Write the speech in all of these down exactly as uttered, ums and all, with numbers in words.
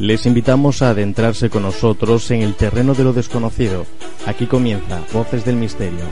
Les invitamos a adentrarse con nosotros en el terreno de lo desconocido. Aquí comienza Voces del Misterio.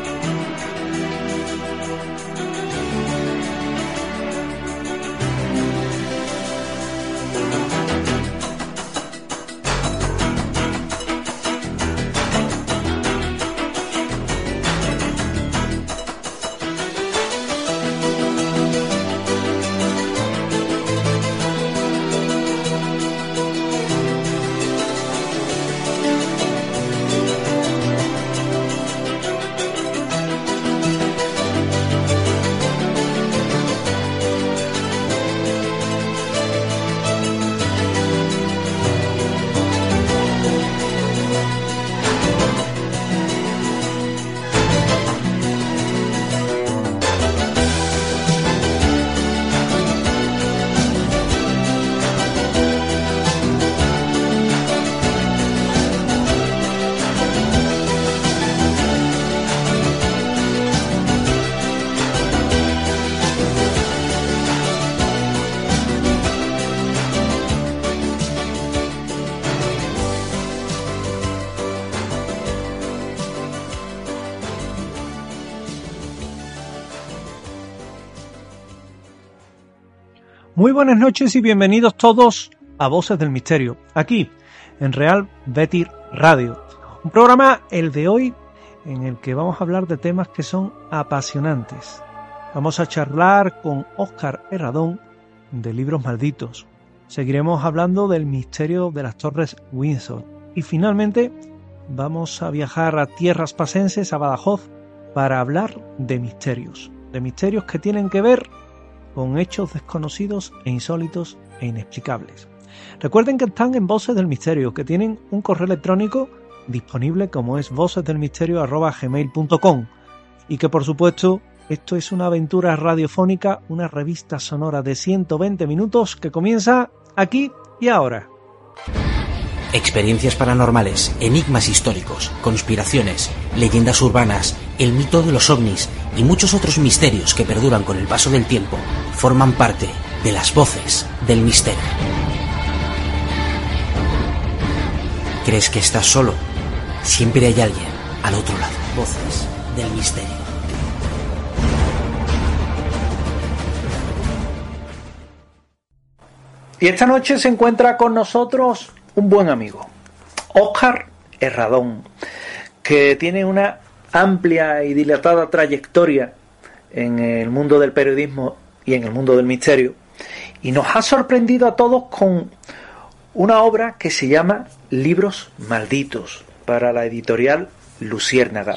Muy buenas noches y bienvenidos todos a Voces del Misterio, aquí en Real Betis Radio. Un programa, el de hoy, en el que vamos a hablar de temas que son apasionantes. Vamos a charlar con Óscar Herradón de Libros Malditos. Seguiremos hablando del misterio de las Torres Windsor. Y finalmente vamos a viajar a tierras pacenses, a Badajoz, para hablar de misterios. De misterios que tienen que ver con hechos desconocidos e insólitos e inexplicables. Recuerden que están en Voces del Misterio, que tienen un correo electrónico disponible como es vocesdelmisterio arroba gmail punto com y que por supuesto esto es una aventura radiofónica, una revista sonora de ciento veinte minutos que comienza aquí y ahora. Experiencias paranormales, enigmas históricos, conspiraciones, leyendas urbanas, el mito de los ovnis y muchos otros misterios que perduran con el paso del tiempo forman parte de las Voces del Misterio. ¿Crees que estás solo? Siempre hay alguien al otro lado. Voces del Misterio. Y esta noche se encuentra con nosotros un buen amigo, Óscar Herradón, que tiene una amplia y dilatada trayectoria en el mundo del periodismo y en el mundo del misterio, y nos ha sorprendido a todos con una obra que se llama Libros Malditos, para la editorial Luciérnaga.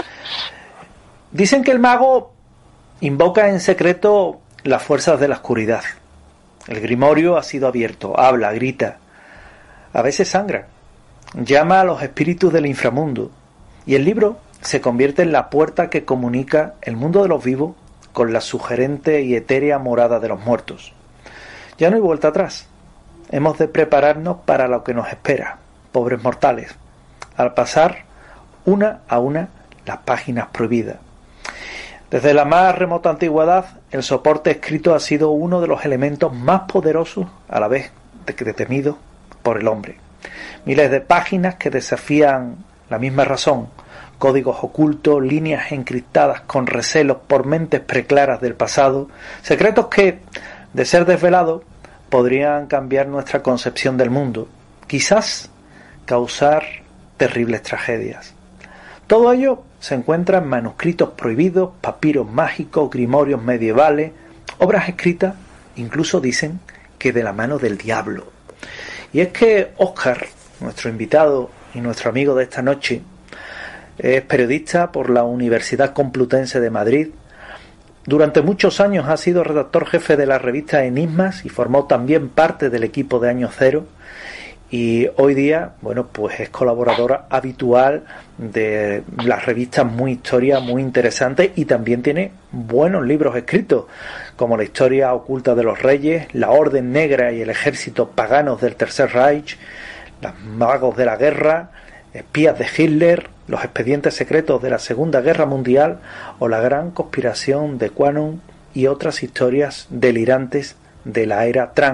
Dicen que el mago invoca en secreto las fuerzas de la oscuridad. El grimorio ha sido abierto, habla, grita, a veces sangra, llama a los espíritus del inframundo, y el libro se convierte en la puerta que comunica el mundo de los vivos con la sugerente y etérea morada de los muertos. Ya no hay vuelta atrás. Hemos de prepararnos para lo que nos espera, pobres mortales, al pasar una a una las páginas prohibidas. Desde la más remota antigüedad, el soporte escrito ha sido uno de los elementos más poderosos, a la vez de que temido, por el hombre. Miles de páginas que desafían la misma razón, códigos ocultos, líneas encriptadas con recelos por mentes preclaras del pasado, secretos que, de ser desvelados, podrían cambiar nuestra concepción del mundo, quizás causar terribles tragedias. Todo ello se encuentra en manuscritos prohibidos, papiros mágicos, grimorios medievales, obras escritas, incluso dicen que de la mano del diablo. Y es que Óscar, nuestro invitado y nuestro amigo de esta noche, es periodista por la Universidad Complutense de Madrid. Durante muchos años ha sido redactor jefe de la revista Enigmas y formó también parte del equipo de Año Cero. Y hoy día, bueno, pues es colaborador habitual de las revistas Muy Historia, muy interesantes, y también tiene buenos libros escritos, como La Historia Oculta de los Reyes, La Orden Negra y el Ejército Paganos del Tercer Reich, Los Magos de la Guerra, Espías de Hitler, Los Expedientes Secretos de la Segunda Guerra Mundial o La Gran Conspiración de QAnon y otras historias delirantes de la era Trump.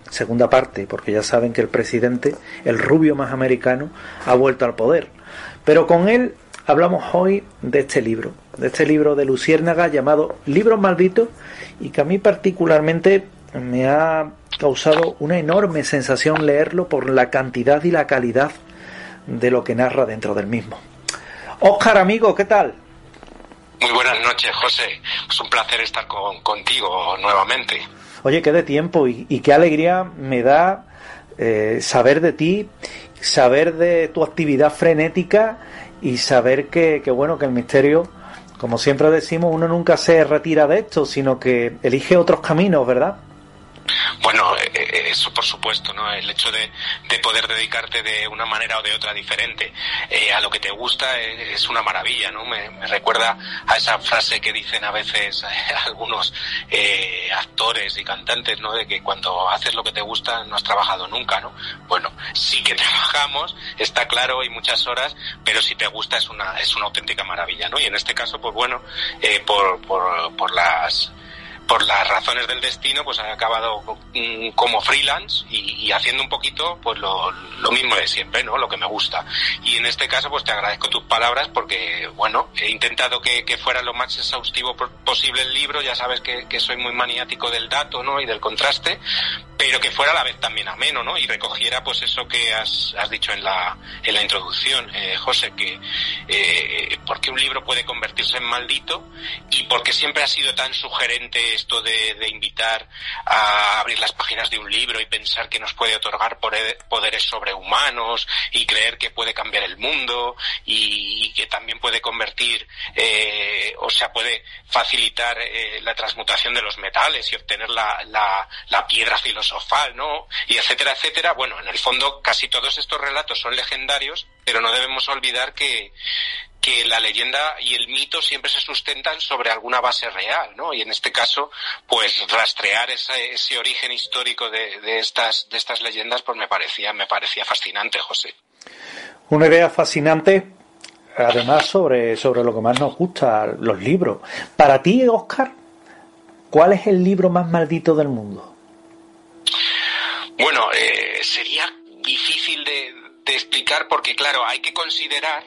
segunda parte, porque ya saben que el presidente, el rubio más americano, ha vuelto al poder. Pero con él hablamos hoy de este libro, de este libro de Luciérnaga llamado Libros Malditos, y que a mí particularmente me ha causado una enorme sensación leerlo por la cantidad y la calidad de lo que narra dentro del mismo. Óscar, amigo, ¿qué tal? Muy buenas noches, José. Es un placer estar con, contigo nuevamente. Oye, qué de tiempo y, y qué alegría me da eh, saber de ti, saber de tu actividad frenética y saber que, que, bueno, que el misterio, como siempre decimos, uno nunca se retira de esto, sino que elige otros caminos, ¿verdad? Bueno, eso por supuesto, ¿no? El hecho de, de poder dedicarte de una manera o de otra diferente eh, a lo que te gusta es una maravilla, ¿no? Me, me recuerda a esa frase que dicen a veces eh, algunos eh, actores y cantantes, ¿no? De que cuando haces lo que te gusta no has trabajado nunca, ¿no? Bueno, sí que trabajamos, está claro, hay muchas horas, pero si te gusta es una es una auténtica maravilla, ¿no? Y en este caso, pues bueno, eh, por, por, por las... por las razones del destino, pues he acabado como freelance y, y haciendo un poquito pues lo, lo mismo de siempre, ¿no? Lo que me gusta. Y en este caso pues te agradezco tus palabras porque, bueno, he intentado que, que fuera lo más exhaustivo posible el libro, ya sabes que, que soy muy maniático del dato, ¿no? Y del contraste, pero que fuera a la vez también ameno, ¿no? Y recogiera pues eso que has, has dicho en la, en la introducción, eh, José, que eh, porque un libro puede convertirse en maldito y porque siempre ha sido tan sugerente esto de, de invitar a abrir las páginas de un libro y pensar que nos puede otorgar poderes sobrehumanos y creer que puede cambiar el mundo y, y que también puede convertir, eh, o sea, puede facilitar eh, la transmutación de los metales y obtener la, la, la piedra filosofal, ¿no? Y etcétera, etcétera. Bueno, en el fondo casi todos estos relatos son legendarios, pero no debemos olvidar que que la leyenda y el mito siempre se sustentan sobre alguna base real, ¿no? Y en este caso, pues rastrear ese, ese origen histórico de, de estas de estas leyendas, pues me parecía me parecía fascinante, José. Una idea fascinante, además sobre sobre lo que más nos gusta, los libros. Para ti, Óscar, ¿cuál es el libro más maldito del mundo? Bueno, eh, sería difícil de, de explicar porque, claro, hay que considerar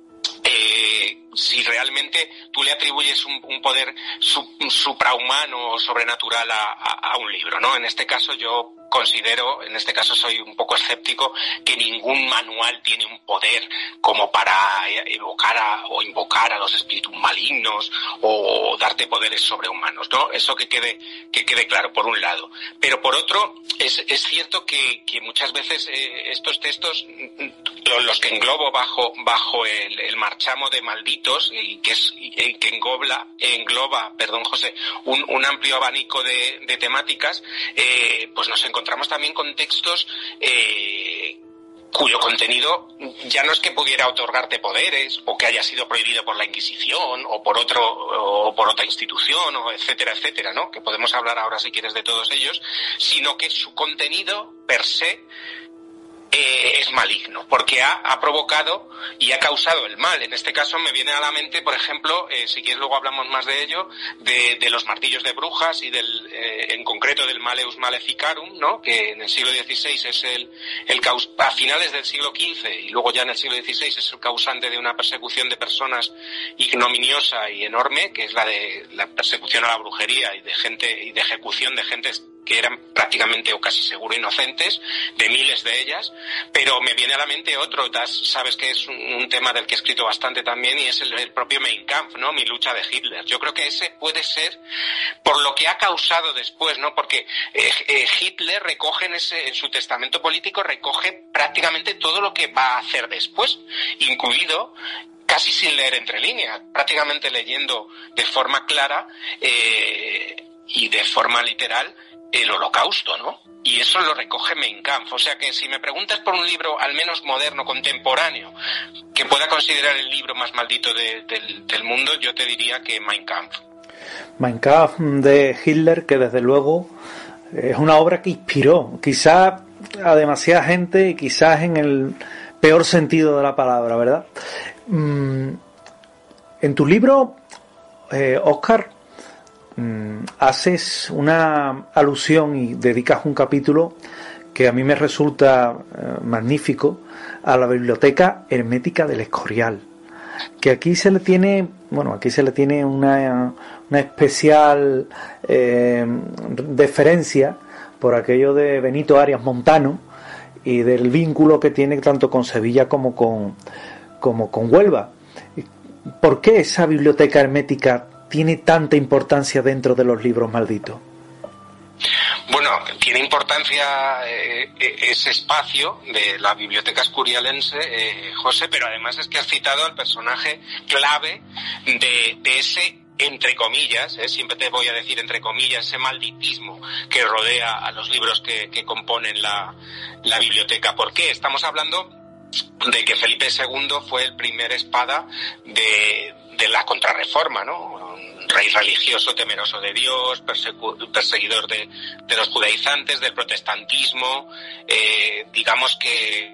Eh, si realmente tú le atribuyes un, un poder su, suprahumano o sobrenatural a, a, a un libro, ¿no? En este caso yo considero, en este caso soy un poco escéptico, que ningún manual tiene un poder como para evocar a, o invocar a los espíritus malignos o, o darte poderes sobrehumanos, ¿no? Eso que quede, que quede claro, por un lado. Pero por otro, es, es cierto que, que muchas veces eh, estos textos, los que englobo bajo, bajo el, el marchamo de malditos, y que es, y que engloba, engloba, perdón, José, un, un amplio abanico de, de temáticas, eh, pues nos encontramos encontramos también con textos eh, cuyo contenido ya no es que pudiera otorgarte poderes o que haya sido prohibido por la Inquisición o por otro o por otra institución o etcétera, etcétera, ¿no? Que podemos hablar ahora si quieres de todos ellos, sino que su contenido per se Eh, es maligno, porque ha, ha provocado y ha causado el mal. En este caso me viene a la mente, por ejemplo, eh, si quieres luego hablamos más de ello, de, de los martillos de brujas y del, eh, en concreto del Maleus Maleficarum, ¿no? Que en el siglo dieciséis es el, el caus a finales del siglo quince y luego ya en el siglo dieciséis es el causante de una persecución de personas ignominiosa y enorme, que es la de la persecución a la brujería y de gente y de ejecución de gentes que eran prácticamente o casi seguro inocentes, de miles de ellas, pero me viene a la mente otro, sabes que es un, un tema del que he escrito bastante también, y es el, el propio Mein Kampf, ¿no? Mi lucha de Hitler. Yo creo que ese puede ser, por lo que ha causado después, ¿no? Porque eh, eh, Hitler recoge en, ese, en su testamento político, recoge prácticamente todo lo que va a hacer después, incluido, casi sin leer entre líneas, prácticamente leyendo de forma clara eh, y de forma literal, el holocausto, ¿no? Y eso lo recoge Mein Kampf. O sea que si me preguntas por un libro al menos moderno, contemporáneo, que pueda considerar el libro más maldito de, de, del mundo, yo te diría que Mein Kampf. Mein Kampf de Hitler, que desde luego es una obra que inspiró quizás a demasiada gente y quizás en el peor sentido de la palabra, ¿verdad? En tu libro, eh, Óscar, mmm, haces una alusión y dedicas un capítulo que a mí me resulta eh, magnífico a la biblioteca hermética del Escorial, que aquí se le tiene, bueno, aquí se le tiene una, una especial eh, deferencia por aquello de Benito Arias Montano y del vínculo que tiene tanto con Sevilla como con, como con Huelva. ¿Por qué esa biblioteca hermética tiene tanta importancia dentro de los libros malditos? Bueno, tiene importancia eh, ese espacio de la biblioteca escurialense, eh, José, pero además es que has citado al personaje clave de, de ese, entre comillas, eh, siempre te voy a decir entre comillas, ese malditismo que rodea a los libros que, que componen la, la biblioteca. ¿Por qué? Estamos hablando de que Felipe segundo fue el primer espada de, de la contrarreforma, ¿no? Rey religioso, temeroso de Dios, persecu- perseguidor de, de los judaizantes, del protestantismo, eh, digamos que,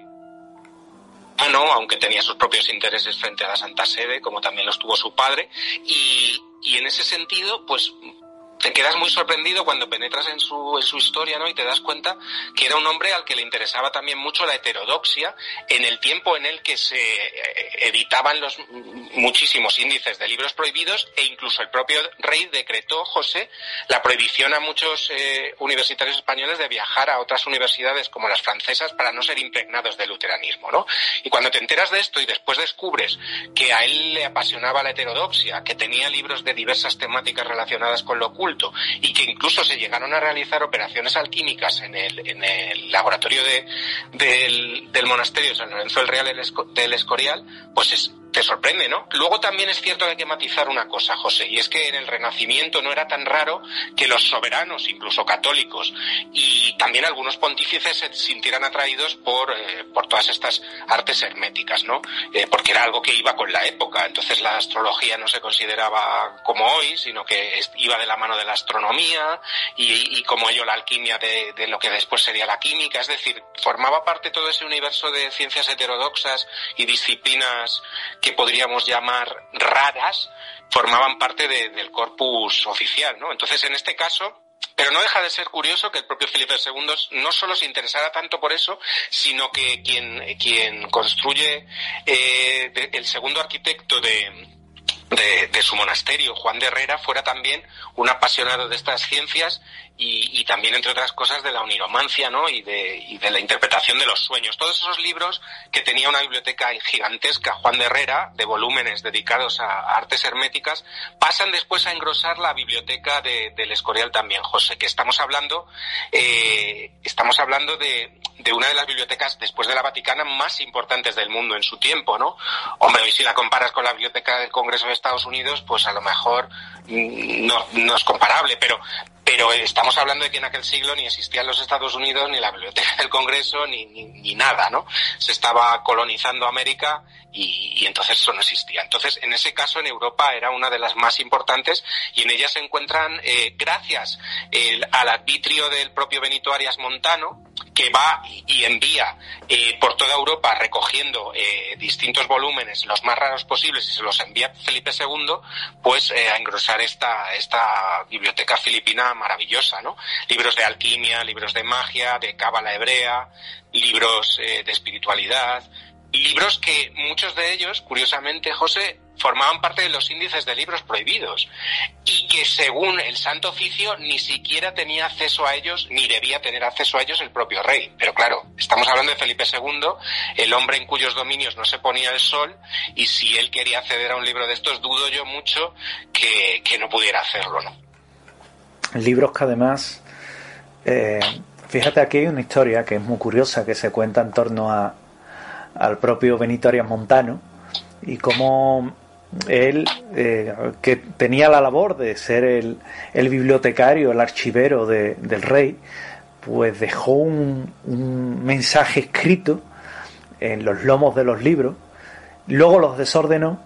bueno, aunque tenía sus propios intereses frente a la Santa Sede, como también los tuvo su padre, y, y en ese sentido, pues, te quedas muy sorprendido cuando penetras en su, en su historia, ¿no? Y te das cuenta que era un hombre al que le interesaba también mucho la heterodoxia en el tiempo en el que se editaban los muchísimos índices de libros prohibidos, e incluso el propio rey decretó, José, la prohibición a muchos eh, universitarios españoles de viajar a otras universidades como las francesas para no ser impregnados del luteranismo, ¿no? Y cuando te enteras de esto y después descubres que a él le apasionaba la heterodoxia, que tenía libros de diversas temáticas relacionadas con lo oculto, y que incluso se llegaron a realizar operaciones alquímicas en el, en el laboratorio de, del, del monasterio de San Lorenzo del Real del Escorial, pues es, te sorprende, ¿no? Luego también es cierto que hay que matizar una cosa, José, y es que en el Renacimiento no era tan raro que los soberanos, incluso católicos, y también algunos pontífices se sintieran atraídos por, eh, por todas estas artes herméticas, ¿no? Eh, porque era algo que iba con la época. Entonces la astrología no se consideraba como hoy, sino que iba de la mano de la astronomía y, y como ello la alquimia de, de lo que después sería la química. Es decir, formaba parte todo ese universo de ciencias heterodoxas y disciplinas que podríamos llamar raras, formaban parte de, del corpus oficial, ¿no? Entonces, en este caso, pero no deja de ser curioso que el propio Felipe segundo no solo se interesara tanto por eso, sino que quien, quien construye eh, de, el segundo arquitecto de, de, de su monasterio, Juan de Herrera, fuera también un apasionado de estas ciencias y, y también, entre otras cosas, de la oniromancia, ¿no? Y de, y de la interpretación de los sueños. Todos esos libros que tenía una biblioteca gigantesca, Juan de Herrera, de volúmenes dedicados a, a artes herméticas, pasan después a engrosar la biblioteca de, del Escorial también, José, que estamos hablando, eh, estamos hablando de, de una de las bibliotecas, después de la Vaticana, más importantes del mundo en su tiempo, ¿no? Hombre, hoy si la comparas con la biblioteca del Congreso de Estados Unidos, pues a lo mejor no, no es comparable, pero Pero estamos hablando de que en aquel siglo ni existían los Estados Unidos, ni la Biblioteca del Congreso, ni, ni, ni nada, ¿no? Se estaba colonizando América y, y entonces eso no existía. Entonces, en ese caso, en Europa era una de las más importantes y en ella se encuentran, eh, gracias el, al arbitrio del propio Benito Arias Montano, que va y envía eh, por toda Europa recogiendo eh, distintos volúmenes, los más raros posibles, y se los envía Felipe segundo, pues eh, a engrosar esta, esta biblioteca filipina maravillosa, ¿no? Libros de alquimia, libros de magia, de cábala hebrea, libros eh, de espiritualidad, libros que muchos de ellos, curiosamente, José, formaban parte de los índices de libros prohibidos y que según el Santo Oficio ni siquiera tenía acceso a ellos ni debía tener acceso a ellos el propio rey. Pero claro, estamos hablando de Felipe segundo, el hombre en cuyos dominios no se ponía el sol, y si él quería acceder a un libro de estos, dudo yo mucho que, que no pudiera hacerlo, ¿no? Libros que además, eh, fíjate, aquí hay una historia que es muy curiosa que se cuenta en torno a al propio Benito Arias Montano y cómo él, eh, que tenía la labor de ser el, el bibliotecario, el archivero de, del rey, pues dejó un, un mensaje escrito en los lomos de los libros, luego los desordenó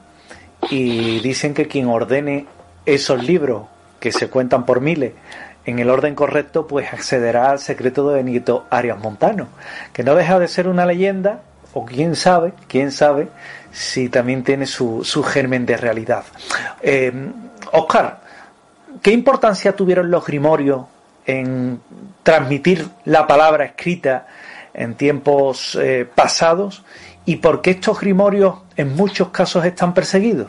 y dicen que quien ordene esos libros, que se cuentan por miles, en el orden correcto, pues accederá al secreto de Benito Arias Montano, que no deja de ser una leyenda, o quién sabe, quién sabe si también tiene su, su germen de realidad. Eh, Óscar, ¿qué importancia tuvieron los grimorios en transmitir la palabra escrita en tiempos eh, pasados? ¿Y por qué estos grimorios en muchos casos están perseguidos?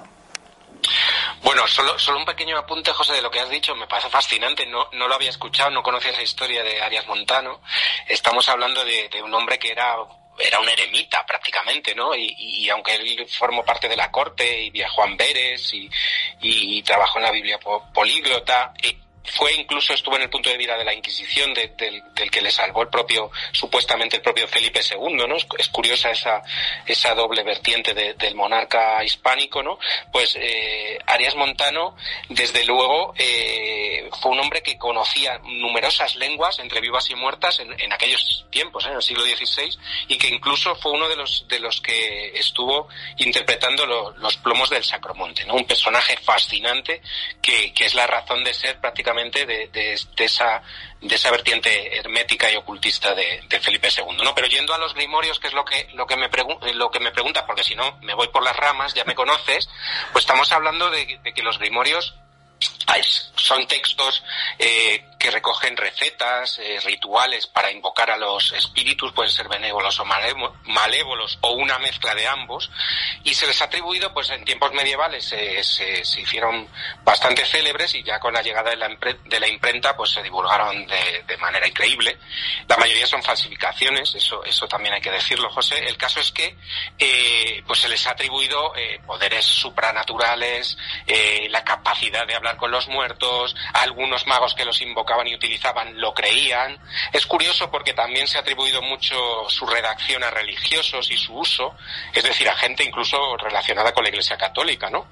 Bueno, solo, solo un pequeño apunte, José, de lo que has dicho. Me parece fascinante. No, no lo había escuchado, no conocía esa historia de Arias Montano. Estamos hablando de, de un hombre que era... era un eremita prácticamente, ¿no? Y, y aunque él formó parte de la corte y viajó a Amberes y, y, y trabajó en la Biblia políglota, eh, fue incluso estuvo en el punto de mira de la Inquisición, de, de, del que le salvó el propio, supuestamente el propio Felipe segundo, ¿no? Es, es curiosa esa, esa doble vertiente de, del monarca hispánico, ¿no? Pues eh, Arias Montano, desde luego, eh, fue un hombre que conocía numerosas lenguas, entre vivas y muertas, en, en aquellos tiempos, ¿eh? En el siglo dieciséis, y que incluso fue uno de los, de los que estuvo interpretando lo, los plomos del Sacromonte, ¿no? Un personaje fascinante que, que es la razón de ser prácticamente De, de, de esa de esa vertiente hermética y ocultista de, de Felipe segundo, ¿no? Pero yendo a los grimorios, que es lo que lo que me pregu- lo que me pregunta, porque si no me voy por las ramas, ya me conoces, pues estamos hablando de, de que los grimorios son textos eh, que recogen recetas, eh, rituales para invocar a los espíritus, pueden ser benévolos o malévolos o una mezcla de ambos, y se les ha atribuido, pues en tiempos medievales eh, se, se hicieron bastante célebres, y ya con la llegada de la, impre- de la imprenta pues se divulgaron de, de manera increíble. La mayoría son falsificaciones, eso eso también hay que decirlo, José. El caso es que eh, pues se les ha atribuido eh, poderes supranaturales, eh, la capacidad de hablar con los muertos. Algunos magos que los invocaban y utilizaban lo creían. Es curioso porque también se ha atribuido mucho su redacción a religiosos y su uso, es decir, a gente incluso relacionada con la Iglesia Católica, ¿no?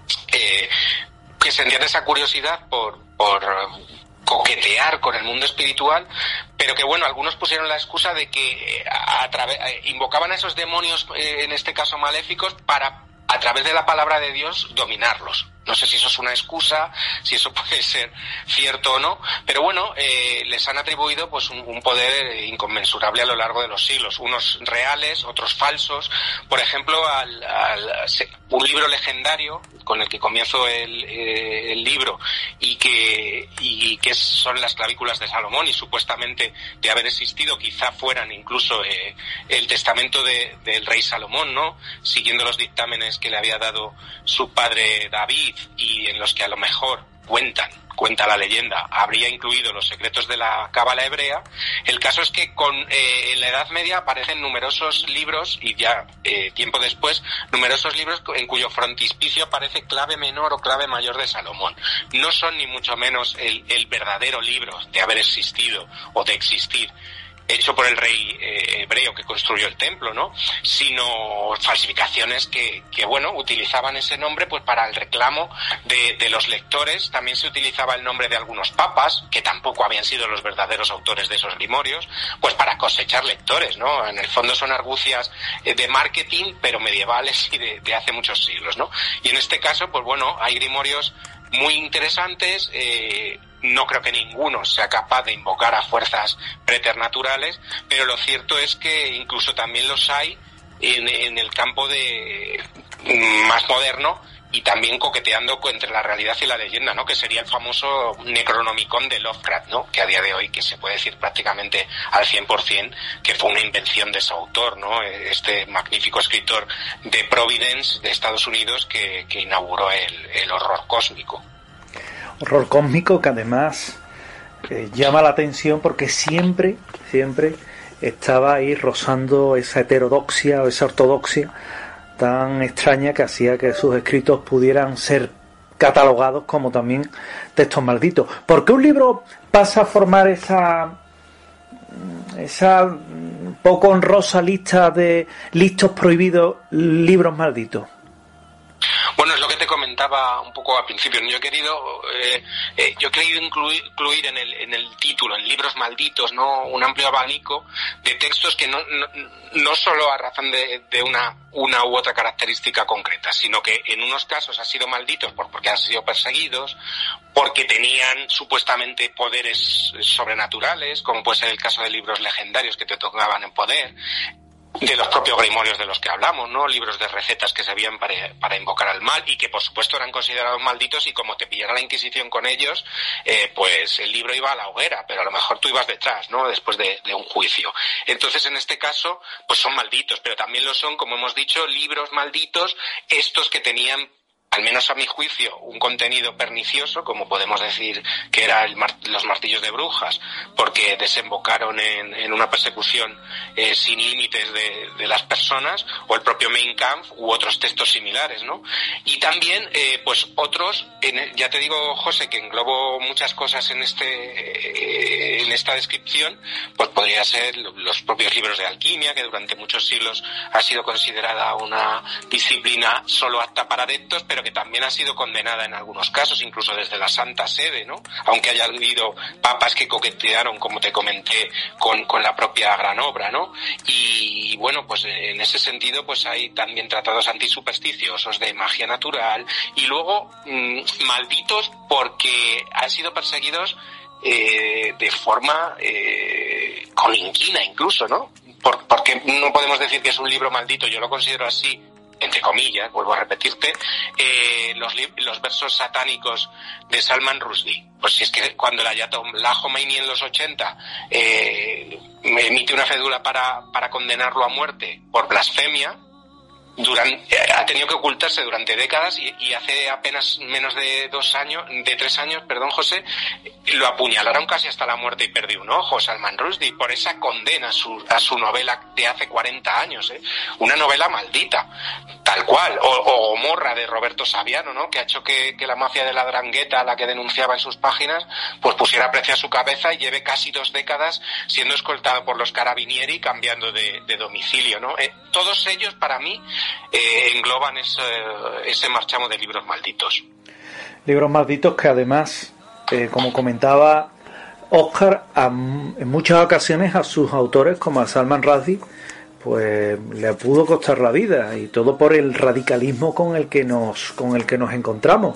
Eh, que sentían esa curiosidad por, por coquetear con el mundo espiritual, pero que bueno, algunos pusieron la excusa de que a través, invocaban a esos demonios, eh, en este caso maléficos, para a través de la palabra de Dios dominarlos. No sé si eso es una excusa, si eso puede ser cierto o no, pero bueno, eh, les han atribuido pues un, un poder inconmensurable a lo largo de los siglos, unos reales, otros falsos. Por ejemplo, al, al, un libro legendario con el que comienzo el, eh, el libro y que, y que son las clavículas de Salomón, y supuestamente de haber existido quizá fueran incluso eh, el testamento de, del rey Salomón, ¿no? Siguiendo los dictámenes que le había dado su padre David, y en los que a lo mejor cuentan, cuenta la leyenda, habría incluido los secretos de la cábala hebrea. El caso es que con eh, en la Edad Media aparecen numerosos libros, y ya eh, tiempo después, numerosos libros en cuyo frontispicio aparece clave menor o clave mayor de Salomón. No son ni mucho menos el, el verdadero libro de haber existido o de existir, hecho por el rey eh, hebreo que construyó el templo, ¿no? Sino falsificaciones que, que, bueno, utilizaban ese nombre pues para el reclamo de, de los lectores. También se utilizaba el nombre de algunos papas, que tampoco habían sido los verdaderos autores de esos grimorios, pues para cosechar lectores, ¿no? En el fondo son argucias de marketing, pero medievales y de, de hace muchos siglos, ¿no? Y en este caso, pues bueno, hay grimorios muy interesantes. eh, No creo que ninguno sea capaz de invocar a fuerzas preternaturales, pero lo cierto es que incluso también los hay en, en el campo de más moderno, y también coqueteando entre la realidad y la leyenda, ¿no? Que sería el famoso Necronomicon de Lovecraft, ¿no? Que a día de hoy que se puede decir prácticamente al cien por ciento que fue una invención de su autor, ¿no? Este magnífico escritor de Providence, de Estados Unidos, que, que inauguró el, el horror cósmico. Horror cósmico que además eh, llama la atención porque siempre, siempre estaba ahí rozando esa heterodoxia o esa ortodoxia tan extraña que hacía que sus escritos pudieran ser catalogados como también textos malditos. ¿Por qué un libro pasa a formar esa esa poco honrosa lista de listos prohibidos, libros malditos? Bueno, es lo que te comentaba un poco al principio. Yo he querido, eh, eh, yo he querido incluir, incluir en el, en el título, en libros malditos, ¿no? Un amplio abanico de textos que no, no, no solo a razón de, de una, una u otra característica concreta, sino que en unos casos han sido malditos por, porque han sido perseguidos, porque tenían supuestamente poderes sobrenaturales, como puede ser el caso de libros legendarios que te tocaban en poder. de los propios grimorios de los que hablamos, ¿no? Libros de recetas que servían para, para invocar al mal y que por supuesto eran considerados malditos, y como te pillara la Inquisición con ellos, eh, pues el libro iba a la hoguera, pero a lo mejor tú ibas detrás, ¿no? Después de, de un juicio. Entonces, en este caso, pues son malditos, pero también lo son, como hemos dicho, libros malditos, estos que tenían, al menos a mi juicio, un contenido pernicioso, como podemos decir que era el mar- los martillos de brujas, porque desembocaron en, en una persecución eh, sin límites de, de las personas, o el propio Mein Kampf u otros textos similares, ¿no? Y también, eh, pues otros, en, ya te digo, José, que englobo muchas cosas en este eh, en esta descripción, pues podría ser los propios libros de alquimia, que durante muchos siglos ha sido considerada una disciplina solo apta para adeptos, pero que también ha sido condenada en algunos casos, incluso desde la Santa Sede, ¿no? Aunque haya habido papas que coquetearon, como te comenté, con, con la propia gran obra, ¿no? Y, y bueno, pues en ese sentido, pues hay también tratados antisupersticiosos de magia natural, y luego mmm, malditos porque han sido perseguidos eh, de forma eh, con inquina incluso, ¿no? Por, porque no podemos decir que es un libro maldito, yo lo considero así, entre comillas, vuelvo a repetirte, eh, los, li- los versos satánicos de Salman Rushdie. Pues si es que cuando el Ayatollah Khomeini en los ochenta eh, emite una cédula para, para condenarlo a muerte por blasfemia, durante, ha tenido que ocultarse durante décadas, y, y hace apenas menos de dos años, de tres años, perdón, José, lo apuñalaron casi hasta la muerte y perdió un ojo, Salman Rushdie, por esa condena a su, a su novela de hace cuarenta años, ¿eh? Una novela maldita, tal cual, o, o Gomorra de Roberto Saviano, ¿no? Que ha hecho que, que la mafia de la Drangheta, a la que denunciaba en sus páginas, pues pusiera precio a su cabeza y lleve casi dos décadas siendo escoltado por los carabinieri, cambiando de, de domicilio, ¿no? Eh, todos ellos, para mí, Eh, engloban ese, ese marchamo de libros malditos. Libros malditos que además, eh, como comentaba Óscar, a, en muchas ocasiones a sus autores, como a Salman Rushdie, pues le pudo costar la vida, y todo por el radicalismo con el que nos, con el que nos encontramos.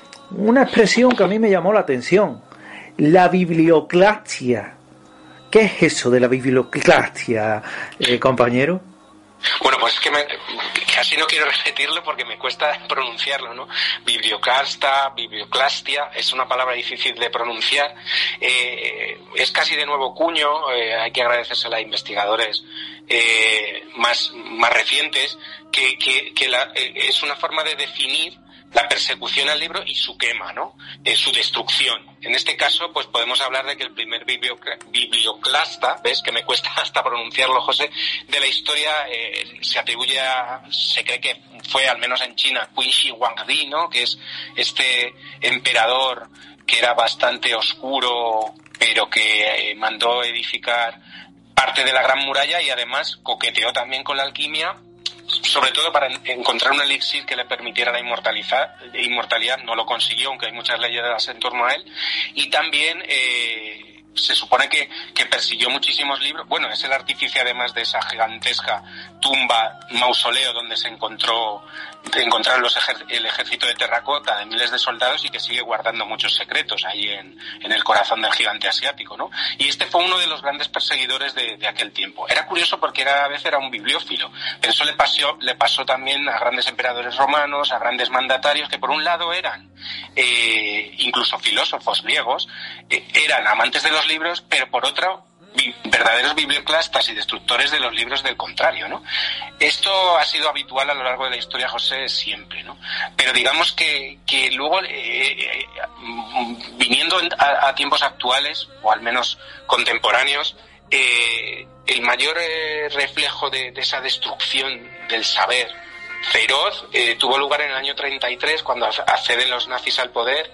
Una expresión que a mí me llamó la atención: la biblioclastia. ¿Qué es eso de la biblioclastia, eh, compañero? Bueno, pues es que me, casi no quiero repetirlo porque me cuesta pronunciarlo, ¿no? Biblioclasta, biblioclastia, es una palabra difícil de pronunciar, eh, es casi de nuevo cuño, eh, hay que agradecérsela a investigadores eh, más, más recientes, que, que, que la, eh, es una forma de definir la persecución al libro y su quema, ¿no? Eh, su destrucción. En este caso, pues podemos hablar de que el primer biblioclasta, ves que me cuesta hasta pronunciarlo, José, de la historia eh, se atribuye a, se cree que fue, al menos en China, Qin Shi Huangdi, ¿no? Que es este emperador que era bastante oscuro, pero que eh, mandó edificar parte de la Gran Muralla, y además coqueteó también con la alquimia, sobre todo para encontrar un elixir que le permitiera la inmortalidad. No lo consiguió, aunque hay muchas leyendas en torno a él. Y también eh, se supone que, que persiguió muchísimos libros. Bueno, es el artífice además de esa gigantesca tumba, mausoleo, donde se encontró encontraron los ejer- el ejército de terracota de miles de soldados, y que sigue guardando muchos secretos ahí en, en el corazón del gigante asiático, ¿no? Y este fue uno de los grandes perseguidores de, de aquel tiempo. Era curioso porque era, a veces era un bibliófilo, pero eso le pasó, le pasó también a grandes emperadores romanos, a grandes mandatarios, que por un lado eran eh, incluso filósofos griegos, eh, eran amantes de los libros, pero por otro verdaderos biblioclastas y destructores de los libros del contrario, ¿no? Esto ha sido habitual a lo largo de la historia, José, siempre, ¿no? Pero digamos que, que luego, eh, eh, viniendo a, a tiempos actuales, o al menos contemporáneos, eh, el mayor eh, reflejo de, de esa destrucción del saber feroz eh, tuvo lugar en el año treinta y tres, cuando acceden los nazis al poder,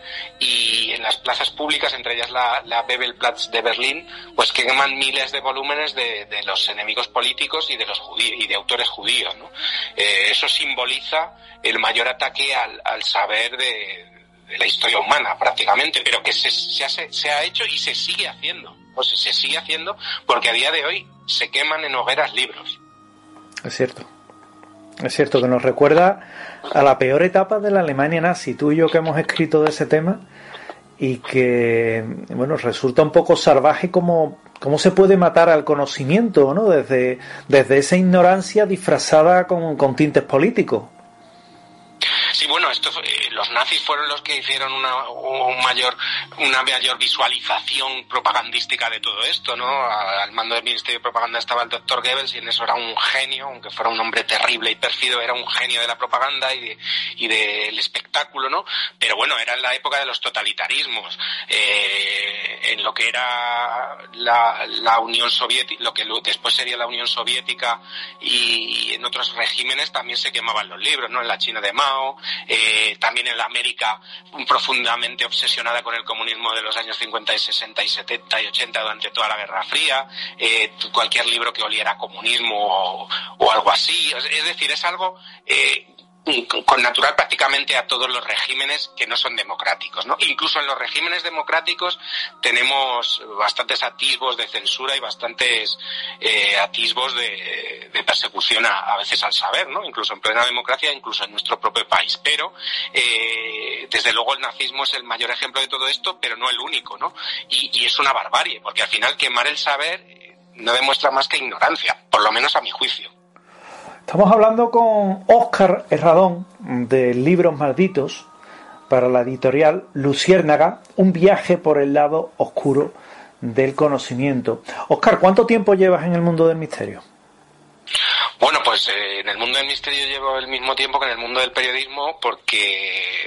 y en las plazas públicas, entre ellas la, la Bebelplatz de Berlín, pues queman miles de volúmenes de, de los enemigos políticos y de los judíos y de autores judíos, ¿no? Eh, eso simboliza el mayor ataque al, al saber de, de la historia humana, prácticamente, pero que se, se, hace, se ha hecho y se sigue haciendo, pues se sigue haciendo, porque a día de hoy se queman en hogueras libros. Es cierto. Es cierto que nos recuerda a la peor etapa de la Alemania nazi. Tú y yo, que hemos escrito de ese tema, y que, bueno, resulta un poco salvaje como cómo se puede matar al conocimiento, ¿no? Desde, desde esa ignorancia disfrazada con, con tintes políticos. Sí, bueno, esto, eh, los nazis fueron los que hicieron una, un mayor, una mayor visualización propagandística de todo esto, ¿no? Al mando del Ministerio de Propaganda estaba el doctor Goebbels y en eso era un genio, aunque fuera un hombre terrible y pérfido, era un genio de la propaganda y, de, y del espectáculo, ¿no? Pero bueno, era en la época de los totalitarismos, eh, en lo que era la, la Unión Soviética, lo que después sería la Unión Soviética y en otros regímenes también se quemaban los libros, ¿no? En la China de Mao, Eh, también en la América profundamente obsesionada con el comunismo de los años cincuenta y sesenta y setenta y ochenta durante toda la Guerra Fría, eh, cualquier libro que oliera a comunismo o, o algo así, es decir, es algo eh, con natural prácticamente a todos los regímenes que no son democráticos, ¿no? Incluso en los regímenes democráticos tenemos bastantes atisbos de censura y bastantes eh, atisbos de, de persecución a, a veces al saber, ¿no? Incluso en plena democracia, incluso en nuestro propio país. Pero eh, desde luego el nazismo es el mayor ejemplo de todo esto, pero no el único, ¿no? Y, y es una barbarie, porque al final quemar el saber no demuestra más que ignorancia, por lo menos a mi juicio. Estamos hablando con Óscar Herradón de Libros Malditos para la editorial Luciérnaga, un viaje por el lado oscuro del conocimiento. Óscar, ¿cuánto tiempo llevas en el mundo del misterio? Bueno, pues eh, en el mundo del misterio llevo el mismo tiempo que en el mundo del periodismo, porque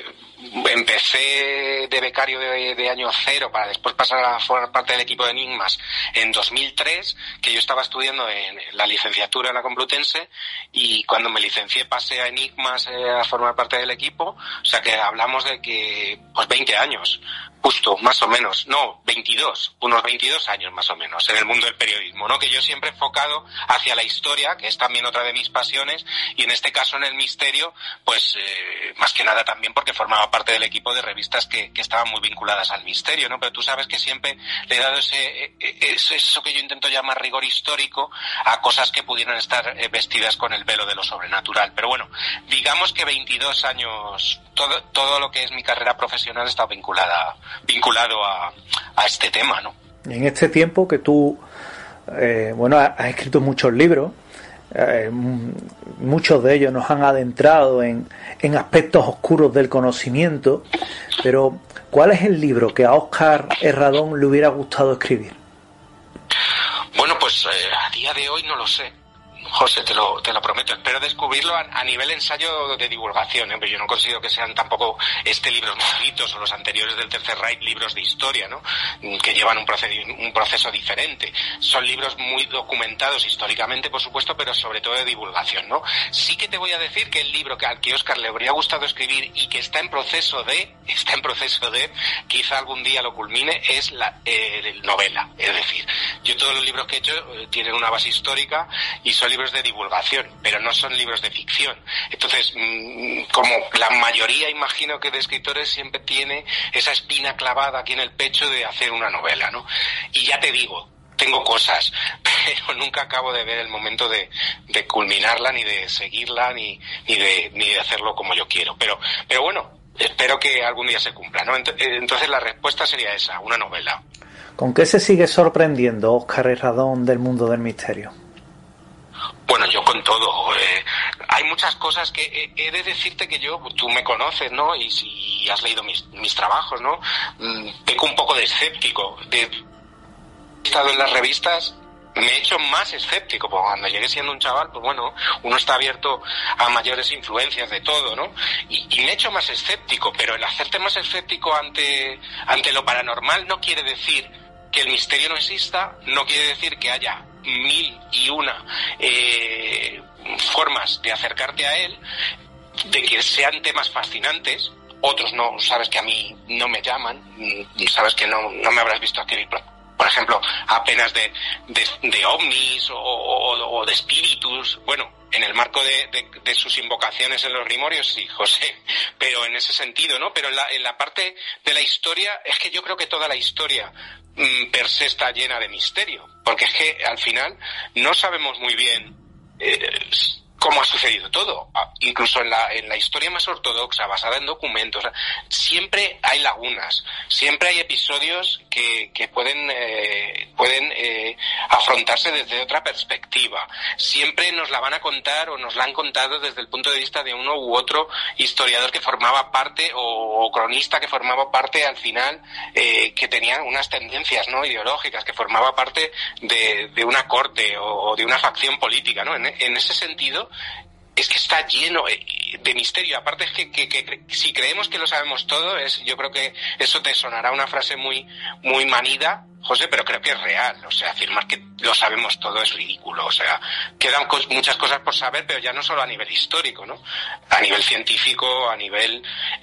empecé de becario de, de año cero para después pasar a formar parte del equipo de Enigmas en dos mil tres, que yo estaba estudiando en la licenciatura en la Complutense, y cuando me licencié pasé a Enigmas eh, a formar parte del equipo, o sea que hablamos de que pues veinte años, justo, más o menos, no, veintidós, unos veintidós años más o menos en el mundo del periodismo, ¿no? Que yo siempre he enfocado hacia la historia, que es también otra de mis pasiones, y en este caso en el misterio, pues eh, más que nada también porque formaba parte del equipo de revistas que, que estaban muy vinculadas al misterio, ¿no? Pero tú sabes que siempre le he dado ese, ese eso que yo intento llamar rigor histórico a cosas que pudieran estar vestidas con el velo de lo sobrenatural. Pero bueno, digamos que veintidós años, todo, todo lo que es mi carrera profesional está vinculada, vinculado a, a este tema, ¿no? En este tiempo que tú, eh, bueno, has escrito muchos libros, Eh, muchos de ellos nos han adentrado en, en aspectos oscuros del conocimiento, pero ¿cuál es el libro que a Óscar Herradón le hubiera gustado escribir? Bueno, pues eh, a día de hoy no lo sé, José, te lo, te lo prometo. Espero descubrirlo a, a nivel ensayo de divulgación, ¿eh? Pero yo no considero que sean tampoco este libros malditos o los anteriores del Tercer Reich libros de historia, ¿no? Que llevan un, proced- un proceso diferente. Son libros muy documentados históricamente, por supuesto, pero sobre todo de divulgación, ¿no? Sí que te voy a decir que el libro que al que Óscar le habría gustado escribir y que está en proceso de, está en proceso de, quizá algún día lo culmine, es la eh, novela. Es decir, yo todos los libros que he hecho eh, tienen una base histórica y son libros de divulgación, pero no son libros de ficción. Entonces, como la mayoría, imagino que de escritores, siempre tiene esa espina clavada aquí en el pecho de hacer una novela, ¿no? Y ya te digo, tengo cosas, pero nunca acabo de ver el momento de, de culminarla, ni de seguirla, ni, ni de, ni de hacerlo como yo quiero. Pero, pero bueno, espero que algún día se cumpla, ¿no? Entonces la respuesta sería esa, una novela. ¿Con qué se sigue sorprendiendo Óscar Herradón del mundo del misterio? Bueno, yo con todo. Eh, hay muchas cosas que he, he de decirte que yo, tú me conoces, ¿no? Y si has leído mis, mis trabajos, ¿no? Mm, peco un poco de escéptico. De, he estado en las revistas, me he hecho más escéptico, porque cuando llegué siendo un chaval, pues bueno, uno está abierto a mayores influencias de todo, ¿no? Y, y me he hecho más escéptico, pero el hacerte más escéptico ante, ante lo paranormal no quiere decir que el misterio no exista, no quiere decir que haya mil y una eh, formas de acercarte a él, de que sean temas fascinantes. Otros no, sabes que a mí no me llaman, sabes que no, no me habrás visto escribir, por ejemplo, apenas de, de, de ovnis o, o, o de espíritus. Bueno, en el marco de, de, de sus invocaciones en los grimorios, sí, José, pero en ese sentido, ¿no? Pero en la, en la parte de la historia, es que yo creo que toda la historia mmm, per se está llena de misterio, porque es que al final no sabemos muy bien eh, como ha sucedido todo, incluso en la, en la historia más ortodoxa, basada en documentos, siempre hay lagunas, siempre hay episodios que, que pueden, eh, pueden eh, afrontarse desde otra perspectiva. Siempre nos la van a contar o nos la han contado desde el punto de vista de uno u otro historiador que formaba parte o, o cronista que formaba parte al final, eh, que tenía unas tendencias, ¿no?, ideológicas, que formaba parte de, de una corte o, o de una facción política, ¿no? En, en ese sentido, es que está lleno de misterio. Aparte es que, que, que si creemos que lo sabemos todo, es, yo creo que eso te sonará una frase muy, muy manida, José, pero creo que es real. O sea, afirmar que lo sabemos todo es ridículo. O sea, quedan cos- muchas cosas por saber, pero ya no solo a nivel histórico, ¿no? A nivel científico, a nivel,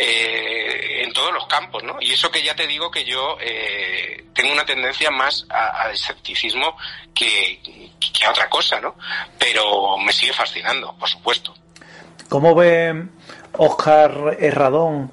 eh, en todos los campos, ¿no? Y eso que ya te digo que yo, eh, tengo una tendencia más a, al escepticismo que, que a otra cosa, ¿no? Pero me sigue fascinando, por supuesto. ¿Cómo ve Óscar Herradón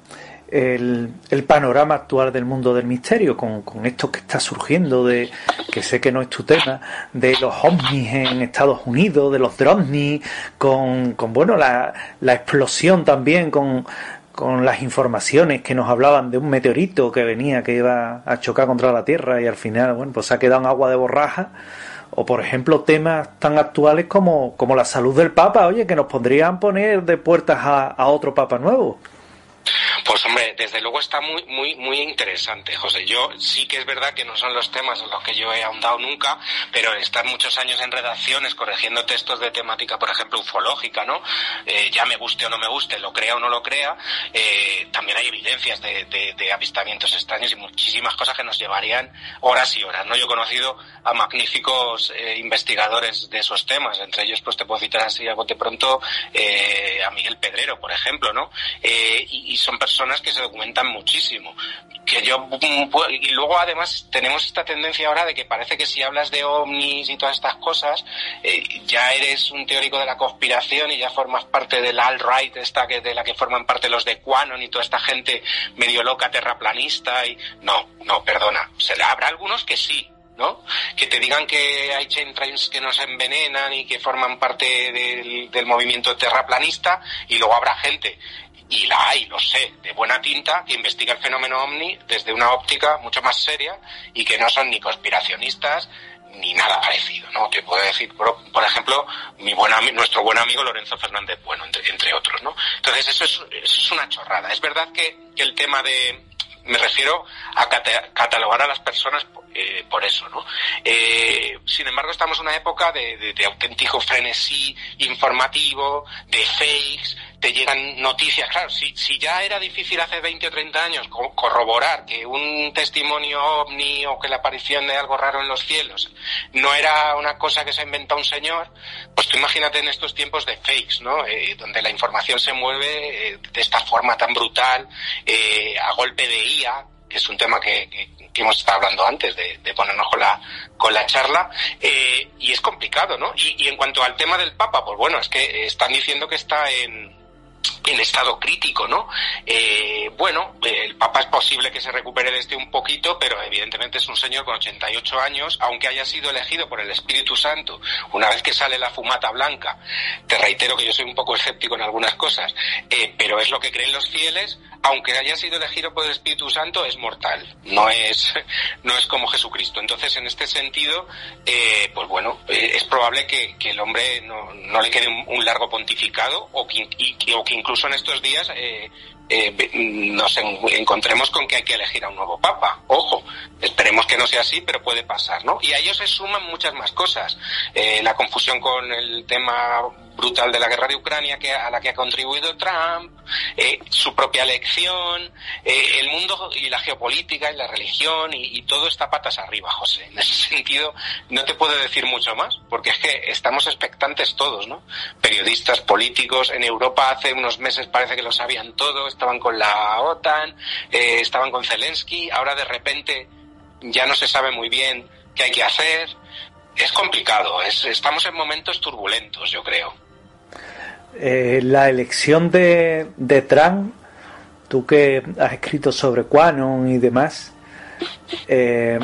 el, el panorama actual del mundo del misterio con, con esto que está surgiendo, de que sé que no es tu tema, de los ovnis en Estados Unidos, de los drones, con, con bueno, la, la explosión también, con, con las informaciones que nos hablaban de un meteorito que venía, que iba a chocar contra la Tierra y al final, bueno, pues se ha quedado en agua de borraja? O, por ejemplo, temas tan actuales como, como la salud del Papa, oye, que nos podrían poner de puertas a, a otro Papa nuevo. Pues hombre, desde luego está muy muy muy interesante, José. Yo sí que es verdad que no son los temas en los que yo he ahondado nunca, pero estar muchos años en redacciones corrigiendo textos de temática, por ejemplo, ufológica, ¿no? Eh, ya me guste o no me guste, lo crea o no lo crea, eh, también hay evidencias de, de, de avistamientos extraños y muchísimas cosas que nos llevarían horas y horas, ¿no? Yo he conocido a magníficos eh, investigadores de esos temas, entre ellos pues te puedo citar así a bote pronto eh, a Miguel Pedrero, por ejemplo, ¿no? Eh, y, y son personas que se documentan muchísimo, que yo y luego además tenemos esta tendencia ahora de que parece que si hablas de ovnis y todas estas cosas eh, ya eres un teórico de la conspiración y ya formas parte de la alt-right esta que de la que forman parte los de QAnon y toda esta gente medio loca terraplanista y no, no, perdona, se habrá algunos que sí, ¿no? Que te digan que hay chemtrails que nos envenenan y que forman parte del, del movimiento terraplanista, y luego habrá gente, y la hay, lo sé, de buena tinta, que investiga el fenómeno ovni desde una óptica mucho más seria y que no son ni conspiracionistas ni nada parecido, ¿no? Te puedo decir, por, por ejemplo, mi buen ami- nuestro buen amigo Lorenzo Fernández Bueno, entre, entre otros, ¿no? Entonces eso es, eso es una chorrada. Es verdad que, que el tema de... Me refiero a cata- catalogar a las personas eh, por eso, ¿no? Eh, sin embargo, estamos en una época de, de, de auténtico frenesí informativo, de fakes, te llegan noticias. Claro, si, si ya era difícil hace veinte o treinta años co- corroborar que un testimonio ovni o que la aparición de algo raro en los cielos no era una cosa que se inventó un señor, pues tú imagínate en estos tiempos de fakes, ¿no? Eh, donde la información se mueve eh, de esta forma tan brutal, eh, a golpe de I A, que es un tema que, que, que hemos estado hablando antes de, de ponernos con la con la charla, eh, y es complicado, ¿no? Y, y en cuanto al tema del Papa, pues bueno, es que están diciendo que está en en estado crítico, ¿no? Eh, bueno, el Papa es posible que se recupere de este un poquito, pero evidentemente es un señor con ochenta y ocho años, aunque haya sido elegido por el Espíritu Santo, una vez que sale la fumata blanca. Te reitero que yo soy un poco escéptico en algunas cosas, eh, pero es lo que creen los fieles. Aunque haya sido elegido por el Espíritu Santo, es mortal, no es no es como Jesucristo. Entonces, en este sentido, eh, pues bueno, eh, es probable que, que el hombre no, no le quede un, un largo pontificado, o que, y, o que incluso en estos días eh, eh, nos en, encontremos con que hay que elegir a un nuevo papa. Ojo, esperemos que no sea así, pero puede pasar, ¿no? Y a ello se suman muchas más cosas. Eh, la confusión con el tema brutal de la guerra de Ucrania, que a la que ha contribuido Trump, eh, su propia elección, eh, el mundo y la geopolítica y la religión, y, y todo está patas arriba, José. En ese sentido no te puedo decir mucho más, porque es que estamos expectantes todos, ¿no? Periodistas, políticos. En Europa hace unos meses parece que lo sabían todo, estaban con la OTAN, eh, estaban con Zelensky, ahora de repente ya no se sabe muy bien qué hay que hacer. Es complicado, es, estamos en momentos turbulentos, yo creo. Eh, la elección de, de Trump, tú que has escrito sobre QAnon y demás, eh,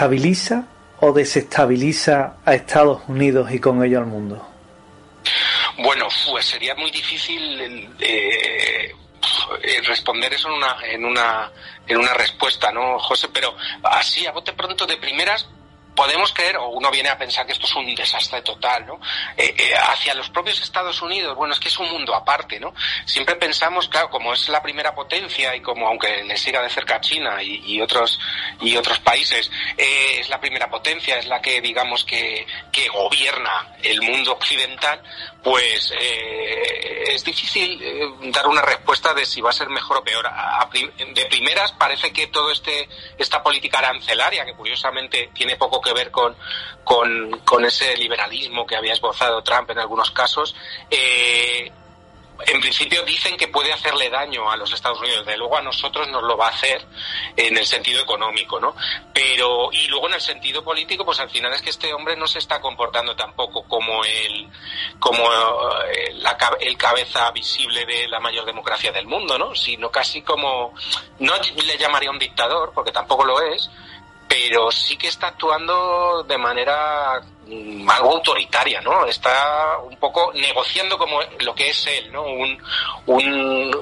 ¿estabiliza o desestabiliza a Estados Unidos y con ello al mundo? Bueno, pues sería muy difícil eh, responder eso en una, en una, en una respuesta, ¿no, José? Pero así, a bote pronto, de primeras, podemos creer, o uno viene a pensar que esto es un desastre total, ¿no? Eh, eh, hacia los propios Estados Unidos, bueno, es que es un mundo aparte, ¿no? Siempre pensamos, claro, como es la primera potencia y como, aunque le siga de cerca China y, y otros y otros países, eh, es la primera potencia, es la que, digamos, que, que gobierna el mundo occidental, pues eh, es difícil eh, dar una respuesta de si va a ser mejor o peor. A, a, de primeras parece que todo este esta política arancelaria, que curiosamente tiene poco que ver con, con, con ese liberalismo que había esbozado Trump en algunos casos, eh, en principio dicen que puede hacerle daño a los Estados Unidos. De luego a nosotros nos lo va a hacer en el sentido económico, ¿no? Pero, y luego en el sentido político, pues al final es que este hombre no se está comportando tampoco como el, como el, la, el cabeza visible de la mayor democracia del mundo, ¿no? Sino casi como, no le llamaría un dictador, porque tampoco lo es, pero sí que está actuando de manera mm, algo autoritaria, ¿no? Está un poco negociando como lo que es él, ¿no? Un, un,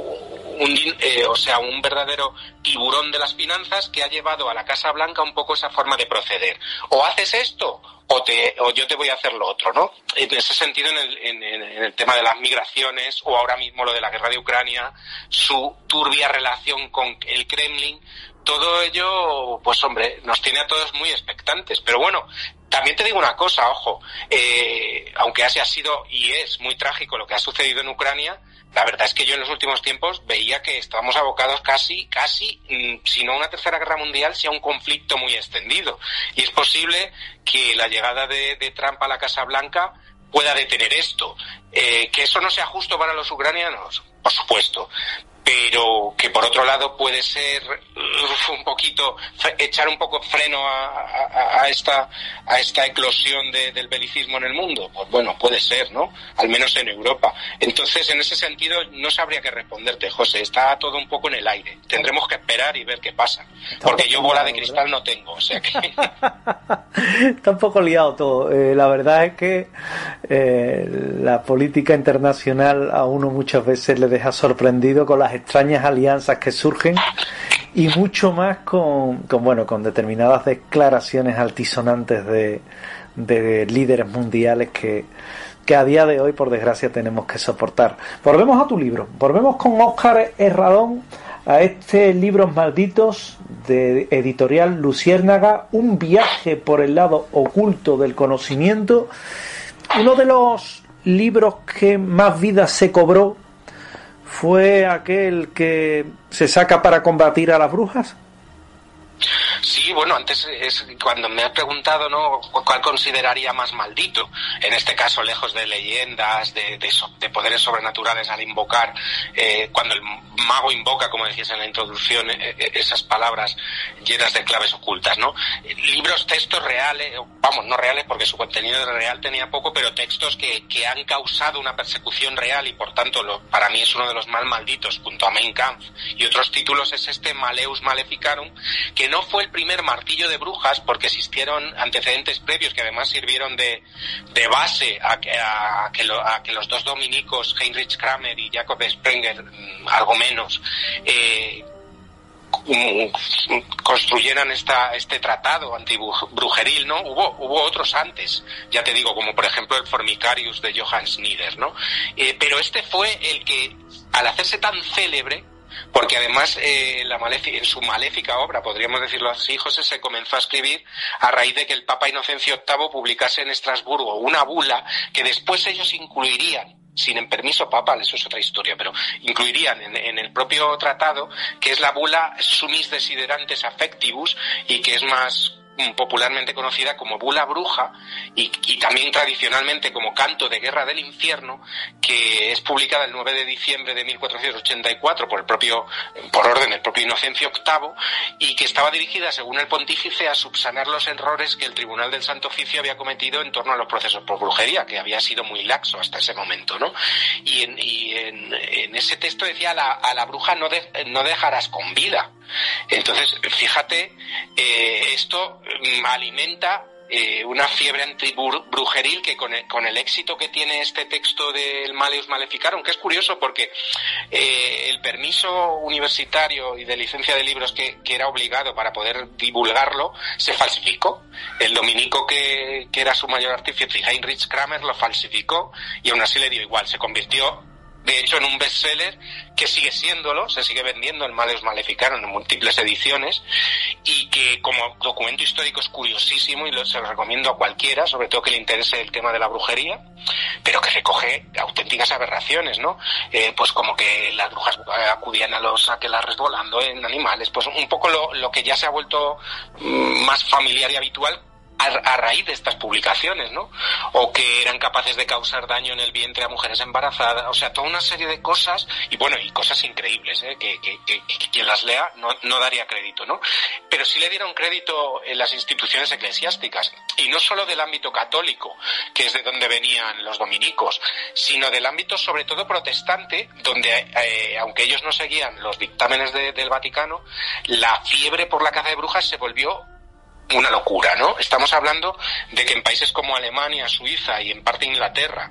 un eh, o sea, un verdadero tiburón de las finanzas que ha llevado a la Casa Blanca un poco esa forma de proceder. O haces esto o te o yo te voy a hacer lo otro, ¿no? En ese sentido, en el, en, en el tema de las migraciones o ahora mismo lo de la guerra de Ucrania, su turbia relación con el Kremlin, todo ello, pues hombre, nos tiene a todos muy expectantes. Pero bueno, también te digo una cosa, ojo, eh, aunque haya sido y es muy trágico lo que ha sucedido en Ucrania, la verdad es que yo en los últimos tiempos veía que estábamos abocados casi, casi, si no a una tercera guerra mundial, si a un conflicto muy extendido. Y es posible que la llegada de, de Trump a la Casa Blanca pueda detener esto. Eh, que eso no sea justo para los ucranianos, por supuesto, pero que por otro lado puede ser un poquito, echar un poco freno a, a, a esta a esta eclosión de, del belicismo en el mundo. Pues bueno, puede ser, ¿no? Al menos en Europa. Entonces, en ese sentido, no sabría qué responderte, José. Está todo un poco en el aire. Tendremos que esperar y ver qué pasa. Porque yo bola de cristal no tengo, o sea que... Está un poco liado todo. Eh, la verdad es que eh, la política internacional a uno muchas veces le deja sorprendido con las extrañas alianzas que surgen y mucho más con, con bueno con determinadas declaraciones altisonantes de, de líderes mundiales que, que a día de hoy por desgracia tenemos que soportar. Volvemos a tu libro, volvemos con Óscar Herradón a este Libros Malditos de editorial Luciérnaga, un viaje por el lado oculto del conocimiento, uno de los libros que más vida se cobró. ¿Fue aquel que se saca para combatir a las brujas? Sí, bueno, antes es cuando me has preguntado, ¿no?, cuál consideraría más maldito, en este caso lejos de leyendas, de, de, de poderes sobrenaturales al invocar, eh, cuando el mago invoca, como decías en la introducción, eh, esas palabras llenas de claves ocultas, ¿no? Libros, textos reales, vamos, no reales porque su contenido real tenía poco, pero textos que, que han causado una persecución real y por tanto lo, para mí es uno de los más malditos, junto a Mein Kampf y otros títulos, es este Malleus Maleficarum, que no fue el primer martillo de brujas porque existieron antecedentes previos que además sirvieron de, de base a, a, a, que lo, a que los dos dominicos, Heinrich Kramer y Jacob Sprenger, algo menos, eh, construyeran esta, este tratado antibrujeril, ¿no? Hubo, hubo otros antes, ya te digo, como por ejemplo el Formicarius de Johann Schnider, ¿no? Eh, pero este fue el que, al hacerse tan célebre, porque además eh, la maléfica, en su maléfica obra, podríamos decirlo así, José, se comenzó a escribir a raíz de que el Papa Inocencio octavo publicase en Estrasburgo una bula que después ellos incluirían, sin el permiso papal, eso es otra historia, pero incluirían en, en el propio tratado, que es la bula Sumis Desiderantes Affectivus, y que es más popularmente conocida como bula bruja y, y también tradicionalmente como canto de guerra del infierno, que es publicada el nueve de diciembre de mil cuatrocientos ochenta y cuatro por el propio, por orden del propio Inocencio octavo, y que estaba dirigida, según el pontífice, a subsanar los errores que el Tribunal del Santo Oficio había cometido en torno a los procesos por brujería, que había sido muy laxo hasta ese momento, ¿no? Y en, y en, en ese texto decía a la, a la bruja no, de, no dejarás con vida. Entonces, fíjate, eh, esto alimenta eh, una fiebre antibrujeril que con el, con el éxito que tiene este texto del Malleus Maleficarum, que es curioso porque eh, el permiso universitario y de licencia de libros que, que era obligado para poder divulgarlo se falsificó. El dominico que, que era su mayor artífice, Heinrich Kramer, lo falsificó y aún así le dio igual, se convirtió de hecho en un bestseller que sigue siéndolo, se sigue vendiendo el Malleus Maleficarum en múltiples ediciones y que como documento histórico es curiosísimo y lo, se lo recomiendo a cualquiera, sobre todo que le interese el tema de la brujería, pero que recoge auténticas aberraciones, ¿no? Eh, pues como que las brujas acudían a los aquelarres volando en animales, pues un poco lo, lo que ya se ha vuelto mmm, más familiar y habitual A, a raíz de estas publicaciones, ¿no? O que eran capaces de causar daño en el vientre a mujeres embarazadas, o sea, toda una serie de cosas, y bueno, y cosas increíbles, ¿eh? Que, que, que, que quien las lea no, no daría crédito, ¿no? Pero sí le dieron crédito en las instituciones eclesiásticas, y no solo del ámbito católico, que es de donde venían los dominicos, sino del ámbito sobre todo protestante, donde, eh, aunque ellos no seguían los dictámenes de, del Vaticano, la fiebre por la caza de brujas se volvió una locura, ¿no? Estamos hablando de que en países como Alemania, Suiza y en parte Inglaterra,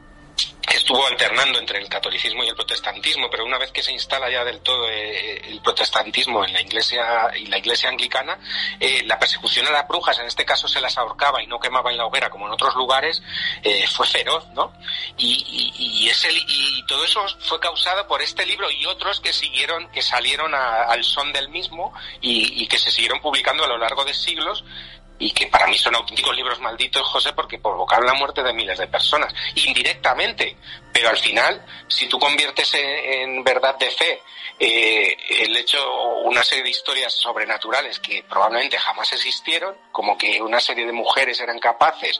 que estuvo alternando entre el catolicismo y el protestantismo, pero una vez que se instala ya del todo eh, el protestantismo en la iglesia y la iglesia anglicana, eh, la persecución a las brujas, en este caso se las ahorcaba y no quemaba en la hoguera como en otros lugares, eh, fue feroz, ¿no? Y, y, y, ese, y todo eso fue causado por este libro y otros que siguieron, que salieron a, al son del mismo y, y que se siguieron publicando a lo largo de siglos, y que para mí son auténticos libros malditos, José, porque provocaron la muerte de miles de personas, indirectamente, pero al final, si tú conviertes en, en verdad de fe eh, el hecho, una serie de historias sobrenaturales que probablemente jamás existieron, como que una serie de mujeres eran capaces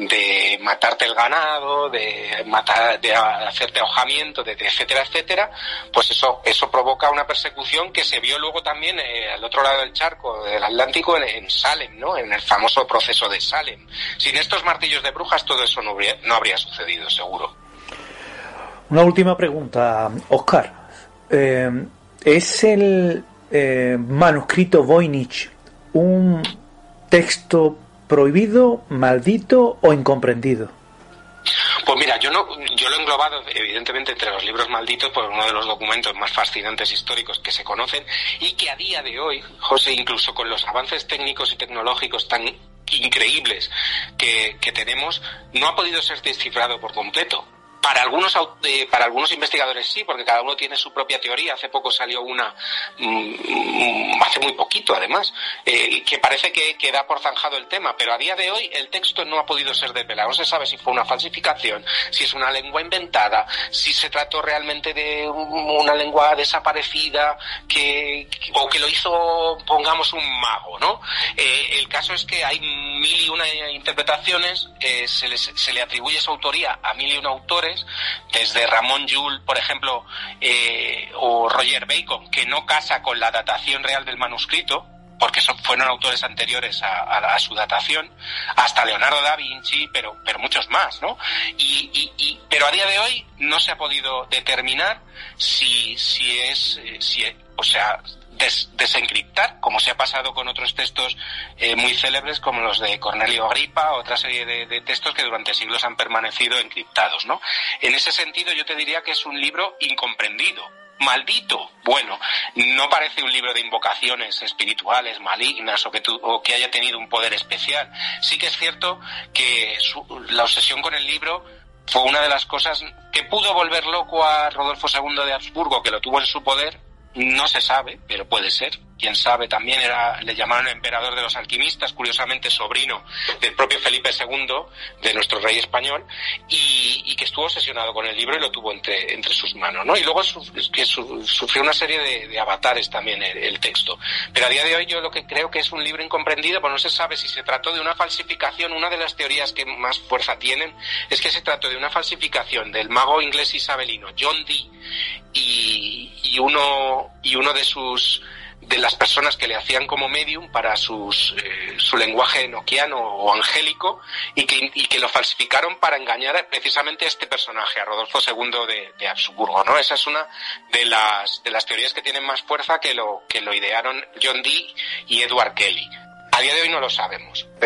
de matarte el ganado, de matar, de hacerte ahogamiento, de, de etcétera, etcétera, pues eso, eso provoca una persecución que se vio luego también eh, al otro lado del charco del Atlántico, en, en Salem, ¿no? En el famoso proceso de Salem. Sin estos martillos de brujas todo eso no habría, no habría sucedido, seguro. Una última pregunta, Óscar. Eh, ¿Es el eh, manuscrito Voynich un texto prohibido, maldito o incomprendido? Pues mira, yo no, yo lo he englobado evidentemente entre los libros malditos por uno de los documentos más fascinantes históricos que se conocen y que a día de hoy, José, incluso con los avances técnicos y tecnológicos tan increíbles que, que tenemos, no ha podido ser descifrado por completo. Para algunos eh, para algunos investigadores sí, porque cada uno tiene su propia teoría. Hace poco salió una, mmm, hace muy poquito además, eh, que parece que, que da por zanjado el tema, pero a día de hoy el texto no ha podido ser desvelado. No se sabe si fue una falsificación, si es una lengua inventada, si se trató realmente de una lengua desaparecida, que, o que lo hizo, pongamos, un mago, ¿no? Eh, el caso es que hay mil y una interpretaciones, eh, se, les, se le atribuye su autoría a mil y un autores, desde Ramón Llull, por ejemplo, eh, o Roger Bacon, que no casa con la datación real del manuscrito, porque son, fueron autores anteriores a, a, a su datación, hasta Leonardo da Vinci, pero, pero muchos más, ¿no? Y, y, y, pero a día de hoy no se ha podido determinar si, si es, si, o sea, Des, desencriptar, como se ha pasado con otros textos eh, muy célebres como los de Cornelio Agripa, otra serie de, de textos que durante siglos han permanecido encriptados, ¿no? En ese sentido yo te diría que es un libro incomprendido. Maldito, bueno, no parece un libro de invocaciones espirituales malignas o que, tu, o que haya tenido un poder especial. Sí que es cierto que su, la obsesión con el libro fue una de las cosas que pudo volver loco a Rodolfo segundo de Habsburgo, que lo tuvo en su poder. No se sabe, pero puede ser. Quién sabe, también era, le llamaron emperador de los alquimistas, curiosamente sobrino del propio Felipe segundo, de nuestro rey español, y, y que estuvo obsesionado con el libro y lo tuvo entre, entre sus manos, ¿no? Y luego su, que su, sufrió una serie de, de avatares también el, el texto. Pero a día de hoy yo lo que creo que es un libro incomprendido, pues no se sabe si se trató de una falsificación. Una de las teorías que más fuerza tienen es que se trató de una falsificación del mago inglés isabelino John Dee y, y uno y uno de sus de las personas que le hacían como medium para sus eh, su lenguaje enoquiano o angélico, y que y que lo falsificaron para engañar precisamente a este personaje, a Rodolfo segundo de, de Habsburgo, ¿no? Esa es una de las de las teorías que tienen más fuerza, que lo que lo idearon John Dee y Edward Kelly. A día de hoy no lo sabemos, pero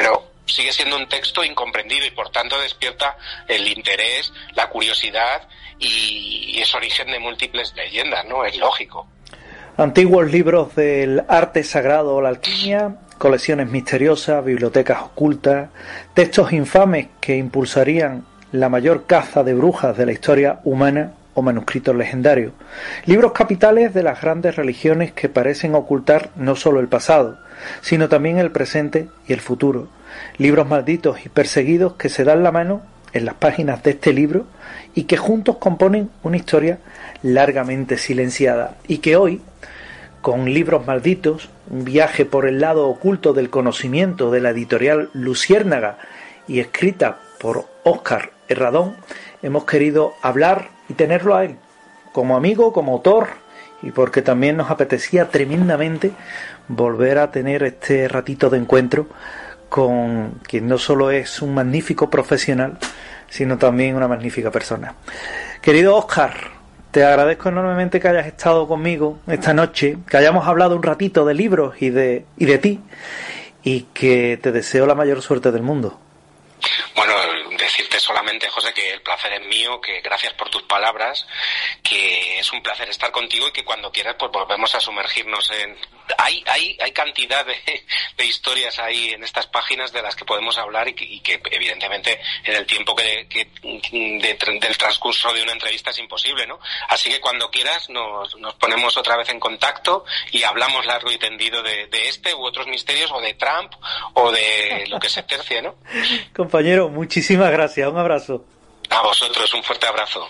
sigue siendo un texto incomprendido y por tanto despierta el interés, la curiosidad y, y es origen de múltiples leyendas, ¿no? Es lógico. Antiguos libros del arte sagrado o la alquimia, colecciones misteriosas, bibliotecas ocultas, textos infames que impulsarían la mayor caza de brujas de la historia humana o manuscritos legendarios, libros capitales de las grandes religiones que parecen ocultar no solo el pasado, sino también el presente y el futuro, libros malditos y perseguidos que se dan la mano en las páginas de este libro y que juntos componen una historia largamente silenciada y que hoy, con Libros Malditos, un viaje por el lado oculto del conocimiento de la editorial Luciérnaga y escrita por Óscar Herradón, hemos querido hablar y tenerlo a él como amigo, como autor y porque también nos apetecía tremendamente volver a tener este ratito de encuentro con quien no solo es un magnífico profesional, sino también una magnífica persona. Querido Óscar, te agradezco enormemente que hayas estado conmigo esta noche, que hayamos hablado un ratito de libros y de, y de ti, y que te deseo la mayor suerte del mundo. Bueno, decirte solamente, José, que el placer es mío, que gracias por tus palabras, que es un placer estar contigo y que cuando quieras pues volvemos a sumergirnos en... Hay hay hay cantidad de, de historias ahí en estas páginas de las que podemos hablar y que, y que evidentemente en el tiempo que, que de, del transcurso de una entrevista es imposible, ¿no? Así que cuando quieras nos, nos ponemos otra vez en contacto y hablamos largo y tendido de, de este u otros misterios o de Trump o de lo que se tercie, ¿no? Compañero, muchísimas gracias. Un abrazo. A vosotros, un fuerte abrazo.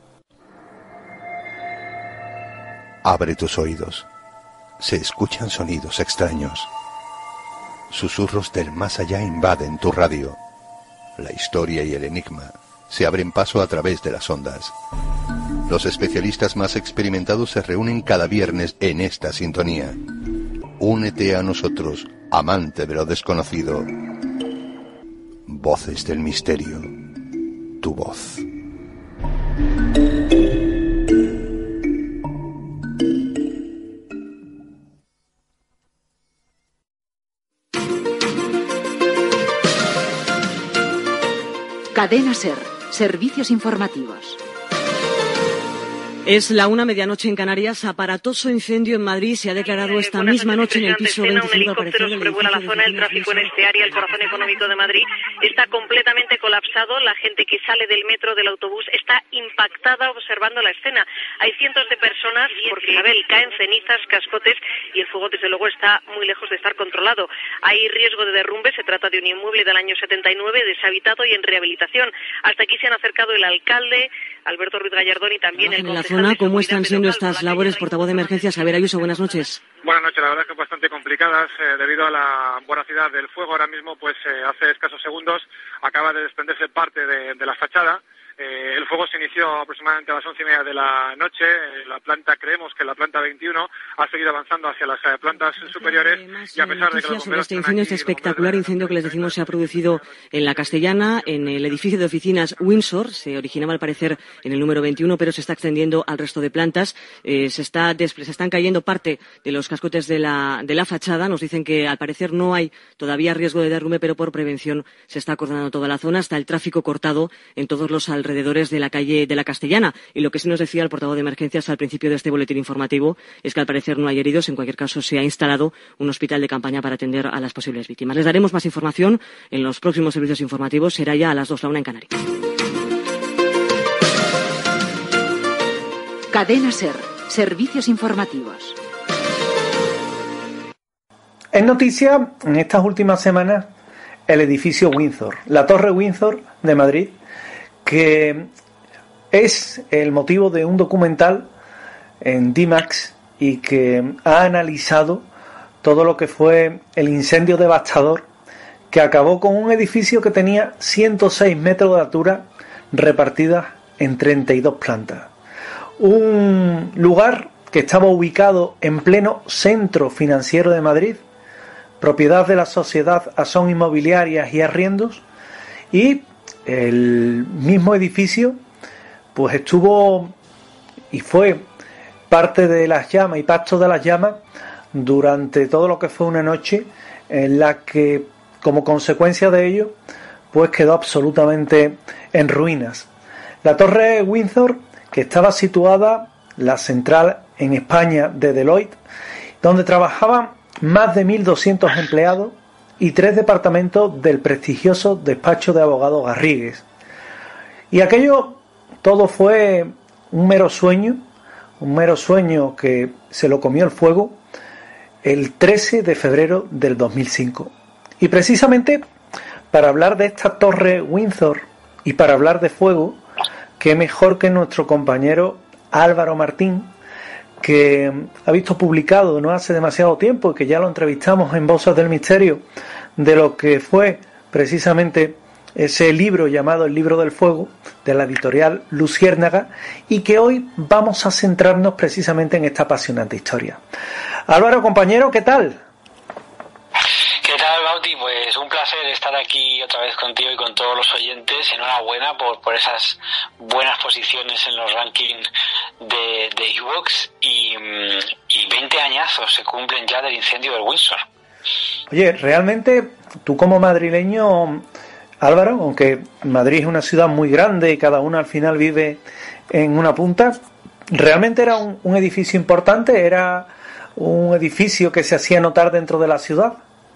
Abre tus oídos. Se escuchan sonidos extraños. Susurros del más allá invaden tu radio. La historia y el enigma se abren paso a través de las ondas. Los especialistas más experimentados se reúnen cada viernes en esta sintonía. Únete a nosotros, amante de lo desconocido. Voces del misterio. Tu voz. Cadena SER, servicios informativos. Es la una medianoche en Canarias. Aparatoso incendio en Madrid se ha declarado esta misma noche en el piso veinticinco. Un helicóptero sobrevuela la zona. El tráfico en este área, el corazón económico de Madrid, está completamente colapsado. La gente que sale del metro, del autobús, está impactada observando la escena. Hay cientos de personas porque, Isabel, caen cenizas, cascotes y el fuego, desde luego, está muy lejos de estar controlado. Hay riesgo de derrumbe. Se trata de un inmueble del año setenta y nueve, deshabitado y en rehabilitación. Hasta aquí se han acercado el alcalde, Alberto Ruiz Gallardón, y también el concejal. ¿Cómo están siendo estas labores, portavoz de emergencias? Javier Ayuso, buenas noches. Buenas noches, la verdad es que bastante complicadas eh, debido a la voracidad del fuego. Ahora mismo, pues eh, hace escasos segundos acaba de desprenderse parte de, de la fachada. Eh, el fuego se inició aproximadamente a las once y media de la noche. Eh, la planta, creemos que la planta veintiuno ha seguido avanzando hacia las eh, plantas superiores. Y a pesar de que los sobre este incendio, este espectacular incendio que les decimos se ha producido en la Castellana, en el edificio de oficinas Windsor. Se originaba al parecer en el número veintiuno, pero se está extendiendo al resto de plantas. Eh, se, está se están cayendo parte de los cascotes de la, de la fachada. Nos dicen que al parecer no hay todavía riesgo de derrumbe, pero por prevención se está acordonando toda la zona. Está el tráfico cortado en todos los alrededores alrededores de la calle de la Castellana. Y lo que sí nos decía el portavoz de emergencias al principio de este boletín informativo es que al parecer no hay heridos. En cualquier caso, se ha instalado un hospital de campaña para atender a las posibles víctimas. Les daremos más información en los próximos servicios informativos. Será ya a las dos, la una en Canarias. Cadena SER, servicios informativos. Es noticia en estas últimas semanas el edificio Windsor, la Torre Windsor de Madrid, que es el motivo de un documental en D MAX y que ha analizado todo lo que fue el incendio devastador que acabó con un edificio que tenía ciento seis metros de altura repartidas en treinta y dos plantas. Un lugar que estaba ubicado en pleno centro financiero de Madrid, propiedad de la sociedad Asón Inmobiliarias y Arriendos, y el mismo edificio pues estuvo y fue parte de las llamas y pasto de las llamas durante todo lo que fue una noche en la que como consecuencia de ello, pues quedó absolutamente en ruinas. La Torre Windsor, que estaba situada, la central en España de Deloitte, donde trabajaban más de mil doscientos empleados y tres departamentos del prestigioso despacho de abogados Garrigues. Y aquello todo fue un mero sueño, un mero sueño que se lo comió el fuego el trece de febrero del dos mil cinco. Y precisamente para hablar de esta Torre Windsor y para hablar de fuego, qué mejor que nuestro compañero Álvaro Martín, que ha visto publicado no hace demasiado tiempo, y que ya lo entrevistamos en Voces del Misterio, de lo que fue precisamente ese libro llamado El Libro del Fuego, de la editorial Luciérnaga, y que hoy vamos a centrarnos precisamente en esta apasionante historia. Álvaro, compañero, ¿qué tal? ¿Qué tal, Bauti? Pues un placer estar aquí otra vez contigo y con todos los oyentes. Enhorabuena por, por esas buenas posiciones en los rankings de, de iVoox y, y veinte añazos se cumplen ya del incendio del Windsor. Oye, realmente tú como madrileño, Álvaro, aunque Madrid es una ciudad muy grande y cada uno al final vive en una punta, ¿realmente era un, un edificio importante? ¿Era un edificio que se hacía notar dentro de la ciudad?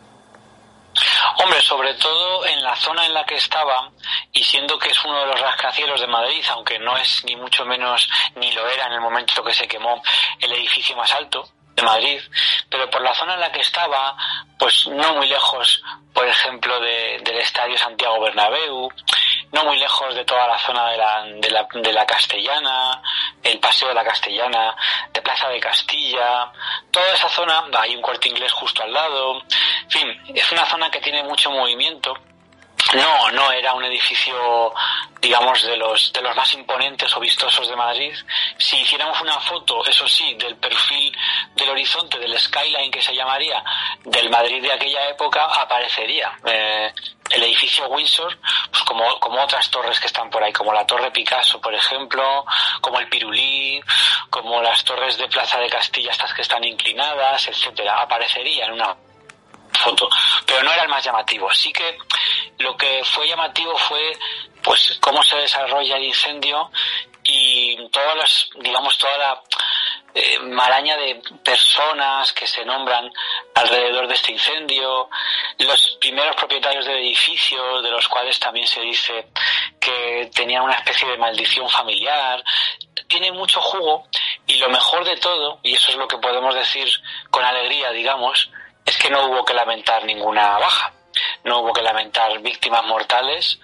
Hombre, sobre todo en la zona en la que estaba, y siendo que es uno de los rascacielos de Madrid, aunque no es ni mucho menos, ni lo era en el momento que se quemó, el edificio más alto de Madrid, pero por la zona en la que estaba, pues no muy lejos, por ejemplo, de, del Estadio Santiago Bernabéu, no muy lejos de toda la zona de la, de la, de la Castellana, el Paseo de la Castellana, de Plaza de Castilla, toda esa zona, hay un Corte Inglés justo al lado, en fin, es una zona que tiene mucho movimiento. No, no era un edificio, digamos, de los de los más imponentes o vistosos de Madrid. Si hiciéramos una foto, eso sí, del perfil del horizonte, del skyline que se llamaría, del Madrid de aquella época, aparecería eh, el edificio Windsor, pues como, como otras torres que están por ahí, como la Torre Picasso, por ejemplo, como el Pirulí, como las torres de Plaza de Castilla, estas que están inclinadas, etcétera. Aparecería en una foto, pero no era el más llamativo. Sí que lo que fue llamativo fue pues cómo se desarrolla el incendio y todas las, digamos, toda la eh, maraña de personas que se nombran alrededor de este incendio, los primeros propietarios del edificio, de los cuales también se dice que tenían una especie de maldición familiar. Tiene mucho jugo, y lo mejor de todo, y eso es lo que podemos decir con alegría, digamos, es que no hubo que lamentar ninguna baja, no hubo que lamentar víctimas mortales,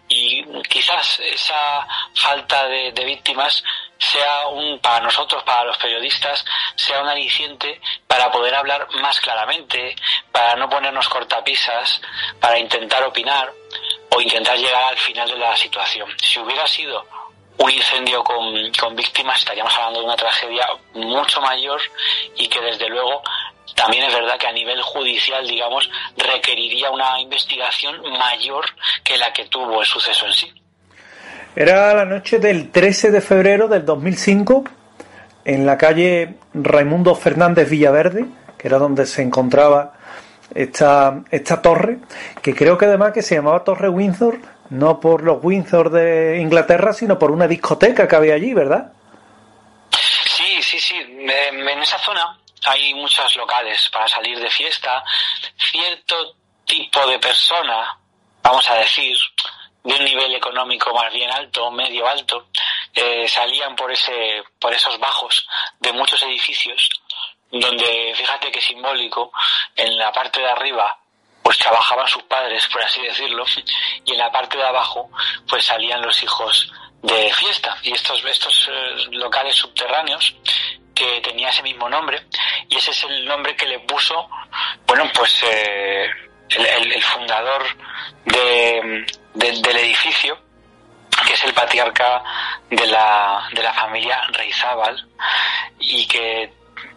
y quizás esa falta de, de víctimas sea un, para nosotros, para los periodistas, sea un aliciente para poder hablar más claramente, para no ponernos cortapisas, para intentar opinar o intentar llegar al final de la situación. Si hubiera sido un incendio con, con víctimas, estaríamos hablando de una tragedia mucho mayor, y que desde luego también es verdad que a nivel judicial, digamos, requeriría una investigación mayor que la que tuvo el suceso en sí. Era la noche del trece de febrero del dos mil cinco, en la calle Raimundo Fernández Villaverde, que era donde se encontraba esta, esta torre, que creo que además que se llamaba Torre Windsor, no por los Windsor de Inglaterra, sino por una discoteca que había allí, ¿verdad? Sí, sí, sí. En esa zona hay muchos locales para salir de fiesta. Cierto tipo de persona, vamos a decir, de un nivel económico más bien alto, medio alto, eh, salían por ese, por esos bajos de muchos edificios, donde, fíjate qué simbólico, en la parte de arriba pues trabajaban sus padres, por así decirlo, y en la parte de abajo pues salían los hijos de fiesta. Y estos, estos eh, locales subterráneos, que tenía ese mismo nombre, y ese es el nombre que le puso, bueno, pues eh, el, el, el fundador de, de, del edificio, que es el patriarca de la, de la familia Reizábal, y que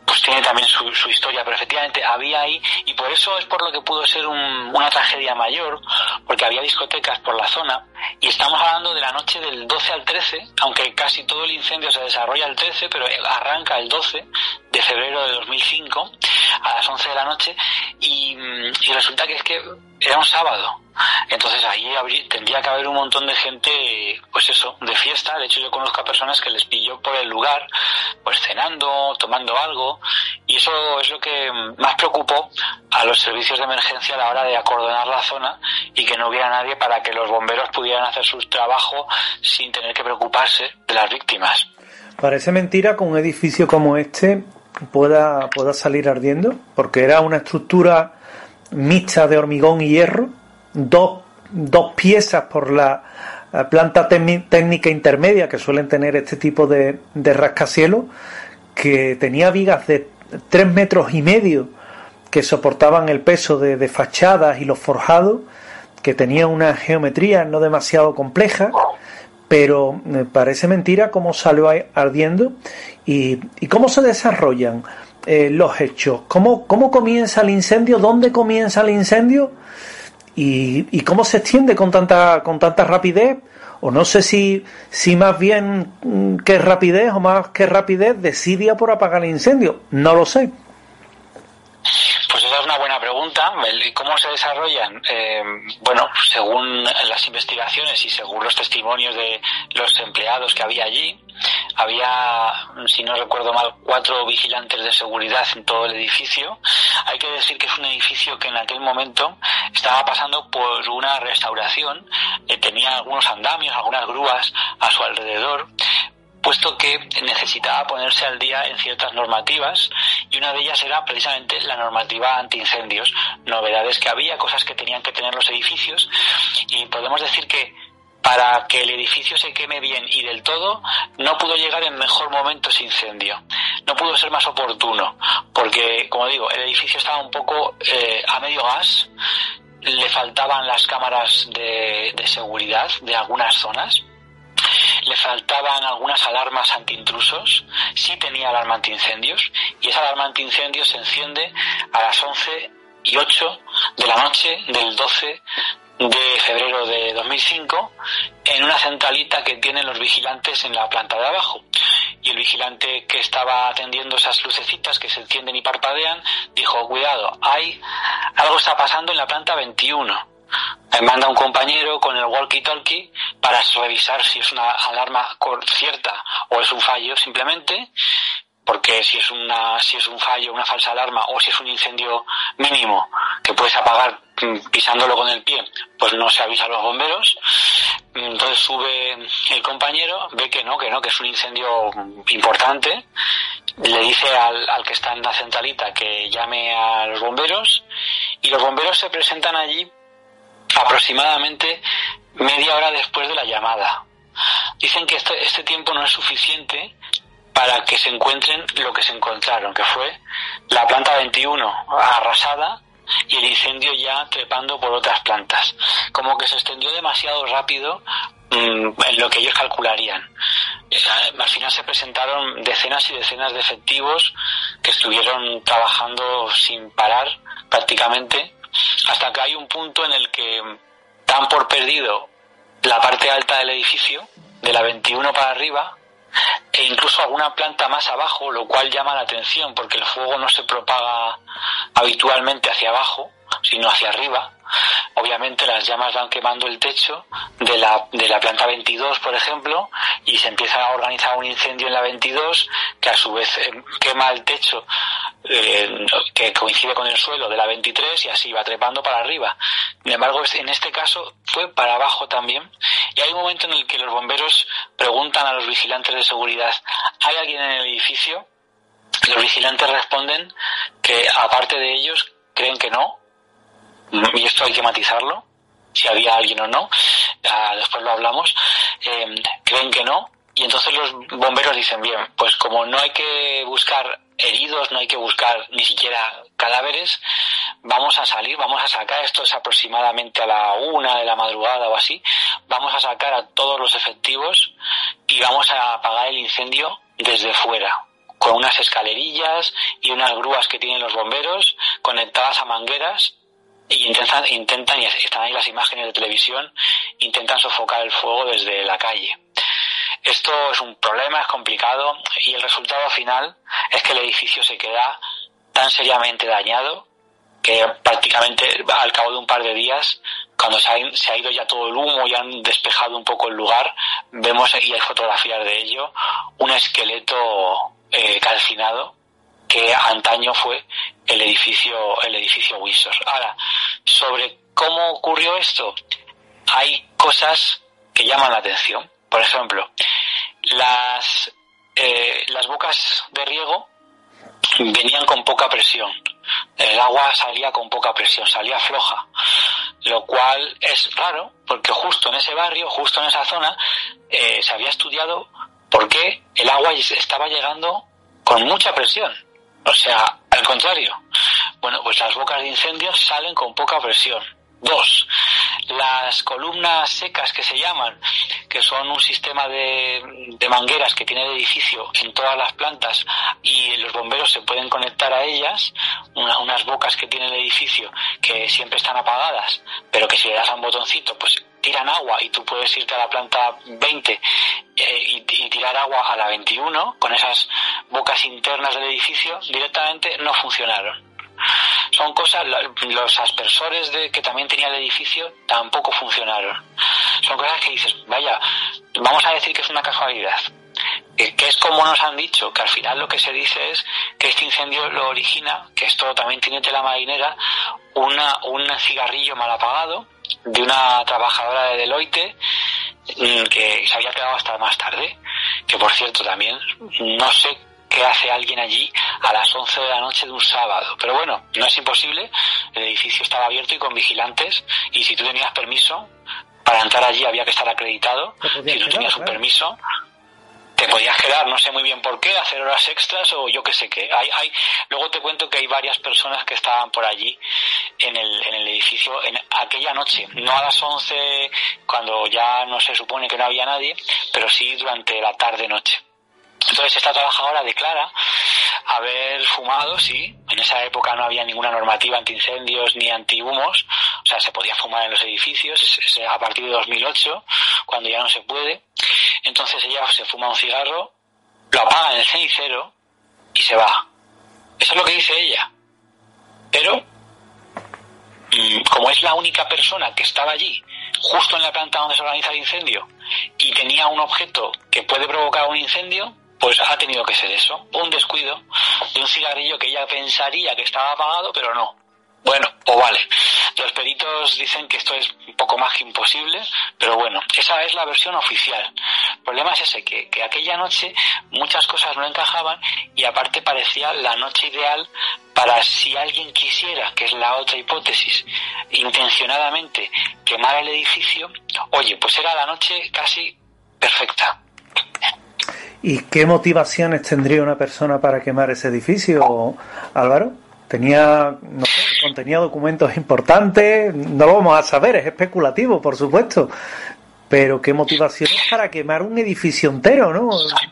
pues tiene también su, su historia, pero efectivamente había ahí, y por eso es por lo que pudo ser un, una tragedia mayor, porque había discotecas por la zona, y estamos hablando de la noche del doce al trece, aunque casi todo el incendio se desarrolla el trece, pero arranca el doce de febrero de dos mil cinco a las once de la noche, y, y resulta que es que era un sábado. Entonces ahí habría, tendría que haber un montón de gente, pues eso, de fiesta. De hecho, yo conozco a personas que les pilló por el lugar, pues cenando, tomando algo, y eso es lo que más preocupó a los servicios de emergencia a la hora de acordonar la zona y que no hubiera nadie para que los bomberos pudieran hacer su trabajo sin tener que preocuparse de las víctimas. Parece mentira que un edificio como este pueda, pueda salir ardiendo, porque era una estructura mixta de hormigón y hierro, dos, dos piezas por la planta técnica intermedia que suelen tener este tipo de, de rascacielos, que tenía vigas de tres metros y medio que soportaban el peso de, de fachadas y los forjados, que tenía una geometría no demasiado compleja, pero me parece mentira cómo salió ardiendo y, y cómo se desarrollan eh, los hechos, cómo, cómo comienza el incendio, dónde comienza el incendio y, y cómo se extiende con tanta con tanta rapidez, o no sé si, si más bien que rapidez o más que rapidez decidia por apagar el incendio, no lo sé. Pues esa es una buena pregunta. ¿Cómo se desarrollan? Eh, bueno, según las investigaciones y según los testimonios de los empleados que había allí, había, si no recuerdo mal, cuatro vigilantes de seguridad en todo el edificio. Hay que decir que es un edificio que en aquel momento estaba pasando por una restauración, eh, tenía algunos andamios, algunas grúas a su alrededor, puesto que necesitaba ponerse al día en ciertas normativas, y una de ellas era precisamente la normativa antiincendios, novedades que había, cosas que tenían que tener los edificios, y podemos decir que para que el edificio se queme bien y del todo, no pudo llegar en mejor momento ese incendio. No pudo ser más oportuno, porque, como digo, el edificio estaba un poco eh, a medio gas, le faltaban las cámaras de, de seguridad de algunas zonas, le faltaban algunas alarmas antiintrusos, sí tenía alarma antiincendios, y esa alarma antiincendios se enciende a las once y ocho de la noche del doce de febrero de dos mil cinco en una centralita que tienen los vigilantes en la planta de abajo. Y el vigilante que estaba atendiendo esas lucecitas que se encienden y parpadean dijo: cuidado, hay algo está pasando en la planta veintiuno. Me manda un compañero con el walkie-talkie para revisar si es una alarma cierta o es un fallo simplemente, porque si es una si es un fallo, una falsa alarma, o si es un incendio mínimo que puedes apagar pisándolo con el pie, pues no se avisa a los bomberos. Entonces sube el compañero, ve que no, que no, que es un incendio importante, le dice al, al que está en la centralita que llame a los bomberos, y los bomberos se presentan allí aproximadamente media hora después de la llamada. Dicen que este, este tiempo no es suficiente para que se encuentren lo que se encontraron, que fue la planta veintiuno arrasada y el incendio ya trepando por otras plantas. Como que se extendió demasiado rápido mmm, en lo que ellos calcularían. Al final se presentaron decenas y decenas de efectivos que estuvieron trabajando sin parar prácticamente, hasta que hay un punto en el que dan por perdido la parte alta del edificio, de la veintiuno para arriba, e incluso alguna planta más abajo, lo cual llama la atención porque el fuego no se propaga habitualmente hacia abajo, sino hacia arriba. Obviamente las llamas van quemando el techo de la, de la planta veintidós, por ejemplo, y se empieza a organizar un incendio en la veintidós que a su vez eh, quema el techo eh, que coincide con el suelo de la veintitrés, y así va trepando para arriba. Sin embargo, en este caso fue para abajo también, y hay un momento en el que los bomberos preguntan a los vigilantes de seguridad: ¿hay alguien en el edificio? Los vigilantes responden que, aparte de ellos, creen que no. Y esto hay que matizarlo, si había alguien o no, ya después lo hablamos. Eh, creen que no, y entonces los bomberos dicen: bien, pues como no hay que buscar heridos, no hay que buscar ni siquiera cadáveres, vamos a salir, vamos a sacar, esto es aproximadamente a la una de la madrugada o así, vamos a sacar a todos los efectivos y vamos a apagar el incendio desde fuera, con unas escalerillas y unas grúas que tienen los bomberos conectadas a mangueras, y intentan, intentan, y están ahí las imágenes de televisión, intentan sofocar el fuego desde la calle. Esto es un problema, es complicado, y el resultado final es que el edificio se queda tan seriamente dañado que prácticamente al cabo de un par de días, cuando se ha, se ha ido ya todo el humo y han despejado un poco el lugar, vemos, y hay fotografías de ello, un esqueleto eh, calcinado que antaño fue el edificio el edificio Windsor. Ahora, sobre cómo ocurrió esto, hay cosas que llaman la atención. Por ejemplo, las eh, las bocas de riego venían con poca presión. El agua salía con poca presión, salía floja, lo cual es raro porque justo en ese barrio, justo en esa zona, eh, se había estudiado por qué el agua estaba llegando con mucha presión. O sea, al contrario. Bueno, pues las bocas de incendios salen con poca presión. Dos, las columnas secas que se llaman, que son un sistema de, de mangueras que tiene el edificio en todas las plantas y los bomberos se pueden conectar a ellas, una, unas bocas que tiene el edificio que siempre están apagadas, pero que si le das a un botoncito pues tiran agua y tú puedes irte a la planta veinte eh, y, y tirar agua a la veintiuno, con esas bocas internas del edificio directamente no funcionaron. Son cosas, los aspersores de, que también tenía el edificio tampoco funcionaron. Son cosas que dices, vaya, vamos a decir que es una casualidad. Que, que es como nos han dicho, que al final lo que se dice es que este incendio lo origina, que esto también tiene tela marinera, una, un cigarrillo mal apagado de una trabajadora de Deloitte que se había quedado hasta más tarde. Que por cierto también, no sé qué hace alguien allí a las once de la noche de un sábado. Pero bueno, no es imposible, el edificio estaba abierto y con vigilantes, y si tú tenías permiso, para entrar allí había que estar acreditado, si tú tenías un permiso, te podías quedar, no sé muy bien por qué, hacer horas extras o yo qué sé qué. Hay, hay, luego te cuento que hay varias personas que estaban por allí en el, en el edificio en aquella noche, no a las once, cuando ya no se supone que no había nadie, pero sí durante la tarde-noche. Entonces esta trabajadora declara haber fumado, sí, en esa época no había ninguna normativa antiincendios ni antihumos, o sea, se podía fumar en los edificios a partir de dos mil ocho, cuando ya no se puede. Entonces ella se fuma un cigarro, lo apaga en el cenicero y se va. Eso es lo que dice ella. Pero, como es la única persona que estaba allí, justo en la planta donde se organiza el incendio, y tenía un objeto que puede provocar un incendio, pues ha tenido que ser eso, un descuido de un cigarrillo que ella pensaría que estaba apagado, pero no. Bueno, o vale. Los peritos dicen que esto es un poco más que imposible, pero bueno, esa es la versión oficial. El problema es ese, que, que aquella noche muchas cosas no encajaban y aparte parecía la noche ideal para si alguien quisiera, que es la otra hipótesis, intencionadamente quemar el edificio, oye, pues era la noche casi perfecta. ¿Y qué motivaciones tendría una persona para quemar ese edificio, Álvaro? Tenía, no sé, contenía documentos importantes, no lo vamos a saber, es especulativo, por supuesto, pero qué motivaciones para quemar un edificio entero, ¿no?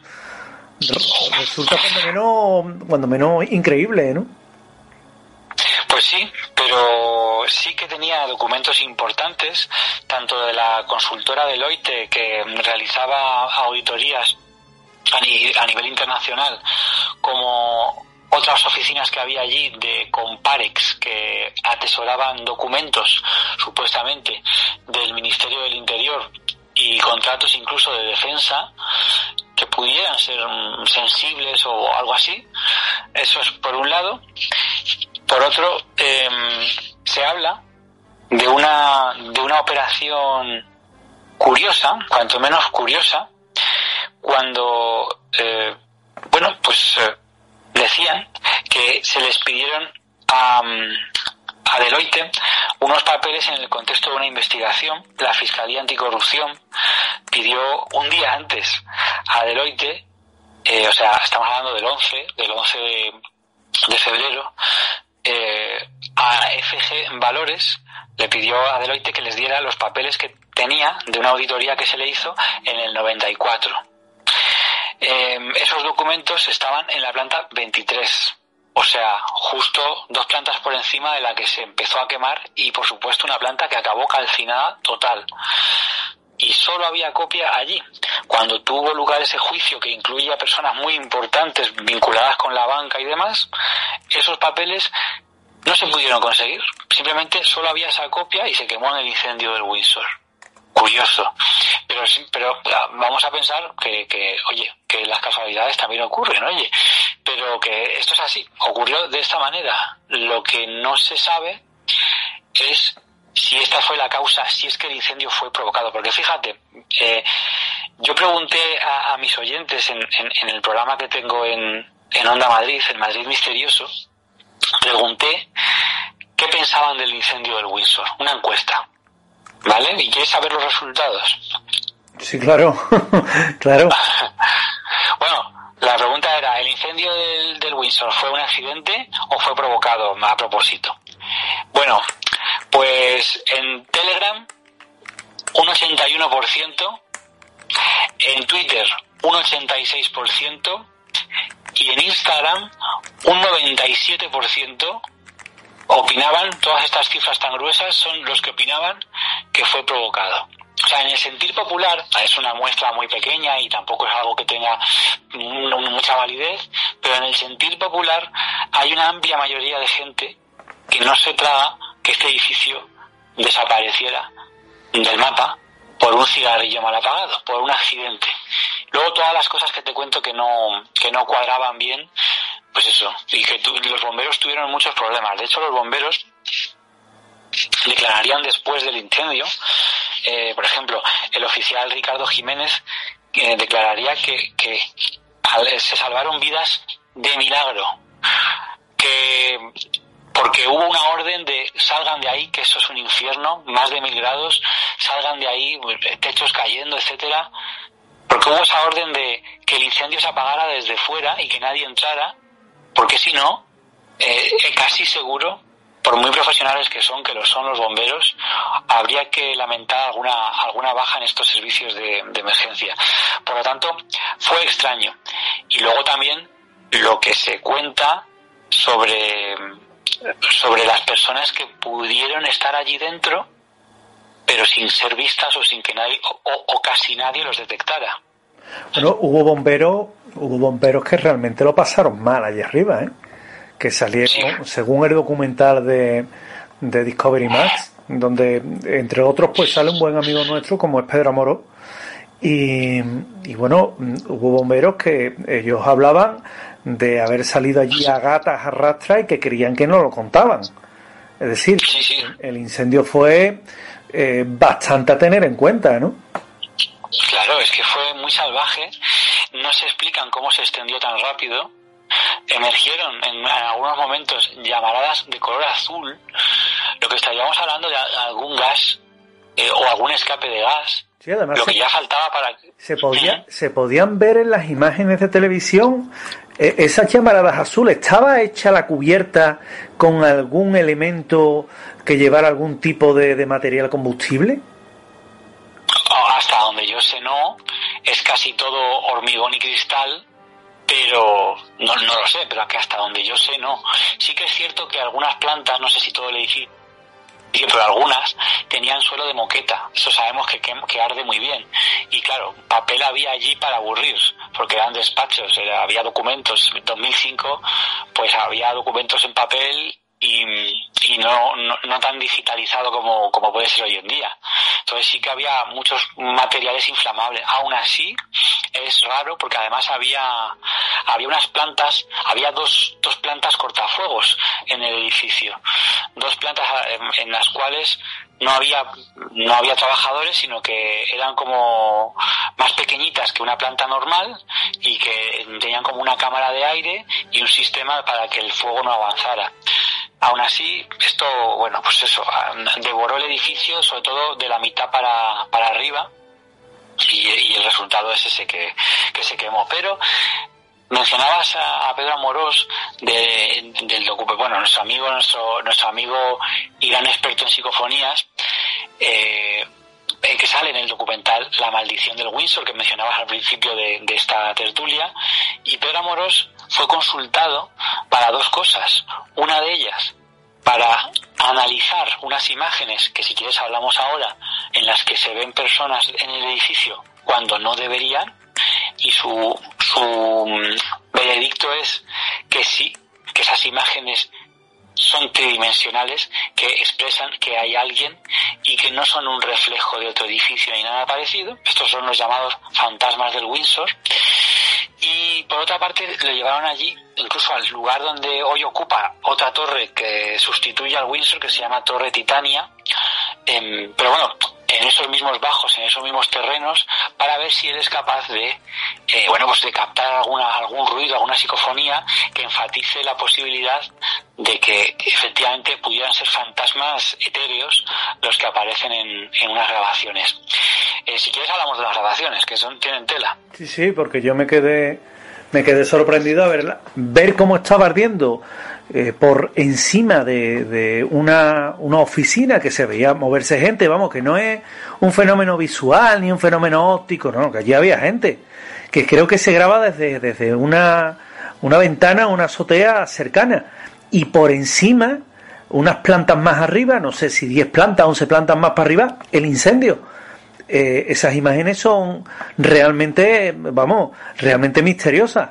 Resulta cuando menos, cuando menos increíble, ¿no? Pues sí, pero sí que tenía documentos importantes, tanto de la consultora Deloitte, que realizaba auditorías a, ni, a nivel internacional, como otras oficinas que había allí de Comparex, que atesoraban documentos supuestamente del Ministerio del Interior y contratos incluso de defensa que pudieran ser sensibles o algo así. Eso es por un lado. Por otro, eh, se habla de una de una operación curiosa, cuanto menos curiosa, cuando eh, bueno, pues eh, decían que se les pidieron a, a Deloitte unos papeles en el contexto de una investigación. La Fiscalía Anticorrupción pidió un día antes a Deloitte, eh, o sea, estamos hablando del once, del once de, de febrero, eh, a F G Valores le pidió a Deloitte que les diera los papeles que tenía de una auditoría que se le hizo en el noventa y cuatro. eh, esos documentos estaban en la planta veintitrés. O sea, justo dos plantas por encima de la que se empezó a quemar y, por supuesto, una planta que acabó calcinada total. Y solo había copia allí. Cuando tuvo lugar ese juicio, que incluye a personas muy importantes vinculadas con la banca y demás, esos papeles no se pudieron conseguir. Simplemente solo había esa copia y se quemó en el incendio del Windsor. Curioso. Pero, pero vamos a pensar que, que, oye, que las casualidades también ocurren, oye. Pero que esto es así. Ocurrió de esta manera. Lo que no se sabe es si esta fue la causa, si es que el incendio fue provocado. Porque fíjate, eh, yo pregunté a, a mis oyentes en, en, en el programa que tengo en, en Onda Madrid, en Madrid Misterioso, pregunté qué pensaban del incendio del Windsor. Una encuesta. ¿Vale? ¿Y quieres saber los resultados? Sí, claro. Claro. Bueno, la pregunta era, ¿el incendio del, del Windsor fue un accidente o fue provocado a propósito? Bueno, pues en Telegram un ochenta y uno por ciento, en Twitter un ochenta y seis por ciento y en Instagram un noventa y siete por ciento opinaban, todas estas cifras tan gruesas son los que opinaban que fue provocado. O sea, en el sentir popular, es una muestra muy pequeña y tampoco es algo que tenga mucha validez, pero en el sentir popular hay una amplia mayoría de gente que no se traga que este edificio desapareciera del mapa por un cigarrillo mal apagado, por un accidente. Luego todas las cosas que te cuento que no, que no cuadraban bien, pues eso, y que tu, los bomberos tuvieron muchos problemas. De hecho, los bomberos declararían después del incendio, eh, por ejemplo, el oficial Ricardo Jiménez eh, declararía que, que se salvaron vidas de milagro, que porque hubo una orden de salgan de ahí, que eso es un infierno, más de mil grados, salgan de ahí, techos cayendo, etcétera, porque hubo esa orden de que el incendio se apagara desde fuera y que nadie entrara, porque si no, eh, casi seguro, por muy profesionales que son, que lo son los bomberos, habría que lamentar alguna alguna baja en estos servicios de, de emergencia. Por lo tanto, fue extraño. Y luego también lo que se cuenta sobre, sobre las personas que pudieron estar allí dentro, pero sin ser vistas o sin que nadie, o, o casi nadie los detectara. Bueno, hubo bomberos, hubo bomberos que realmente lo pasaron mal allí arriba, ¿eh? Que salieron, sí, según el documental de, de Discovery Max, donde entre otros pues sale un buen amigo nuestro como es Pedro Amorós, y, y bueno, hubo bomberos que ellos hablaban de haber salido allí a gatas a rastras y que creían que no lo contaban. Es decir, sí, sí. El incendio fue eh, bastante a tener en cuenta, ¿no? Claro, es que fue muy salvaje, no se explican cómo se extendió tan rápido. Emergieron en, en algunos momentos llamaradas de color azul, lo que estaríamos hablando de algún gas eh, o algún escape de gas, sí, además lo que se, ya faltaba para... Se, podía, ¿Mm? se podían ver en las imágenes de televisión eh, esas llamaradas azules. ¿Estaba hecha la cubierta con algún elemento que llevara algún tipo de, de material combustible? Hasta donde yo sé no, es casi todo hormigón y cristal, pero no, no lo sé, pero que hasta donde yo sé no. Sí que es cierto que algunas plantas, no sé si todo el edificio, pero algunas tenían suelo de moqueta, eso sabemos que, que, que arde muy bien, y claro, papel había allí para aburrir, porque eran despachos, era, había documentos, en dos mil cinco pues había documentos en papel y, y no, no, no tan digitalizado como, como puede ser hoy en día. Entonces sí que había muchos materiales inflamables. Aún así es raro porque además había había unas plantas, había dos dos plantas cortafuegos en el edificio, dos plantas en, en las cuales no había no había trabajadores, sino que eran como más pequeñitas que una planta normal y que tenían como una cámara de aire y un sistema para que el fuego no avanzara. Aún así, esto, bueno, pues eso, devoró el edificio, sobre todo de la mitad para, para arriba, y, y el resultado es ese que, que se quemó. Pero mencionabas a, a Pedro Amorós de, del documental, bueno, nuestro amigo, nuestro, nuestro amigo y gran experto en psicofonías, eh, que sale en el documental, La maldición del Windsor, que mencionabas al principio de, de esta tertulia, y Pedro Amorós fue consultado para dos cosas. Una de ellas, para analizar unas imágenes, que si quieres hablamos ahora, en las que se ven personas en el edificio cuando no deberían, y su, su veredicto es que sí, que esas imágenes son tridimensionales, que expresan que hay alguien y que no son un reflejo de otro edificio ni nada parecido. Estos son los llamados fantasmas del Windsor. Y por otra parte lo llevaron allí, incluso al lugar donde hoy ocupa otra torre que sustituye al Windsor, que se llama Torre Titania, eh, pero bueno, en esos mismos bajos, en esos mismos terrenos, para ver si él es capaz de, eh, bueno, pues de captar alguna, algún ruido, alguna psicofonía que enfatice la posibilidad de que efectivamente pudieran ser fantasmas etéreos los que aparecen en, en unas grabaciones. Eh, si quieres hablamos de las grabaciones, que son tienen tela. Sí, sí, porque yo me quedé me quedé sorprendido a ver, ver cómo estaba ardiendo eh, por encima de, de una, una oficina, que se veía moverse gente, vamos, que no es un fenómeno visual ni un fenómeno óptico, no, que allí había gente, que creo que se graba desde, desde una, una ventana, una azotea cercana, y por encima, unas plantas más arriba, no sé si diez plantas, once plantas más para arriba, el incendio. Eh, esas imágenes son realmente, vamos, realmente misteriosas.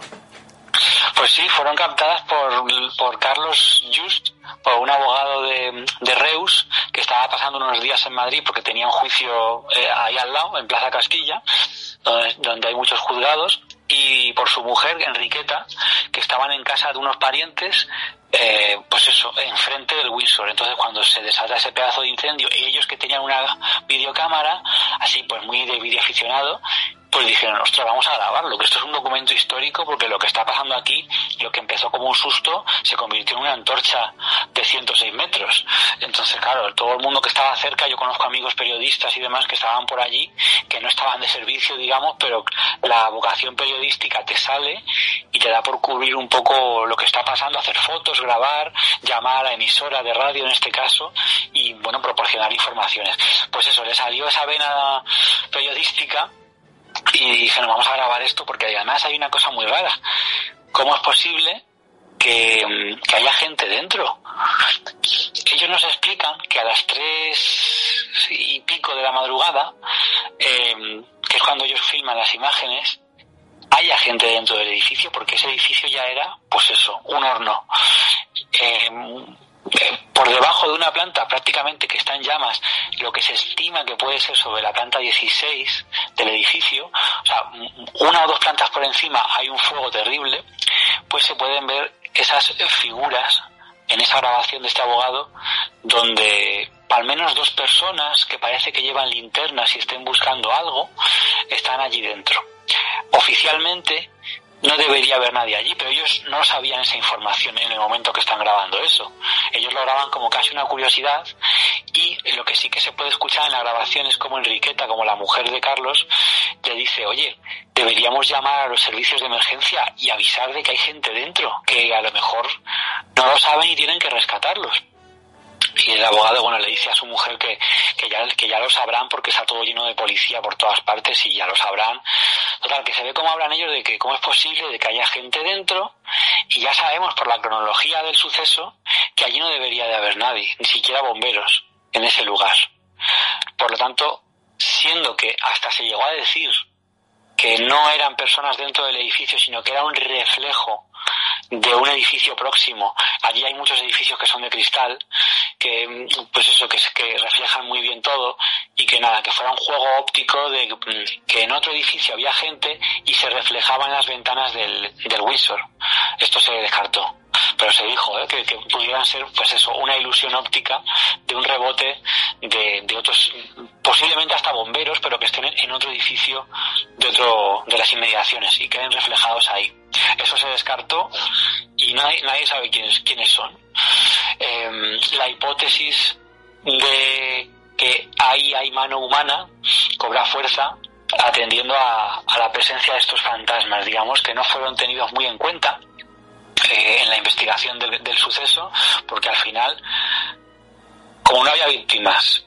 Pues sí, fueron captadas por, por Carlos Just, por un abogado de, de Reus, que estaba pasando unos días en Madrid porque tenía un juicio eh, ahí al lado, en Plaza Castilla, donde, donde hay muchos juzgados, y por su mujer, Enriqueta, que estaban en casa de unos parientes, eh, pues eso, enfrente del Windsor. Entonces, cuando se desata ese pedazo de incendio, y ellos que tenían una videocámara, así pues muy de videoaficionado, pues dijeron, ostras, vamos a grabarlo, que esto es un documento histórico, porque lo que está pasando aquí, lo que empezó como un susto, se convirtió en una antorcha de ciento seis metros. Entonces, claro, todo el mundo que estaba cerca, yo conozco amigos periodistas y demás que estaban por allí, que no estaban de servicio, digamos, pero la vocación periodística te sale y te da por cubrir un poco lo que está pasando, hacer fotos, grabar, llamar a la emisora de radio en este caso, y, bueno, proporcionar informaciones. Pues eso, le salió esa vena periodística, y dijeron, vamos a grabar esto, porque además hay una cosa muy rara. ¿Cómo es posible que, que haya gente dentro? Ellos nos explican que a las tres y pico de la madrugada, eh, que es cuando ellos filman las imágenes, haya gente dentro del edificio, porque ese edificio ya era, pues eso, un horno. Eh, por debajo de una planta prácticamente que está en llamas, lo que se estima que puede ser sobre la planta dieciséis del edificio, o sea, una o dos plantas por encima hay un fuego terrible, pues se pueden ver esas figuras en esa grabación de este abogado, donde al menos dos personas que parece que llevan linternas y estén buscando algo, están allí dentro. Oficialmente no debería haber nadie allí, pero ellos no sabían esa información en el momento que están grabando eso. Ellos lo graban como casi una curiosidad, y lo que sí que se puede escuchar en la grabación es como Enriqueta, como la mujer de Carlos, le dice, oye, deberíamos llamar a los servicios de emergencia y avisar de que hay gente dentro, que a lo mejor no lo saben y tienen que rescatarlos. Y el abogado, bueno, le dice a su mujer que, que, ya, que ya lo sabrán, porque está todo lleno de policía por todas partes y ya lo sabrán. Total, que se ve cómo hablan ellos de que cómo es posible de que haya gente dentro, y ya sabemos por la cronología del suceso que allí no debería de haber nadie, ni siquiera bomberos en ese lugar. Por lo tanto, siendo que hasta se llegó a decir que no eran personas dentro del edificio, sino que era un reflejo de un edificio próximo. Allí hay muchos edificios que son de cristal, que pues eso, que, que reflejan muy bien todo, y que nada, que fuera un juego óptico de que en otro edificio había gente y se reflejaba en las ventanas del, del Windsor. Esto se descartó, pero se dijo ¿eh? que, que pudieran ser, pues eso, una ilusión óptica de un rebote de, de otros, posiblemente hasta bomberos, pero que estén en otro edificio de otro de las inmediaciones y queden reflejados ahí. Eso se descartó y nadie, nadie sabe quiénes, quiénes son. Eh, la hipótesis de que ahí hay mano humana cobra fuerza atendiendo a, a la presencia de estos fantasmas, digamos, que no fueron tenidos muy en cuenta eh, en la investigación del, del suceso, porque al final, como no había víctimas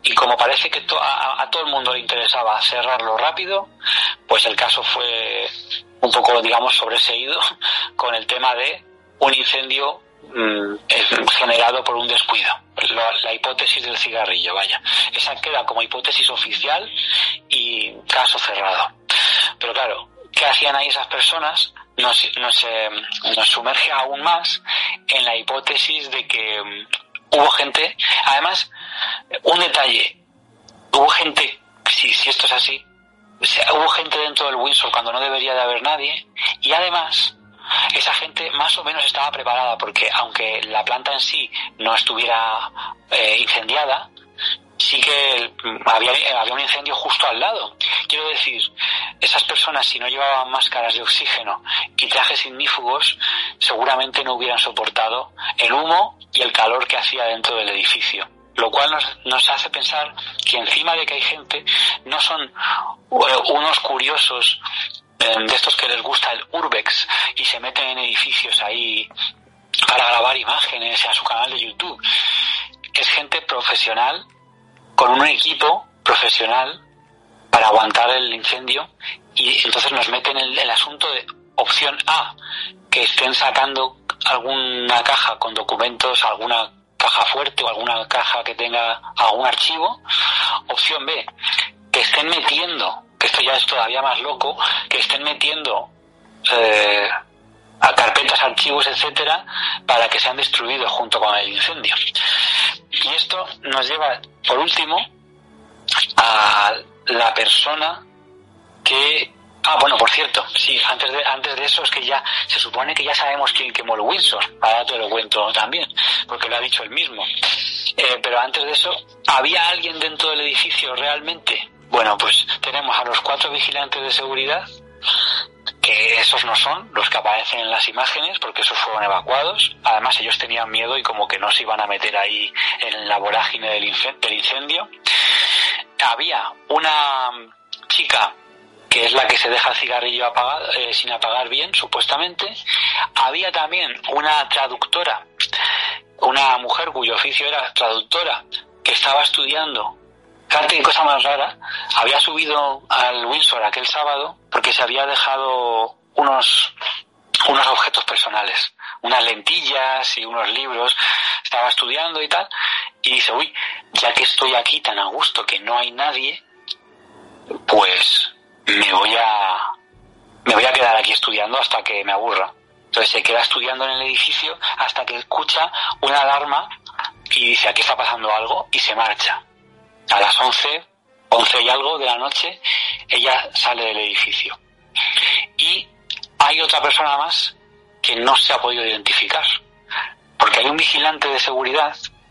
y como parece que to- a, a todo el mundo le interesaba cerrarlo rápido, pues el caso fue un poco, digamos, sobreseído con el tema de un incendio mmm, generado por un descuido. La, la hipótesis del cigarrillo, vaya. Esa queda como hipótesis oficial y caso cerrado. Pero claro, ¿qué hacían ahí esas personas? Nos, nos, eh, nos sumerge aún más en la hipótesis de que um, hubo gente, además, un detalle, hubo gente, si, si esto es así, o sea, hubo gente dentro del Windsor cuando no debería de haber nadie, y además esa gente más o menos estaba preparada, porque aunque la planta en sí no estuviera eh, incendiada, sí que había, había un incendio justo al lado. Quiero decir, esas personas, si no llevaban máscaras de oxígeno y trajes ignífugos, seguramente no hubieran soportado el humo y el calor que hacía dentro del edificio. Lo cual nos, nos hace pensar que encima de que hay gente, no son unos curiosos de estos que les gusta el urbex y se meten en edificios ahí para grabar imágenes a su canal de YouTube. Es gente profesional, con un equipo profesional para aguantar el incendio, y entonces nos meten el, el asunto de opción A, que estén sacando alguna caja con documentos, alguna caja fuerte o alguna caja que tenga algún archivo. Opción B, que estén metiendo, que esto ya es todavía más loco, que estén metiendo eh, a carpetas, archivos, etcétera, para que sean destruidos junto con el incendio. Y esto nos lleva, por último, a la persona que... Ah, bueno, por cierto, sí, antes de antes de eso es que ya se supone que ya sabemos quién quemó el Windsor. Ahora te lo cuento también, porque lo ha dicho él mismo. Eh, pero antes de eso, ¿había alguien dentro del edificio realmente? Bueno, pues tenemos a los cuatro vigilantes de seguridad, que esos no son los que aparecen en las imágenes, porque esos fueron evacuados. Además, ellos tenían miedo y como que no se iban a meter ahí en la vorágine del incendio. Había una chica que es la que se deja el cigarrillo apagado, eh, sin apagar bien, supuestamente. Había también una traductora, una mujer cuyo oficio era traductora, que estaba estudiando. Fíjate qué cosa más rara, había subido al Windsor aquel sábado porque se había dejado unos, unos objetos personales, unas lentillas y unos libros, estaba estudiando y tal, y dice, uy, ya que estoy aquí tan a gusto que no hay nadie, pues me voy a me voy a quedar aquí estudiando hasta que me aburra. Entonces se queda estudiando en el edificio hasta que escucha una alarma y dice, aquí está pasando algo, y se marcha. A las once, once y algo de la noche, ella sale del edificio. Y hay otra persona más que no se ha podido identificar, porque hay un vigilante de seguridad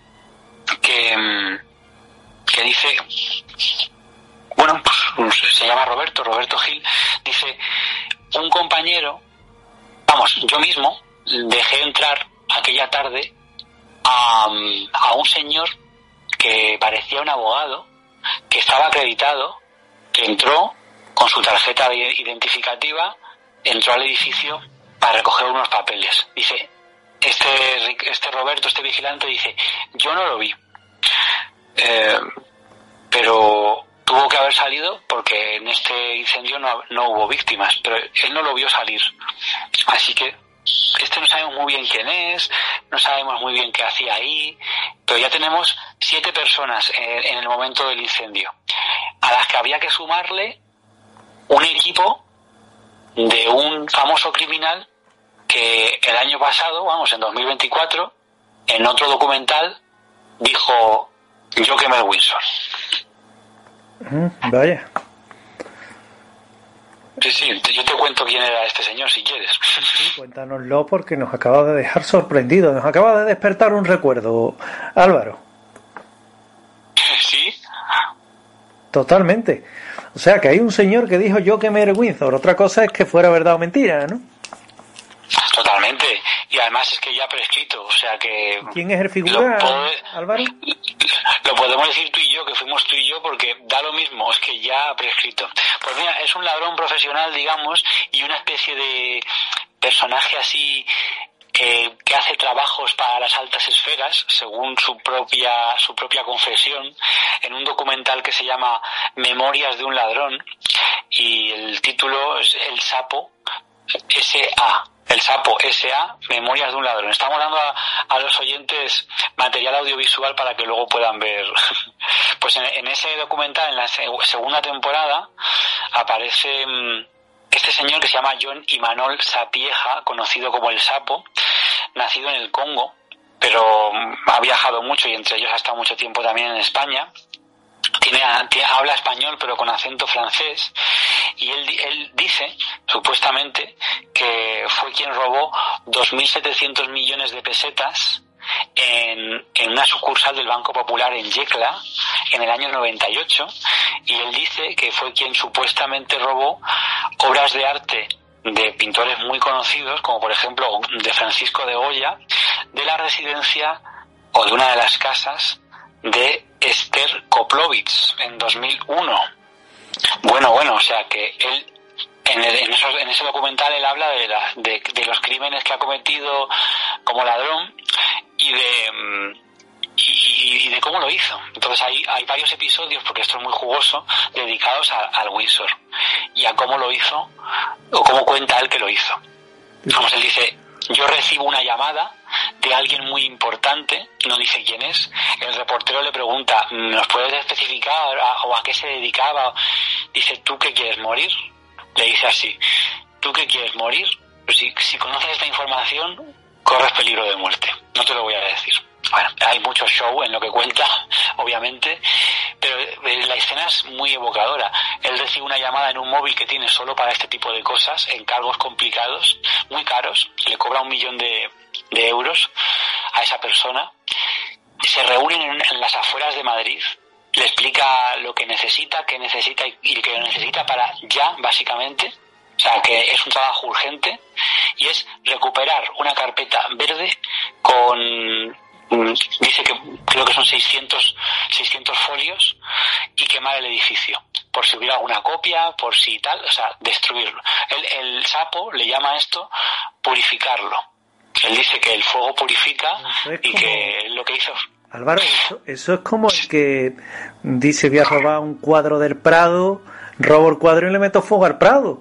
que, que dice, bueno, pues se llama Roberto, Roberto Gil, dice, un compañero, vamos, yo mismo dejé entrar aquella tarde a, a un señor que parecía un abogado, que estaba acreditado, que entró con su tarjeta identificativa, entró al edificio para recoger unos papeles. Dice, este, este Roberto, este vigilante, dice, yo no lo vi, eh, pero tuvo que haber salido porque en este incendio no, no hubo víctimas, pero él no lo vio salir. Así que este no sabemos muy bien quién es, no sabemos muy bien qué hacía ahí, pero ya tenemos siete personas en, en el momento del incendio, a las que había que sumarle un equipo de un famoso criminal que el año pasado, vamos, en dos mil veinticuatro, en otro documental, dijo, yo quemé el Windsor. Mm, vaya. Sí, sí, yo te cuento quién era este señor si quieres. Sí, cuéntanoslo porque nos acaba de dejar sorprendidos, nos acaba de despertar un recuerdo, Álvaro. ¿Sí? Totalmente. O sea, que hay un señor que dijo yo quemé el Windsor, otra cosa es que fuera verdad o mentira, ¿no? Totalmente, y además es que ya prescrito, o sea que... ¿Quién es el figura, puedo, Álvaro? Lo podemos decir tú y yo, que fuimos tú y yo, porque da lo mismo, es que ya ha prescrito. Pues mira, es un ladrón profesional, digamos, y una especie de personaje así eh, que hace trabajos para las altas esferas, según su propia, su propia confesión, en un documental que se llama Memorias de un ladrón, y el título es El Sapo S A El Sapo S A Memorias de un ladrón. Estamos dando a, a los oyentes material audiovisual para que luego puedan ver. Pues en, en ese documental, en la segunda temporada, aparece mmm, este señor que se llama John Imanol Sapieha, conocido como El Sapo, nacido en el Congo, pero ha viajado mucho y entre ellos ha estado mucho tiempo también en España. Tiene, tiene, habla español pero con acento francés, y él, él dice, supuestamente, que fue quien robó dos mil setecientos millones de pesetas en, en una sucursal del Banco Popular en Yecla en el año noventa y ocho, y él dice que fue quien supuestamente robó obras de arte de pintores muy conocidos, como por ejemplo de Francisco de Goya, de la residencia o de una de las casas de Esther Koplovitz en dos mil uno. Bueno, bueno, o sea que él, en, el, en, esos, en ese documental él habla de, la, de, de los crímenes que ha cometido como ladrón y de, y, y de cómo lo hizo. Entonces hay, hay varios episodios, porque esto es muy jugoso, dedicados a, al Windsor y a cómo lo hizo, o cómo cuenta él que lo hizo. Vamos, él dice: yo recibo una llamada de alguien muy importante, no dice quién es. El reportero le pregunta: ¿nos puedes especificar a, o a qué se dedicaba? Dice: ¿tú qué quieres, morir? Le dice así: ¿tú qué quieres, morir? Pues si, si conoces esta información, corres peligro de muerte. No te lo voy a decir. Bueno, hay mucho show en lo que cuenta, obviamente, pero la escena es muy evocadora. Él recibe una llamada en un móvil que tiene solo para este tipo de cosas, encargos complicados, muy caros, le cobra un millón de, de euros a esa persona. Se reúnen en, en las afueras de Madrid, le explica lo que necesita, qué necesita y que lo necesita para ya, básicamente. O sea, que es un trabajo urgente, y es recuperar una carpeta verde con... dice que creo que son seiscientos folios, y quemar el edificio por si hubiera alguna copia, por si tal, o sea, destruirlo. El, el Sapo le llama a esto purificarlo. Él dice que el fuego purifica y como... que lo que hizo... Álvaro, eso, eso es como el que dice: voy a robar un cuadro del Prado, robo el cuadro y le meto fuego al Prado.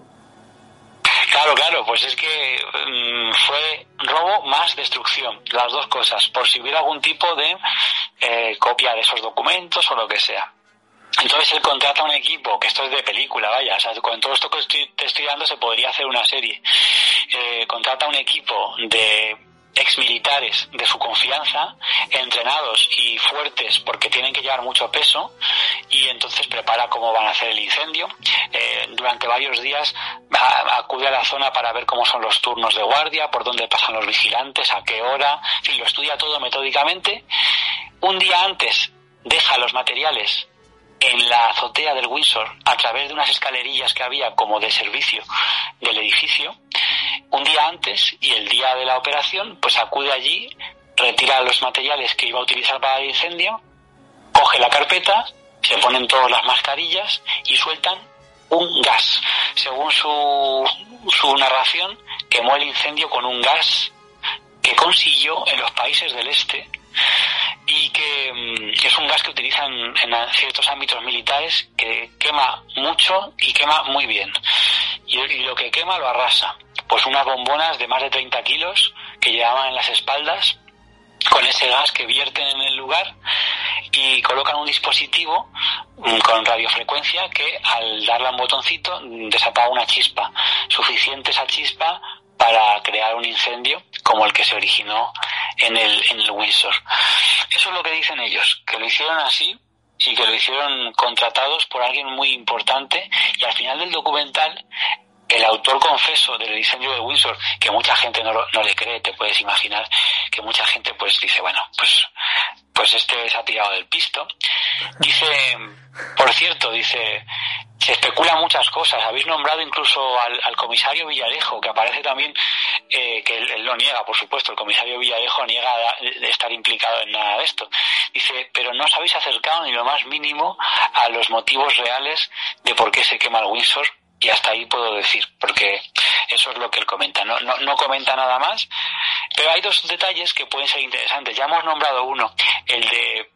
Claro, claro, pues es que um, fue robo más destrucción, las dos cosas, por si hubiera algún tipo de eh, copia de esos documentos o lo que sea. Entonces él contrata un equipo, que esto es de película, vaya, o sea, con todo esto que estoy, te estoy dando se podría hacer una serie. Eh, contrata un equipo de exmilitares de su confianza, entrenados y fuertes porque tienen que llevar mucho peso, y entonces prepara cómo van a hacer el incendio. Eh, durante varios días a, acude a la zona para ver cómo son los turnos de guardia, por dónde pasan los vigilantes, a qué hora, en fin, lo estudia todo metódicamente. Un día antes deja los materiales en la azotea del Windsor a través de unas escalerillas que había como de servicio del edificio, un día antes, y el día de la operación pues acude allí, retira los materiales que iba a utilizar para el incendio, coge la carpeta, se ponen todas las mascarillas y sueltan un gas. Según su, su narración, quemó el incendio con un gas que consiguió en los países del este, y que, que es un gas que utilizan en ciertos ámbitos militares, que quema mucho y quema muy bien, y, y lo que quema lo arrasa. Pues unas bombonas de más de treinta kilos que llevaban en las espaldas con ese gas que vierten en el lugar, y colocan un dispositivo con radiofrecuencia que al darle a un botoncito desataba una chispa, suficiente esa chispa para crear un incendio como el que se originó en el, en el Windsor. Eso es lo que dicen ellos, que lo hicieron así y que lo hicieron contratados por alguien muy importante, y al final del documental el autor confeso del incendio de Windsor, que mucha gente no, no le cree, te puedes imaginar que mucha gente pues dice, bueno, pues pues este se ha tirado del pisto. Dice, por cierto, dice, se especulan muchas cosas. Habéis nombrado incluso al, al comisario Villarejo, que aparece también, eh, que él, él lo niega, por supuesto, el comisario Villarejo niega de estar implicado en nada de esto. Dice, pero no os habéis acercado ni lo más mínimo a los motivos reales de por qué se quema el Windsor. Y hasta ahí puedo decir, porque Eso es lo que él comenta, no, no, no comenta nada más, pero hay dos detalles que pueden ser interesantes. Ya hemos nombrado uno, el de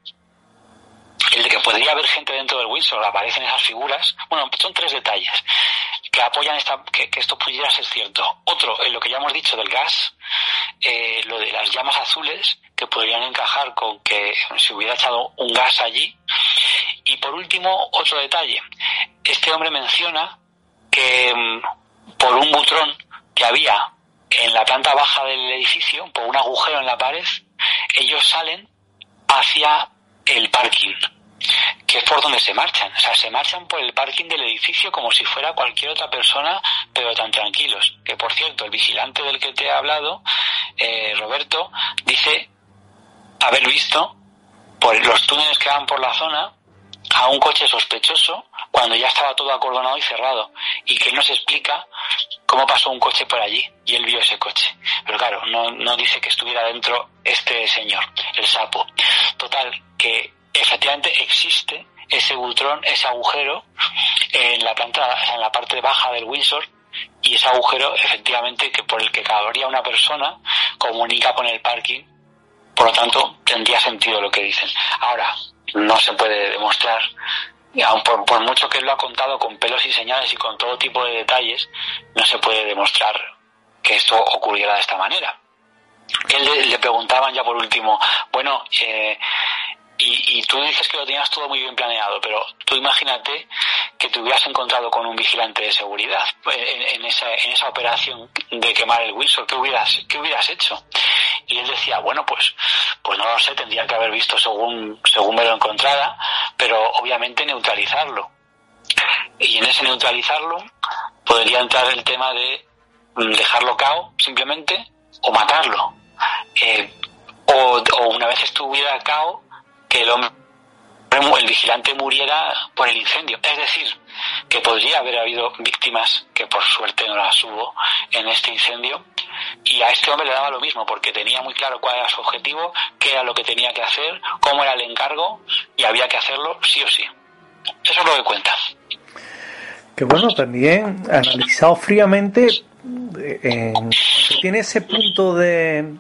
el de que podría haber gente dentro del Windsor, aparecen esas figuras. Bueno, son tres detalles que apoyan esta, que, que esto pudiera ser cierto. Otro, en lo que ya hemos dicho del gas, eh, lo de las llamas azules, que podrían encajar con que se hubiera echado un gas allí. Y por último, otro detalle. Este hombre menciona que por un butrón que había en la planta baja del edificio, por un agujero en la pared, ellos salen hacia el parking, que es por donde se marchan. O sea, se marchan por el parking del edificio como si fuera cualquier otra persona, pero tan tranquilos. Que, por cierto, el vigilante del que te he hablado, eh, Roberto, dice haber visto por los túneles que van por la zona a un coche sospechoso cuando ya estaba todo acordonado y cerrado, y que él nos explica cómo pasó un coche por allí y él vio ese coche. Pero claro, no, no dice que estuviera dentro este señor, el sapo. Total, que efectivamente existe ese butrón, ese agujero en la planta, en la parte baja del Windsor, y ese agujero efectivamente que por el que cabría una persona comunica con el parking. Por lo tanto, tendría sentido lo que dicen. Ahora, no se puede demostrar, aun por, por mucho que él lo ha contado con pelos y señales y con todo tipo de detalles, no se puede demostrar que esto ocurriera de esta manera. Él le, le preguntaban ya por último, bueno, eh, y, y tú dices que lo tenías todo muy bien planeado, pero tú imagínate que te hubieras encontrado con un vigilante de seguridad en, en, esa, en esa operación de quemar el Windsor, ¿qué hubieras, qué hubieras hecho? Y él decía, bueno, pues pues no lo sé, tendría que haber visto según según me lo encontrara, pero obviamente neutralizarlo. Y en ese neutralizarlo podría entrar el tema de dejarlo cao simplemente, o matarlo. Eh, o, o una vez estuviera cao, que el hombre, el vigilante muriera por el incendio. Es decir, que podría haber habido víctimas, que por suerte no las hubo en este incendio, y a este hombre le daba lo mismo, porque tenía muy claro cuál era su objetivo, qué era lo que tenía que hacer, cómo era el encargo, y había que hacerlo sí o sí. Eso es lo que cuenta. Que bueno, también analizado fríamente, eh, tiene ese punto de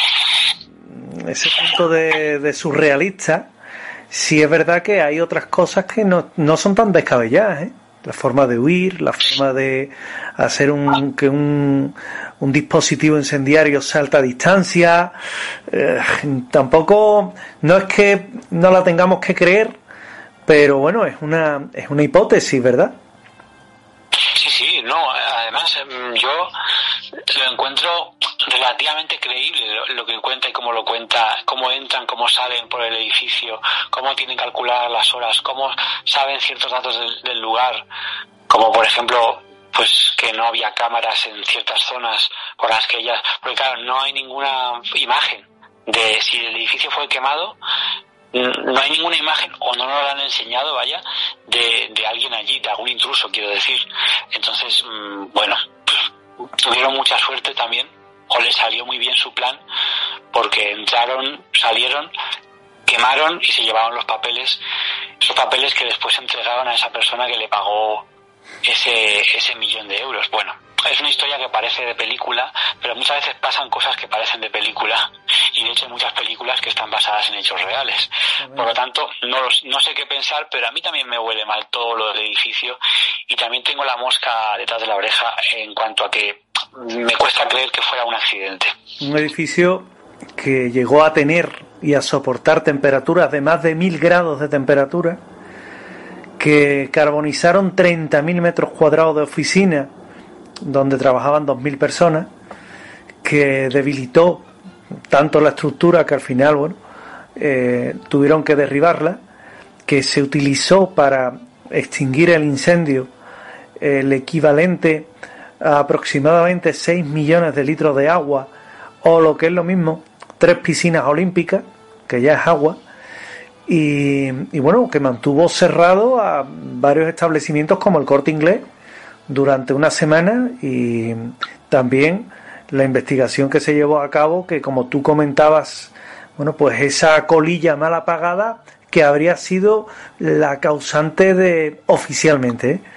ese punto de, de surrealista. Sí es verdad que hay otras cosas que no, no son tan descabelladas, ¿eh? La forma de huir, la forma de hacer un que un, un dispositivo incendiario salta a distancia. Eh, tampoco, no es que no la tengamos que creer, pero bueno, es una es una hipótesis, ¿verdad? Sí, sí, no, además yo lo encuentro relativamente creíble lo, lo que cuenta y cómo lo cuenta, cómo entran, cómo salen por el edificio, cómo tienen calculadas las horas, cómo saben ciertos datos del, del lugar, como por ejemplo, pues que no había cámaras en ciertas zonas por las que ellas, porque claro, no hay ninguna imagen de si el edificio fue quemado. No hay ninguna imagen, o no nos la han enseñado, vaya, de, de alguien allí, de algún intruso, quiero decir. Entonces, bueno, tuvieron mucha suerte también, o les salió muy bien su plan, porque entraron, salieron, quemaron y se llevaron los papeles, esos papeles que después entregaron a esa persona que le pagó ese, ese millón de euros. Bueno, es una historia que parece de película, pero muchas veces pasan cosas que parecen de película, y de hecho hay muchas películas que están basadas en hechos reales. Por lo tanto, no, no sé qué pensar, pero a mí también me huele mal todo lo del edificio, y también tengo la mosca detrás de la oreja en cuanto a que me cuesta creer que fuera un accidente. Un edificio que llegó a tener y a soportar temperaturas de más de mil grados de temperatura, que carbonizaron treinta mil metros cuadrados de oficina, donde trabajaban dos mil personas, que debilitó tanto la estructura que al final, bueno, eh, tuvieron que derribarla, que se utilizó para extinguir el incendio el equivalente a aproximadamente seis millones de litros de agua, o lo que es lo mismo, tres piscinas olímpicas, que ya es agua, y, y bueno, que mantuvo cerrado a varios establecimientos como el Corte Inglés durante una semana, y también la investigación que se llevó a cabo, que como tú comentabas, bueno, pues esa colilla mal apagada que habría sido la causante de, oficialmente, ¿eh?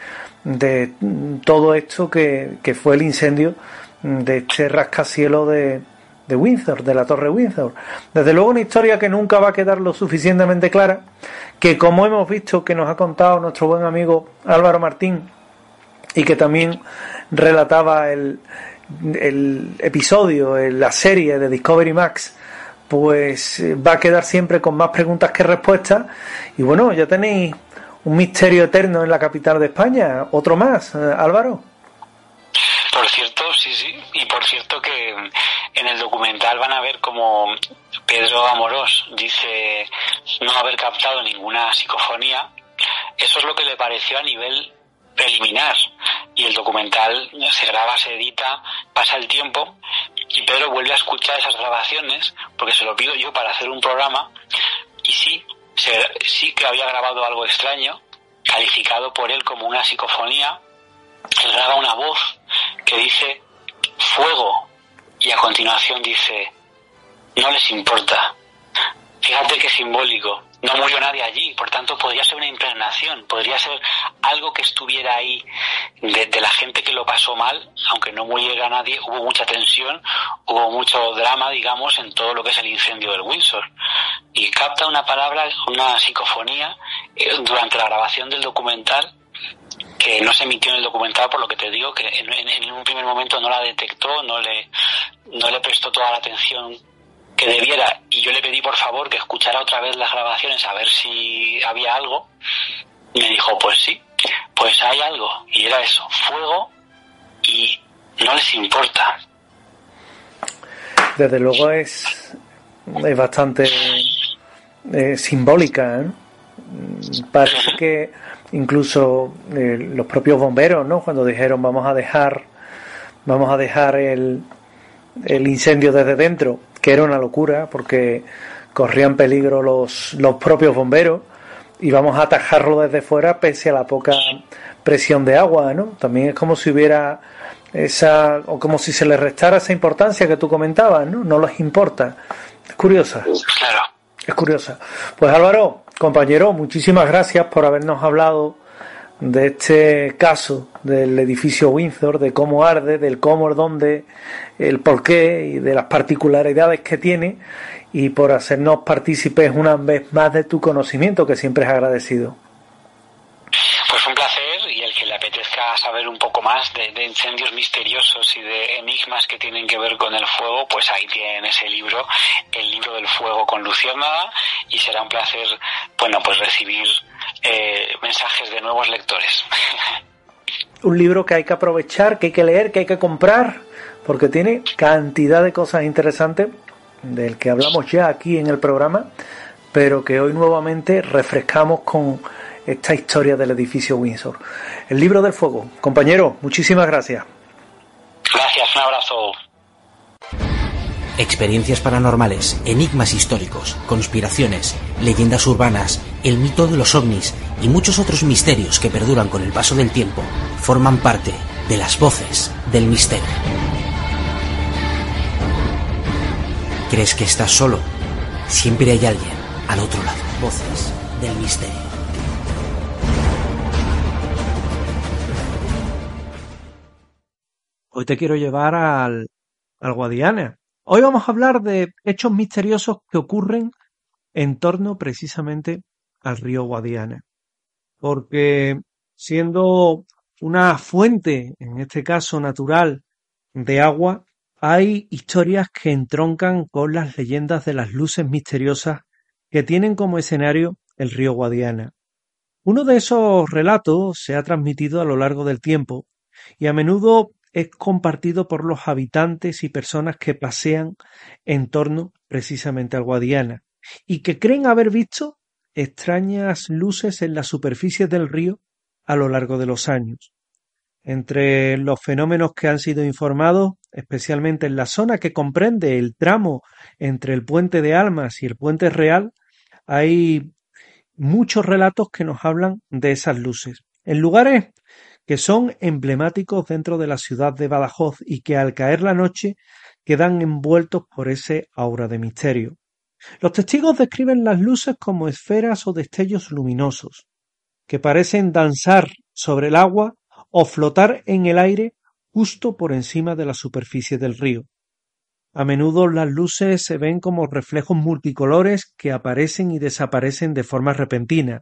de todo esto que, que fue el incendio de este rascacielos de, de Windsor, de la Torre Windsor. Desde luego una historia que nunca va a quedar lo suficientemente clara, que como hemos visto que nos ha contado nuestro buen amigo Álvaro Martín, y que también relataba el, el episodio en la serie de Discovery Max, pues va a quedar siempre con más preguntas que respuestas. Y bueno, ya tenéis un misterio eterno en la capital de España, otro más, Álvaro. Por cierto, sí, sí, y por cierto que en el documental van a ver como Pedro Amorós dice no haber captado ninguna psicofonía. Eso es lo que le pareció a nivel preliminar, y el documental se graba, se edita, pasa el tiempo y Pedro vuelve a escuchar esas grabaciones porque se lo pido yo para hacer un programa, y sí, se, sí que había grabado algo extraño, calificado por él como una psicofonía. Él graba una voz que dice fuego y a continuación dice no les importa. Fíjate qué simbólico. No murió nadie allí, por tanto podría ser una impregnación, podría ser algo que estuviera ahí de, de la gente que lo pasó mal, aunque no muriera nadie. Hubo mucha tensión, hubo mucho drama, digamos, en todo lo que es el incendio del Windsor. Y capta una palabra, una psicofonía, eh, durante la grabación del documental, que no se emitió en el documental, por lo que te digo, que en, en, en un primer momento no la detectó, no le, no le prestó toda la atención que debiera, y yo le pedí por favor que escuchara otra vez las grabaciones a ver si había algo, y me dijo pues sí, pues hay algo, y era eso, fuego y no les importa. Desde luego es, es bastante eh, simbólica, ¿eh? Parece que incluso eh, los propios bomberos, ¿no?, cuando dijeron vamos a dejar vamos a dejar el, el incendio desde dentro, que era una locura porque corrían peligro los, los propios bomberos, y vamos a atajarlo desde fuera pese a la poca presión de agua, ¿no? También es como si hubiera esa, o como si se les restara esa importancia que tú comentabas, ¿no? No les importa. Es curiosa. Claro. Es curiosa. Pues Álvaro, compañero, muchísimas gracias por habernos hablado de este caso del edificio Windsor, de cómo arde, del cómo, el dónde, el por qué y de las particularidades que tiene, y por hacernos partícipes una vez más de tu conocimiento, que siempre es agradecido. Pues un placer, y el que le apetezca saber un poco más de, de incendios misteriosos y de enigmas que tienen que ver con el fuego, pues ahí tienen ese libro, el libro del fuego con Luciérnaga, y será un placer, bueno, pues recibir eh, mensajes de nuevos lectores. Un libro que hay que aprovechar, que hay que leer, que hay que comprar, porque tiene cantidad de cosas interesantes del que hablamos ya aquí en el programa, pero que hoy nuevamente refrescamos con esta historia del edificio Windsor. El libro del fuego. Compañero, muchísimas gracias. Gracias, un abrazo. Experiencias paranormales, enigmas históricos, conspiraciones, leyendas urbanas, el mito de los ovnis y muchos otros misterios que perduran con el paso del tiempo forman parte de las voces del misterio. ¿Crees que estás solo? Siempre hay alguien al otro lado. Voces del misterio. Hoy te quiero llevar al, al Guadiana. Hoy vamos a hablar de hechos misteriosos que ocurren en torno precisamente al río Guadiana. Porque siendo una fuente, en este caso natural, de agua, hay historias que entroncan con las leyendas de las luces misteriosas que tienen como escenario el río Guadiana. Uno de esos relatos se ha transmitido a lo largo del tiempo y a menudo es compartido por los habitantes y personas que pasean en torno precisamente al Guadiana y que creen haber visto extrañas luces en la superficie del río a lo largo de los años. Entre los fenómenos que han sido informados, especialmente en la zona que comprende el tramo entre el Puente de Almas y el Puente Real, hay muchos relatos que nos hablan de esas luces. En lugares que son emblemáticos dentro de la ciudad de Badajoz y que al caer la noche quedan envueltos por ese aura de misterio. Los testigos describen las luces como esferas o destellos luminosos, que parecen danzar sobre el agua o flotar en el aire justo por encima de la superficie del río. A menudo las luces se ven como reflejos multicolores que aparecen y desaparecen de forma repentina,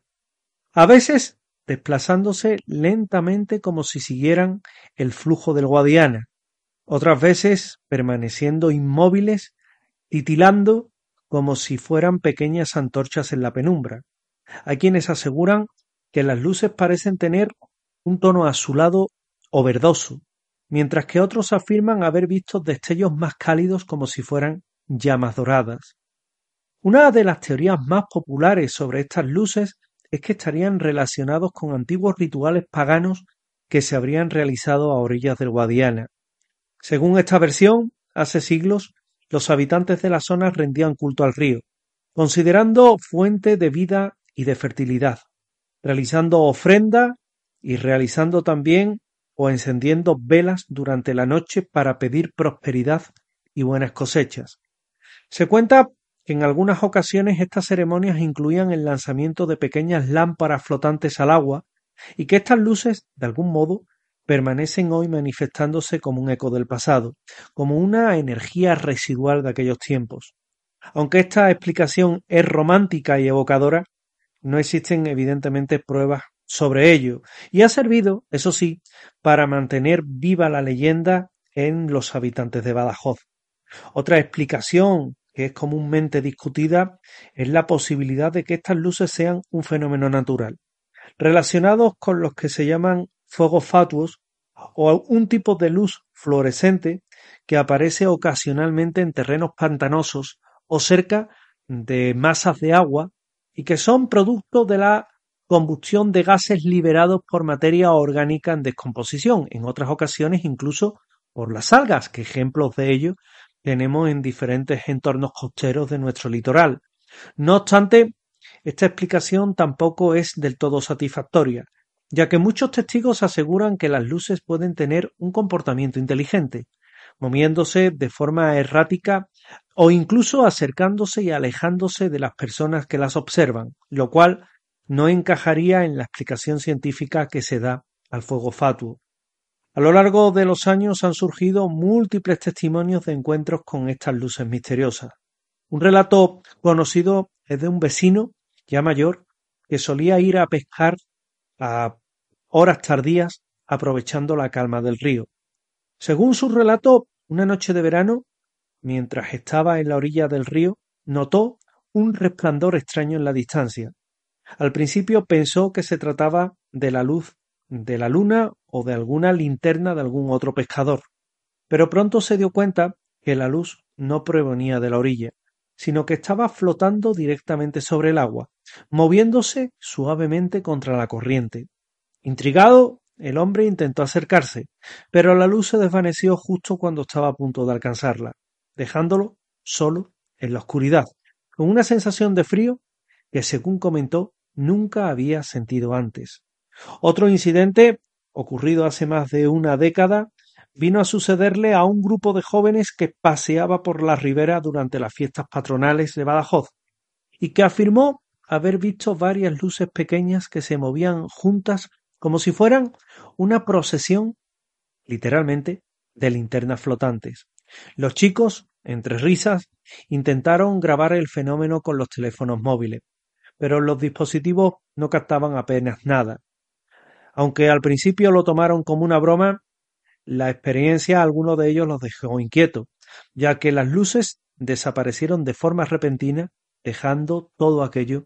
a veces desplazándose lentamente como si siguieran el flujo del Guadiana, otras veces permaneciendo inmóviles, titilando como si fueran pequeñas antorchas en la penumbra. Hay quienes aseguran que las luces parecen tener un tono azulado o verdoso, mientras que otros afirman haber visto destellos más cálidos como si fueran llamas doradas. Una de las teorías más populares sobre estas luces es que estarían relacionados con antiguos rituales paganos que se habrían realizado a orillas del Guadiana. Según esta versión, hace siglos, los habitantes de la zona rendían culto al río, considerando fuente de vida y de fertilidad, realizando ofrenda y realizando también o encendiendo velas durante la noche para pedir prosperidad y buenas cosechas. Se cuenta que en algunas ocasiones estas ceremonias incluían el lanzamiento de pequeñas lámparas flotantes al agua y que estas luces, de algún modo, permanecen hoy manifestándose como un eco del pasado, como una energía residual de aquellos tiempos. Aunque esta explicación es romántica y evocadora, no existen evidentemente pruebas sobre ello, y ha servido, eso sí, para mantener viva la leyenda en los habitantes de Badajoz. Otra explicación que es comúnmente discutida es la posibilidad de que estas luces sean un fenómeno natural, relacionados con los que se llaman fuegos fatuos o un tipo de luz fluorescente que aparece ocasionalmente en terrenos pantanosos o cerca de masas de agua y que son producto de la combustión de gases liberados por materia orgánica en descomposición, en otras ocasiones incluso por las algas, que ejemplos de ello tenemos en diferentes entornos costeros de nuestro litoral. No obstante, esta explicación tampoco es del todo satisfactoria, ya que muchos testigos aseguran que las luces pueden tener un comportamiento inteligente, moviéndose de forma errática o incluso acercándose y alejándose de las personas que las observan, lo cual no encajaría en la explicación científica que se da al fuego fatuo. A lo largo de los años han surgido múltiples testimonios de encuentros con estas luces misteriosas. Un relato conocido es de un vecino ya mayor que solía ir a pescar a horas tardías aprovechando la calma del río. Según su relato, una noche de verano, mientras estaba en la orilla del río, notó un resplandor extraño en la distancia. Al principio pensó que se trataba de la luz de la luna o de alguna linterna de algún otro pescador, pero pronto se dio cuenta que la luz no provenía de la orilla, sino que estaba flotando directamente sobre el agua, moviéndose suavemente contra la corriente. Intrigado, el hombre intentó acercarse, pero la luz se desvaneció justo cuando estaba a punto de alcanzarla, dejándolo solo en la oscuridad, con una sensación de frío que, según comentó, nunca había sentido antes. Otro incidente, ocurrido hace más de una década, vino a sucederle a un grupo de jóvenes que paseaba por la ribera durante las fiestas patronales de Badajoz y que afirmó haber visto varias luces pequeñas que se movían juntas como si fueran una procesión, literalmente, de linternas flotantes. Los chicos, entre risas, intentaron grabar el fenómeno con los teléfonos móviles, pero los dispositivos no captaban apenas nada. Aunque al principio lo tomaron como una broma, la experiencia a algunos de ellos los dejó inquietos, ya que las luces desaparecieron de forma repentina, dejando todo aquello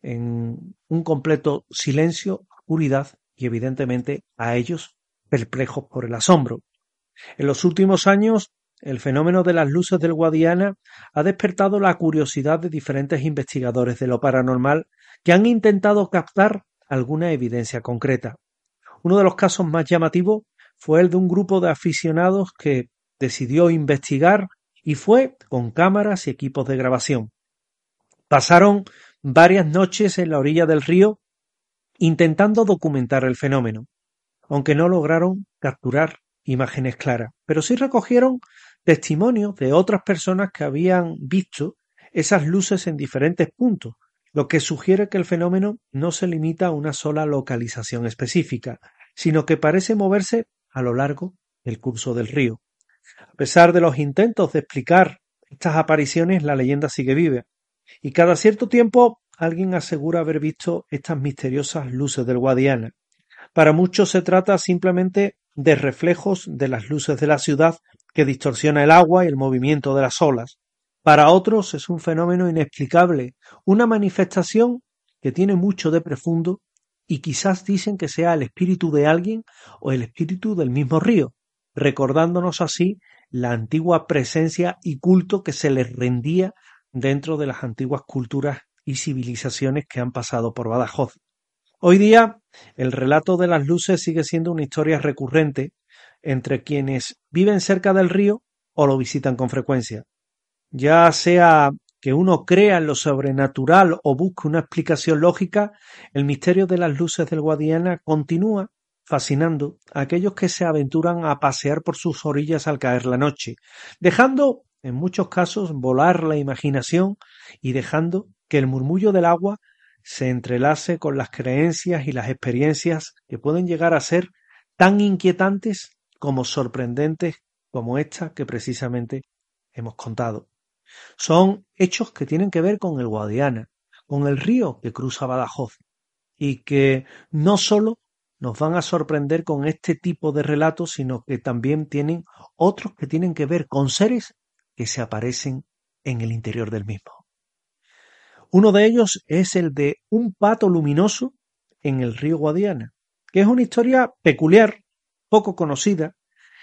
en un completo silencio, oscuridad y evidentemente a ellos perplejos por el asombro. En los últimos años, el fenómeno de las luces del Guadiana ha despertado la curiosidad de diferentes investigadores de lo paranormal que han intentado captar alguna evidencia concreta. Uno de los casos más llamativos fue el de un grupo de aficionados que decidió investigar y fue con cámaras y equipos de grabación. Pasaron varias noches en la orilla del río intentando documentar el fenómeno, aunque no lograron capturar imágenes claras, pero sí recogieron testimonios de otras personas que habían visto esas luces en diferentes puntos, lo que sugiere que el fenómeno no se limita a una sola localización específica, sino que parece moverse a lo largo del curso del río. A pesar de los intentos de explicar estas apariciones, la leyenda sigue viva, y cada cierto tiempo alguien asegura haber visto estas misteriosas luces del Guadiana. Para muchos se trata simplemente de reflejos de las luces de la ciudad que distorsiona el agua y el movimiento de las olas. Para otros es un fenómeno inexplicable, una manifestación que tiene mucho de profundo y quizás dicen que sea el espíritu de alguien o el espíritu del mismo río, recordándonos así la antigua presencia y culto que se les rendía dentro de las antiguas culturas y civilizaciones que han pasado por Badajoz. Hoy día, el relato de las luces sigue siendo una historia recurrente entre quienes viven cerca del río o lo visitan con frecuencia. Ya sea que uno crea en lo sobrenatural o busque una explicación lógica, el misterio de las luces del Guadiana continúa fascinando a aquellos que se aventuran a pasear por sus orillas al caer la noche, dejando, en muchos casos, volar la imaginación y dejando que el murmullo del agua se entrelace con las creencias y las experiencias que pueden llegar a ser tan inquietantes como sorprendentes como esta que precisamente hemos contado. Son hechos que tienen que ver con el Guadiana, con el río que cruza Badajoz, y que no solo nos van a sorprender con este tipo de relatos, sino que también tienen otros que tienen que ver con seres que se aparecen en el interior del mismo. Uno de ellos es el de un pato luminoso en el río Guadiana, que es una historia peculiar, poco conocida,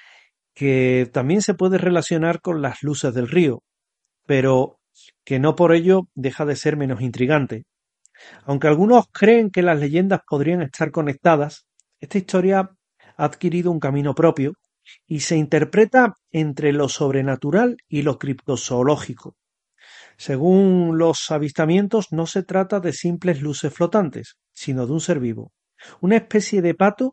que también se puede relacionar con las luces del río, pero que no por ello deja de ser menos intrigante. Aunque algunos creen que las leyendas podrían estar conectadas, esta historia ha adquirido un camino propio y se interpreta entre lo sobrenatural y lo criptozoológico. Según los avistamientos, no se trata de simples luces flotantes, sino de un ser vivo, una especie de pato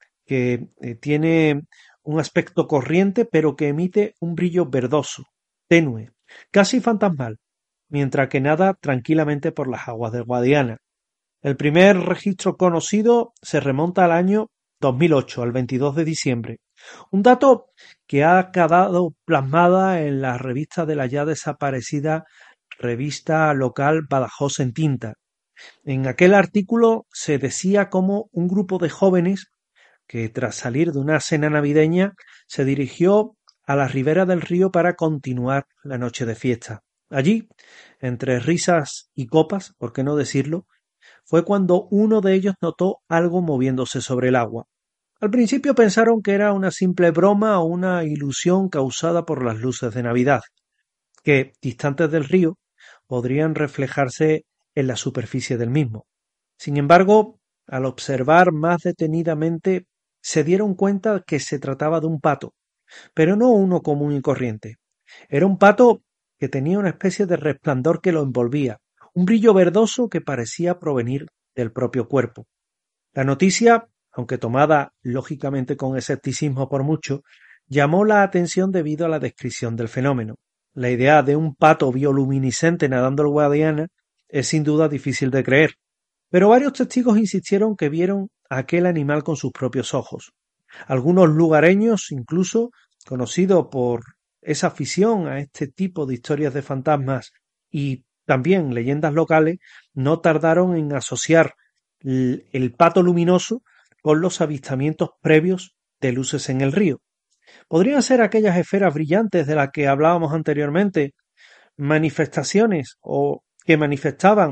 que eh, tiene un aspecto corriente pero que emite un brillo verdoso, tenue, casi fantasmal, mientras que nada tranquilamente por las aguas del Guadiana. El primer registro conocido se remonta al año dos mil ocho, al veintidós de diciembre, un dato que ha quedado plasmada en la revista de la ya desaparecida revista local Badajoz en tinta. En aquel artículo se decía cómo un grupo de jóvenes que tras salir de una cena navideña se dirigió a la ribera del río para continuar la noche de fiesta. Allí, entre risas y copas, por qué no decirlo, fue cuando uno de ellos notó algo moviéndose sobre el agua. Al principio pensaron que era una simple broma o una ilusión causada por las luces de Navidad, que, distantes del río, podrían reflejarse en la superficie del mismo. Sin embargo, al observar más detenidamente, se dieron cuenta que se trataba de un pato, pero no uno común y corriente. Era un pato que tenía una especie de resplandor que lo envolvía, un brillo verdoso que parecía provenir del propio cuerpo. La noticia, aunque tomada lógicamente con escepticismo por mucho, llamó la atención debido a la descripción del fenómeno. La idea de un pato bioluminiscente nadando el Guadiana es sin duda difícil de creer, pero varios testigos insistieron que vieron a aquel animal con sus propios ojos. Algunos lugareños, incluso conocidos por esa afición a este tipo de historias de fantasmas y también leyendas locales, no tardaron en asociar el, el pato luminoso con los avistamientos previos de luces en el río. Podrían ser aquellas esferas brillantes de las que hablábamos anteriormente, manifestaciones o que manifestaban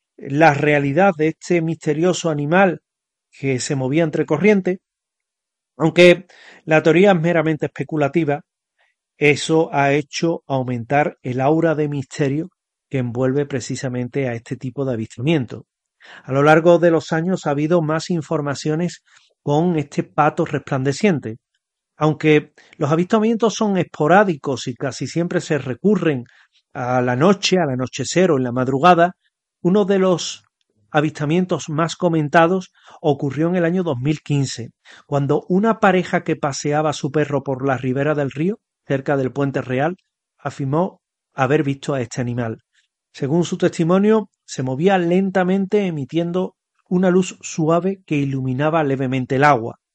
la realidad de este misterioso animal que se movía entre corrientes. Aunque la teoría es meramente especulativa, eso ha hecho aumentar el aura de misterio que envuelve precisamente a este tipo de avistamiento. A lo largo de los años ha habido más informaciones con este pato resplandeciente. Aunque los avistamientos son esporádicos y casi siempre se recurren a la noche, al anochecer o en la madrugada, uno de los avistamientos más comentados ocurrió en el año dos mil quince, cuando una pareja que paseaba a su perro por la ribera del río, cerca del Puente Real, afirmó haber visto a este animal. Según su testimonio, se movía lentamente emitiendo una luz suave que iluminaba levemente el agua.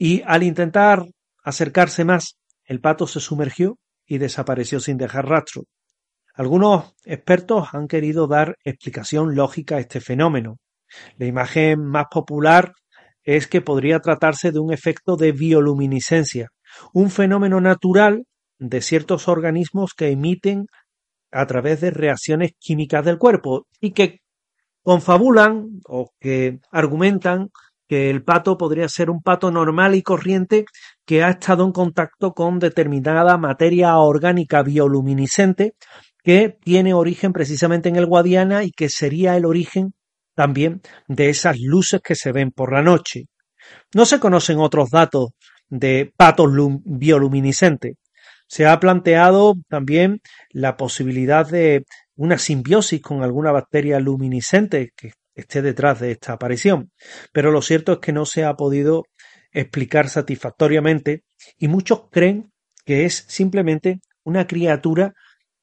y al intentar acercarse más, el pato se sumergió y desapareció sin dejar rastro. Algunos expertos han querido dar explicación lógica a este fenómeno. La imagen más popular es que podría tratarse de un efecto de bioluminiscencia, un fenómeno natural de ciertos organismos que emiten a través de reacciones químicas del cuerpo y que confabulan o que argumentan que el pato podría ser un pato normal y corriente que ha estado en contacto con determinada materia orgánica bioluminiscente que tiene origen precisamente en el Guadiana y que sería el origen también de esas luces que se ven por la noche. No se conocen otros datos de patos bioluminiscentes. Se ha planteado también la posibilidad de una simbiosis con alguna bacteria luminiscente que esté detrás de esta aparición, pero lo cierto es que no se ha podido explicar satisfactoriamente y muchos creen que es simplemente una criatura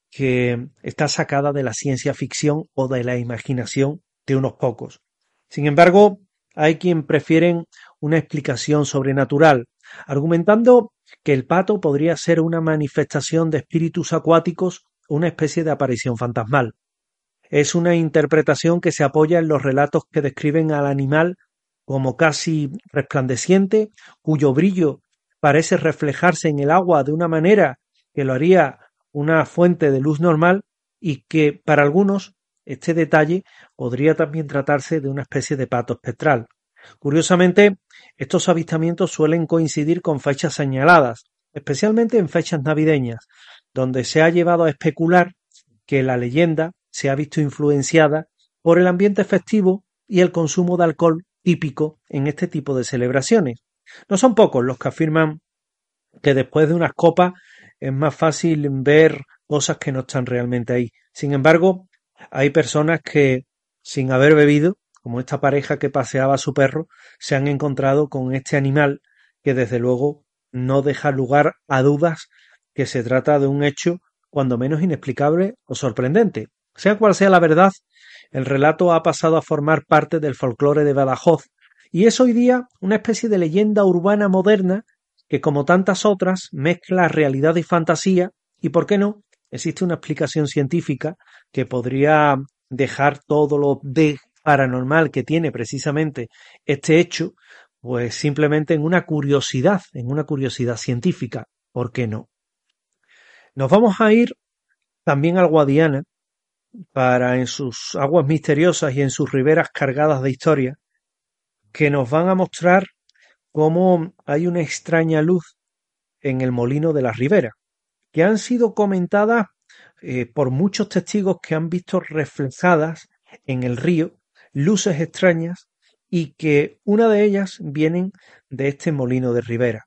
que está sacada de la ciencia ficción o de la imaginación de unos pocos. Sin embargo, hay quien prefieren una explicación sobrenatural, argumentando que el pato podría ser una manifestación de espíritus acuáticos o una especie de aparición fantasmal. Es una interpretación que se apoya en los relatos que describen al animal como casi resplandeciente, cuyo brillo parece reflejarse en el agua de una manera que lo haría una fuente de luz normal y que para algunos este detalle podría también tratarse de una especie de pato espectral. Curiosamente, estos avistamientos suelen coincidir con fechas señaladas, especialmente en fechas navideñas, donde se ha llevado a especular que la leyenda se ha visto influenciada por el ambiente festivo y el consumo de alcohol típico en este tipo de celebraciones. No son pocos los que afirman que después de unas copas es más fácil ver cosas que no están realmente ahí. Sin embargo, hay personas que, sin haber bebido, como esta pareja que paseaba a su perro, se han encontrado con este animal que desde luego no deja lugar a dudas que se trata de un hecho cuando menos inexplicable o sorprendente. Sea cual sea la verdad, el relato ha pasado a formar parte del folclore de Badajoz y es hoy día una especie de leyenda urbana moderna que, como tantas otras, mezcla realidad y fantasía y, ¿por qué no?, existe una explicación científica que podría dejar todo lo de paranormal que tiene precisamente este hecho, pues simplemente en una curiosidad, en una curiosidad científica. ¿Por qué no? Nos vamos a ir también al Guadiana para, en sus aguas misteriosas y en sus riberas cargadas de historia, que nos van a mostrar cómo hay una extraña luz en el molino de la Ribera, que han sido comentadas eh, por muchos testigos que han visto reflejadas en el río luces extrañas y que una de ellas vienen de este molino de Ribera.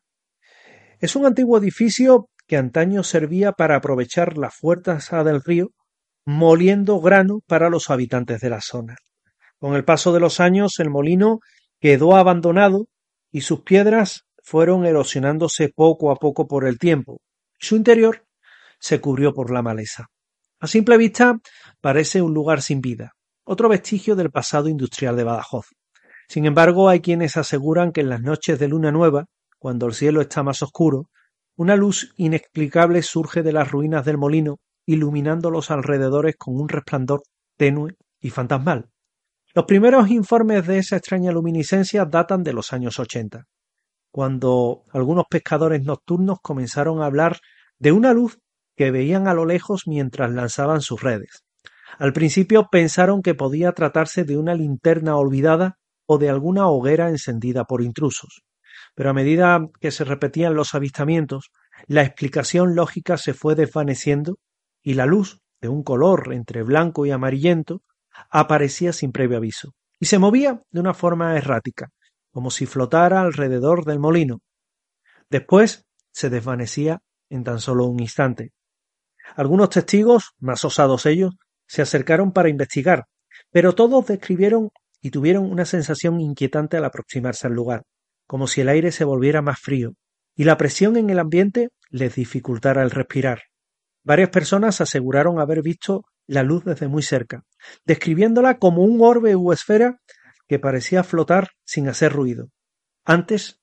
Es un antiguo edificio que antaño servía para aprovechar la fuerza del río, moliendo grano para los habitantes de la zona. Con el paso de los años, el molino quedó abandonado y sus piedras fueron erosionándose poco a poco por el tiempo. Su interior se cubrió por la maleza. A simple vista parece un lugar sin vida, otro vestigio del pasado industrial de Badajoz. Sin embargo, hay quienes aseguran que en las noches de luna nueva, cuando el cielo está más oscuro, una luz inexplicable surge de las ruinas del molino, iluminando los alrededores con un resplandor tenue y fantasmal. Los primeros informes de esa extraña luminiscencia datan de los años ochenta, cuando algunos pescadores nocturnos comenzaron a hablar de una luz que veían a lo lejos mientras lanzaban sus redes. Al principio pensaron que podía tratarse de una linterna olvidada o de alguna hoguera encendida por intrusos, pero a medida que se repetían los avistamientos, la explicación lógica se fue desvaneciendo y la luz, de un color entre blanco y amarillento, aparecía sin previo aviso, y se movía de una forma errática, como si flotara alrededor del molino. Después se desvanecía en tan solo un instante. Algunos testigos, más osados ellos, se acercaron para investigar, pero todos describieron y tuvieron una sensación inquietante al aproximarse al lugar, como si el aire se volviera más frío, y la presión en el ambiente les dificultara el respirar. Varias personas aseguraron haber visto la luz desde muy cerca, describiéndola como un orbe u esfera que parecía flotar sin hacer ruido, antes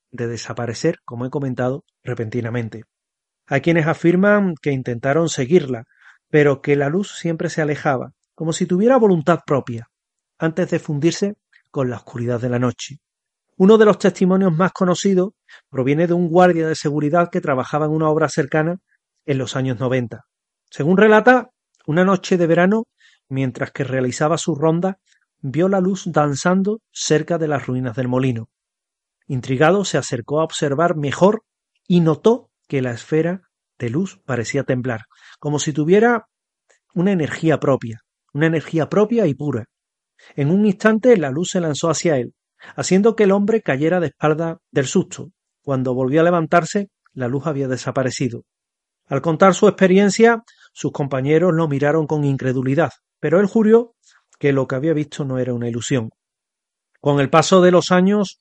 de desaparecer, como he comentado, repentinamente. Hay quienes afirman que intentaron seguirla, pero que la luz siempre se alejaba, como si tuviera voluntad propia, antes de fundirse con la oscuridad de la noche. Uno de los testimonios más conocidos proviene de un guardia de seguridad que trabajaba en una obra cercana en los años noventa. Según relata, una noche de verano, mientras que realizaba su ronda, vio la luz danzando cerca de las ruinas del molino. Intrigado, se acercó a observar mejor y notó que la esfera de luz parecía temblar, como si tuviera una energía propia, una energía propia y pura. En un instante la luz se lanzó hacia él, haciendo que el hombre cayera de espalda del susto. Cuando volvió a levantarse, la luz había desaparecido. Al contar su experiencia, sus compañeros lo miraron con incredulidad, pero él juró que lo que había visto no era una ilusión. Con el paso de los años,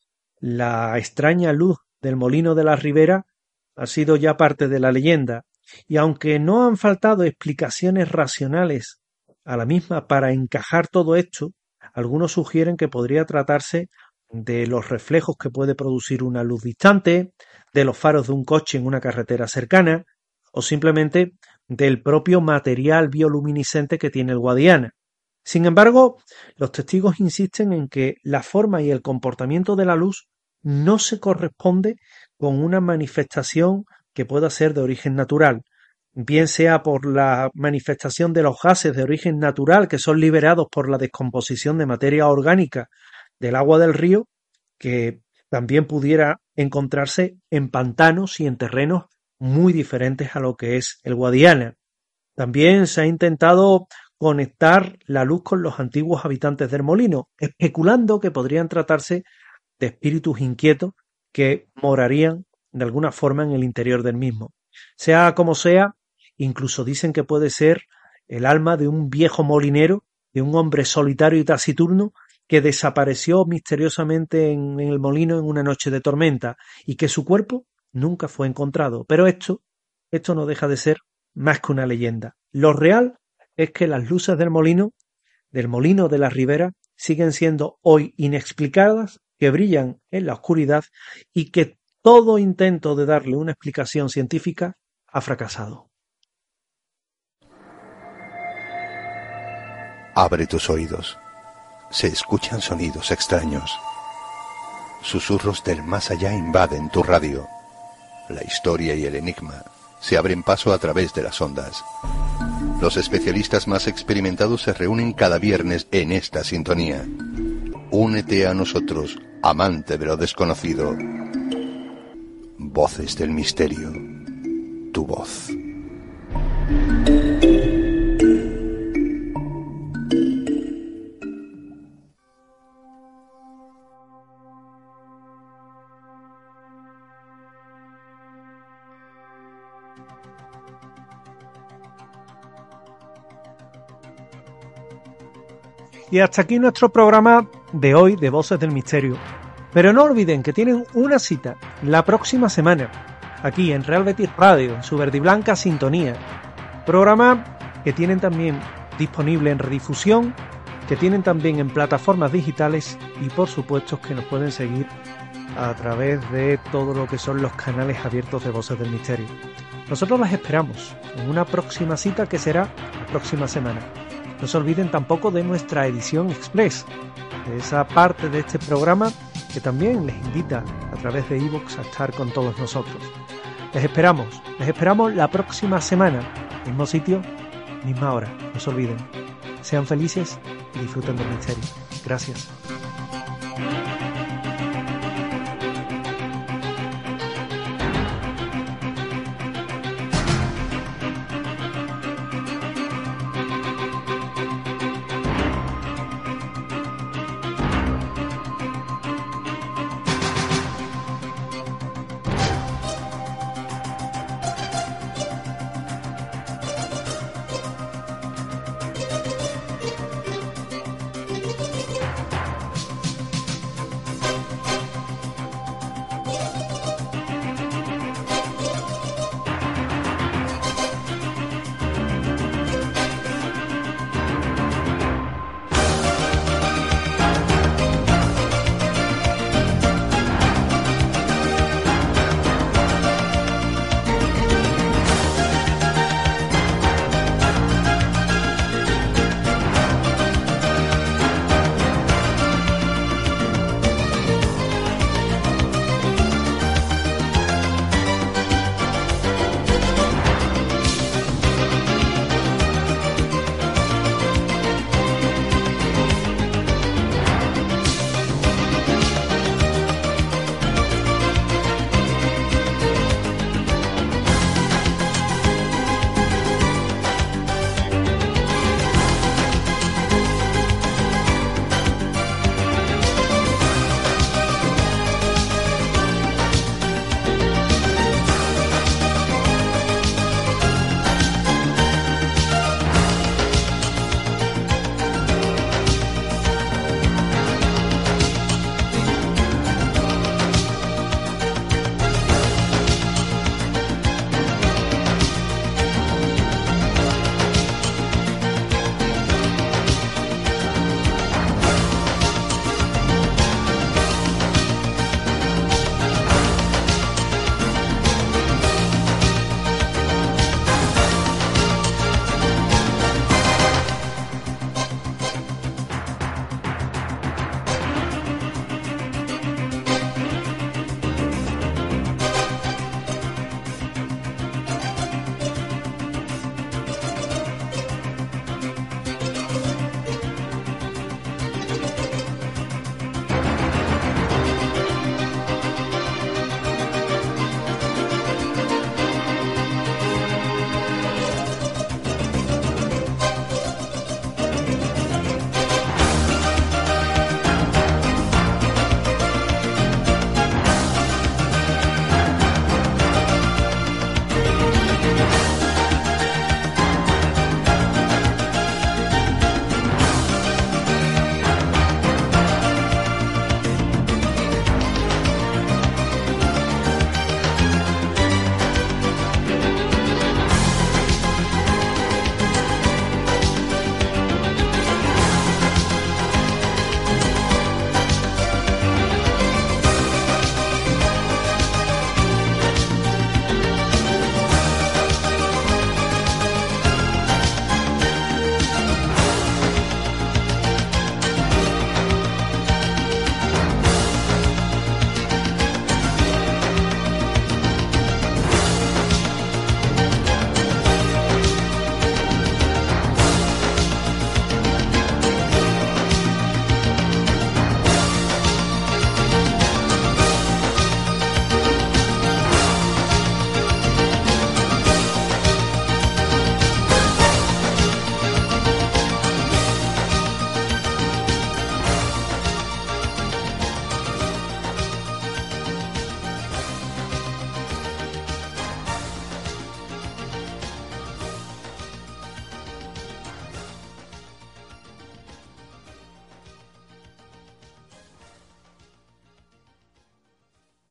la extraña luz del molino de la Ribera ha sido ya parte de la leyenda, y aunque no han faltado explicaciones racionales a la misma para encajar todo esto, algunos sugieren que podría tratarse de los reflejos que puede producir una luz distante, de los faros de un coche en una carretera cercana, o simplemente del propio material bioluminiscente que tiene el Guadiana. Sin embargo, los testigos insisten en que la forma y el comportamiento de la luz no se corresponde con una manifestación que pueda ser de origen natural, bien sea por la manifestación de los gases de origen natural que son liberados por la descomposición de materia orgánica del agua del río, que también pudiera encontrarse en pantanos y en terrenos muy diferentes a lo que es el Guadiana. También se ha intentado conectar la luz con los antiguos habitantes del molino, especulando que podrían tratarse de espíritus inquietos que morarían de alguna forma en el interior del mismo. Sea como sea, incluso dicen que puede ser el alma de un viejo molinero, de un hombre solitario y taciturno que desapareció misteriosamente en, en el molino en una noche de tormenta y que su cuerpo nunca fue encontrado. Pero esto, esto no deja de ser más que una leyenda. Lo real es que las luces del molino, del molino de la Ribera, siguen siendo hoy inexplicadas, que brillan en la oscuridad y que todo intento de darle una explicación científica ha fracasado. Abre tus oídos. Se escuchan sonidos extraños. Susurros del más allá invaden tu radio. La historia y el enigma se abren paso a través de las ondas. Los especialistas más experimentados se reúnen cada viernes en esta sintonía. Únete a nosotros, amante de lo desconocido. Voces del misterio. Tu voz. Y hasta aquí nuestro programa de hoy de Voces del Misterio. Pero no olviden que tienen una cita la próxima semana, aquí en Real Betis Radio, en su verde y blanca sintonía. Programa que tienen también disponible en redifusión, que tienen también en plataformas digitales y por supuesto que nos pueden seguir a través de todo lo que son los canales abiertos de Voces del Misterio. Nosotros las esperamos en una próxima cita que será la próxima semana. No se olviden tampoco de nuestra edición express, de esa parte de este programa que también les invita a través de iVoox a estar con todos nosotros. Les esperamos, les esperamos la próxima semana, mismo sitio, misma hora. No se olviden. Sean felices y disfruten del misterio. Gracias.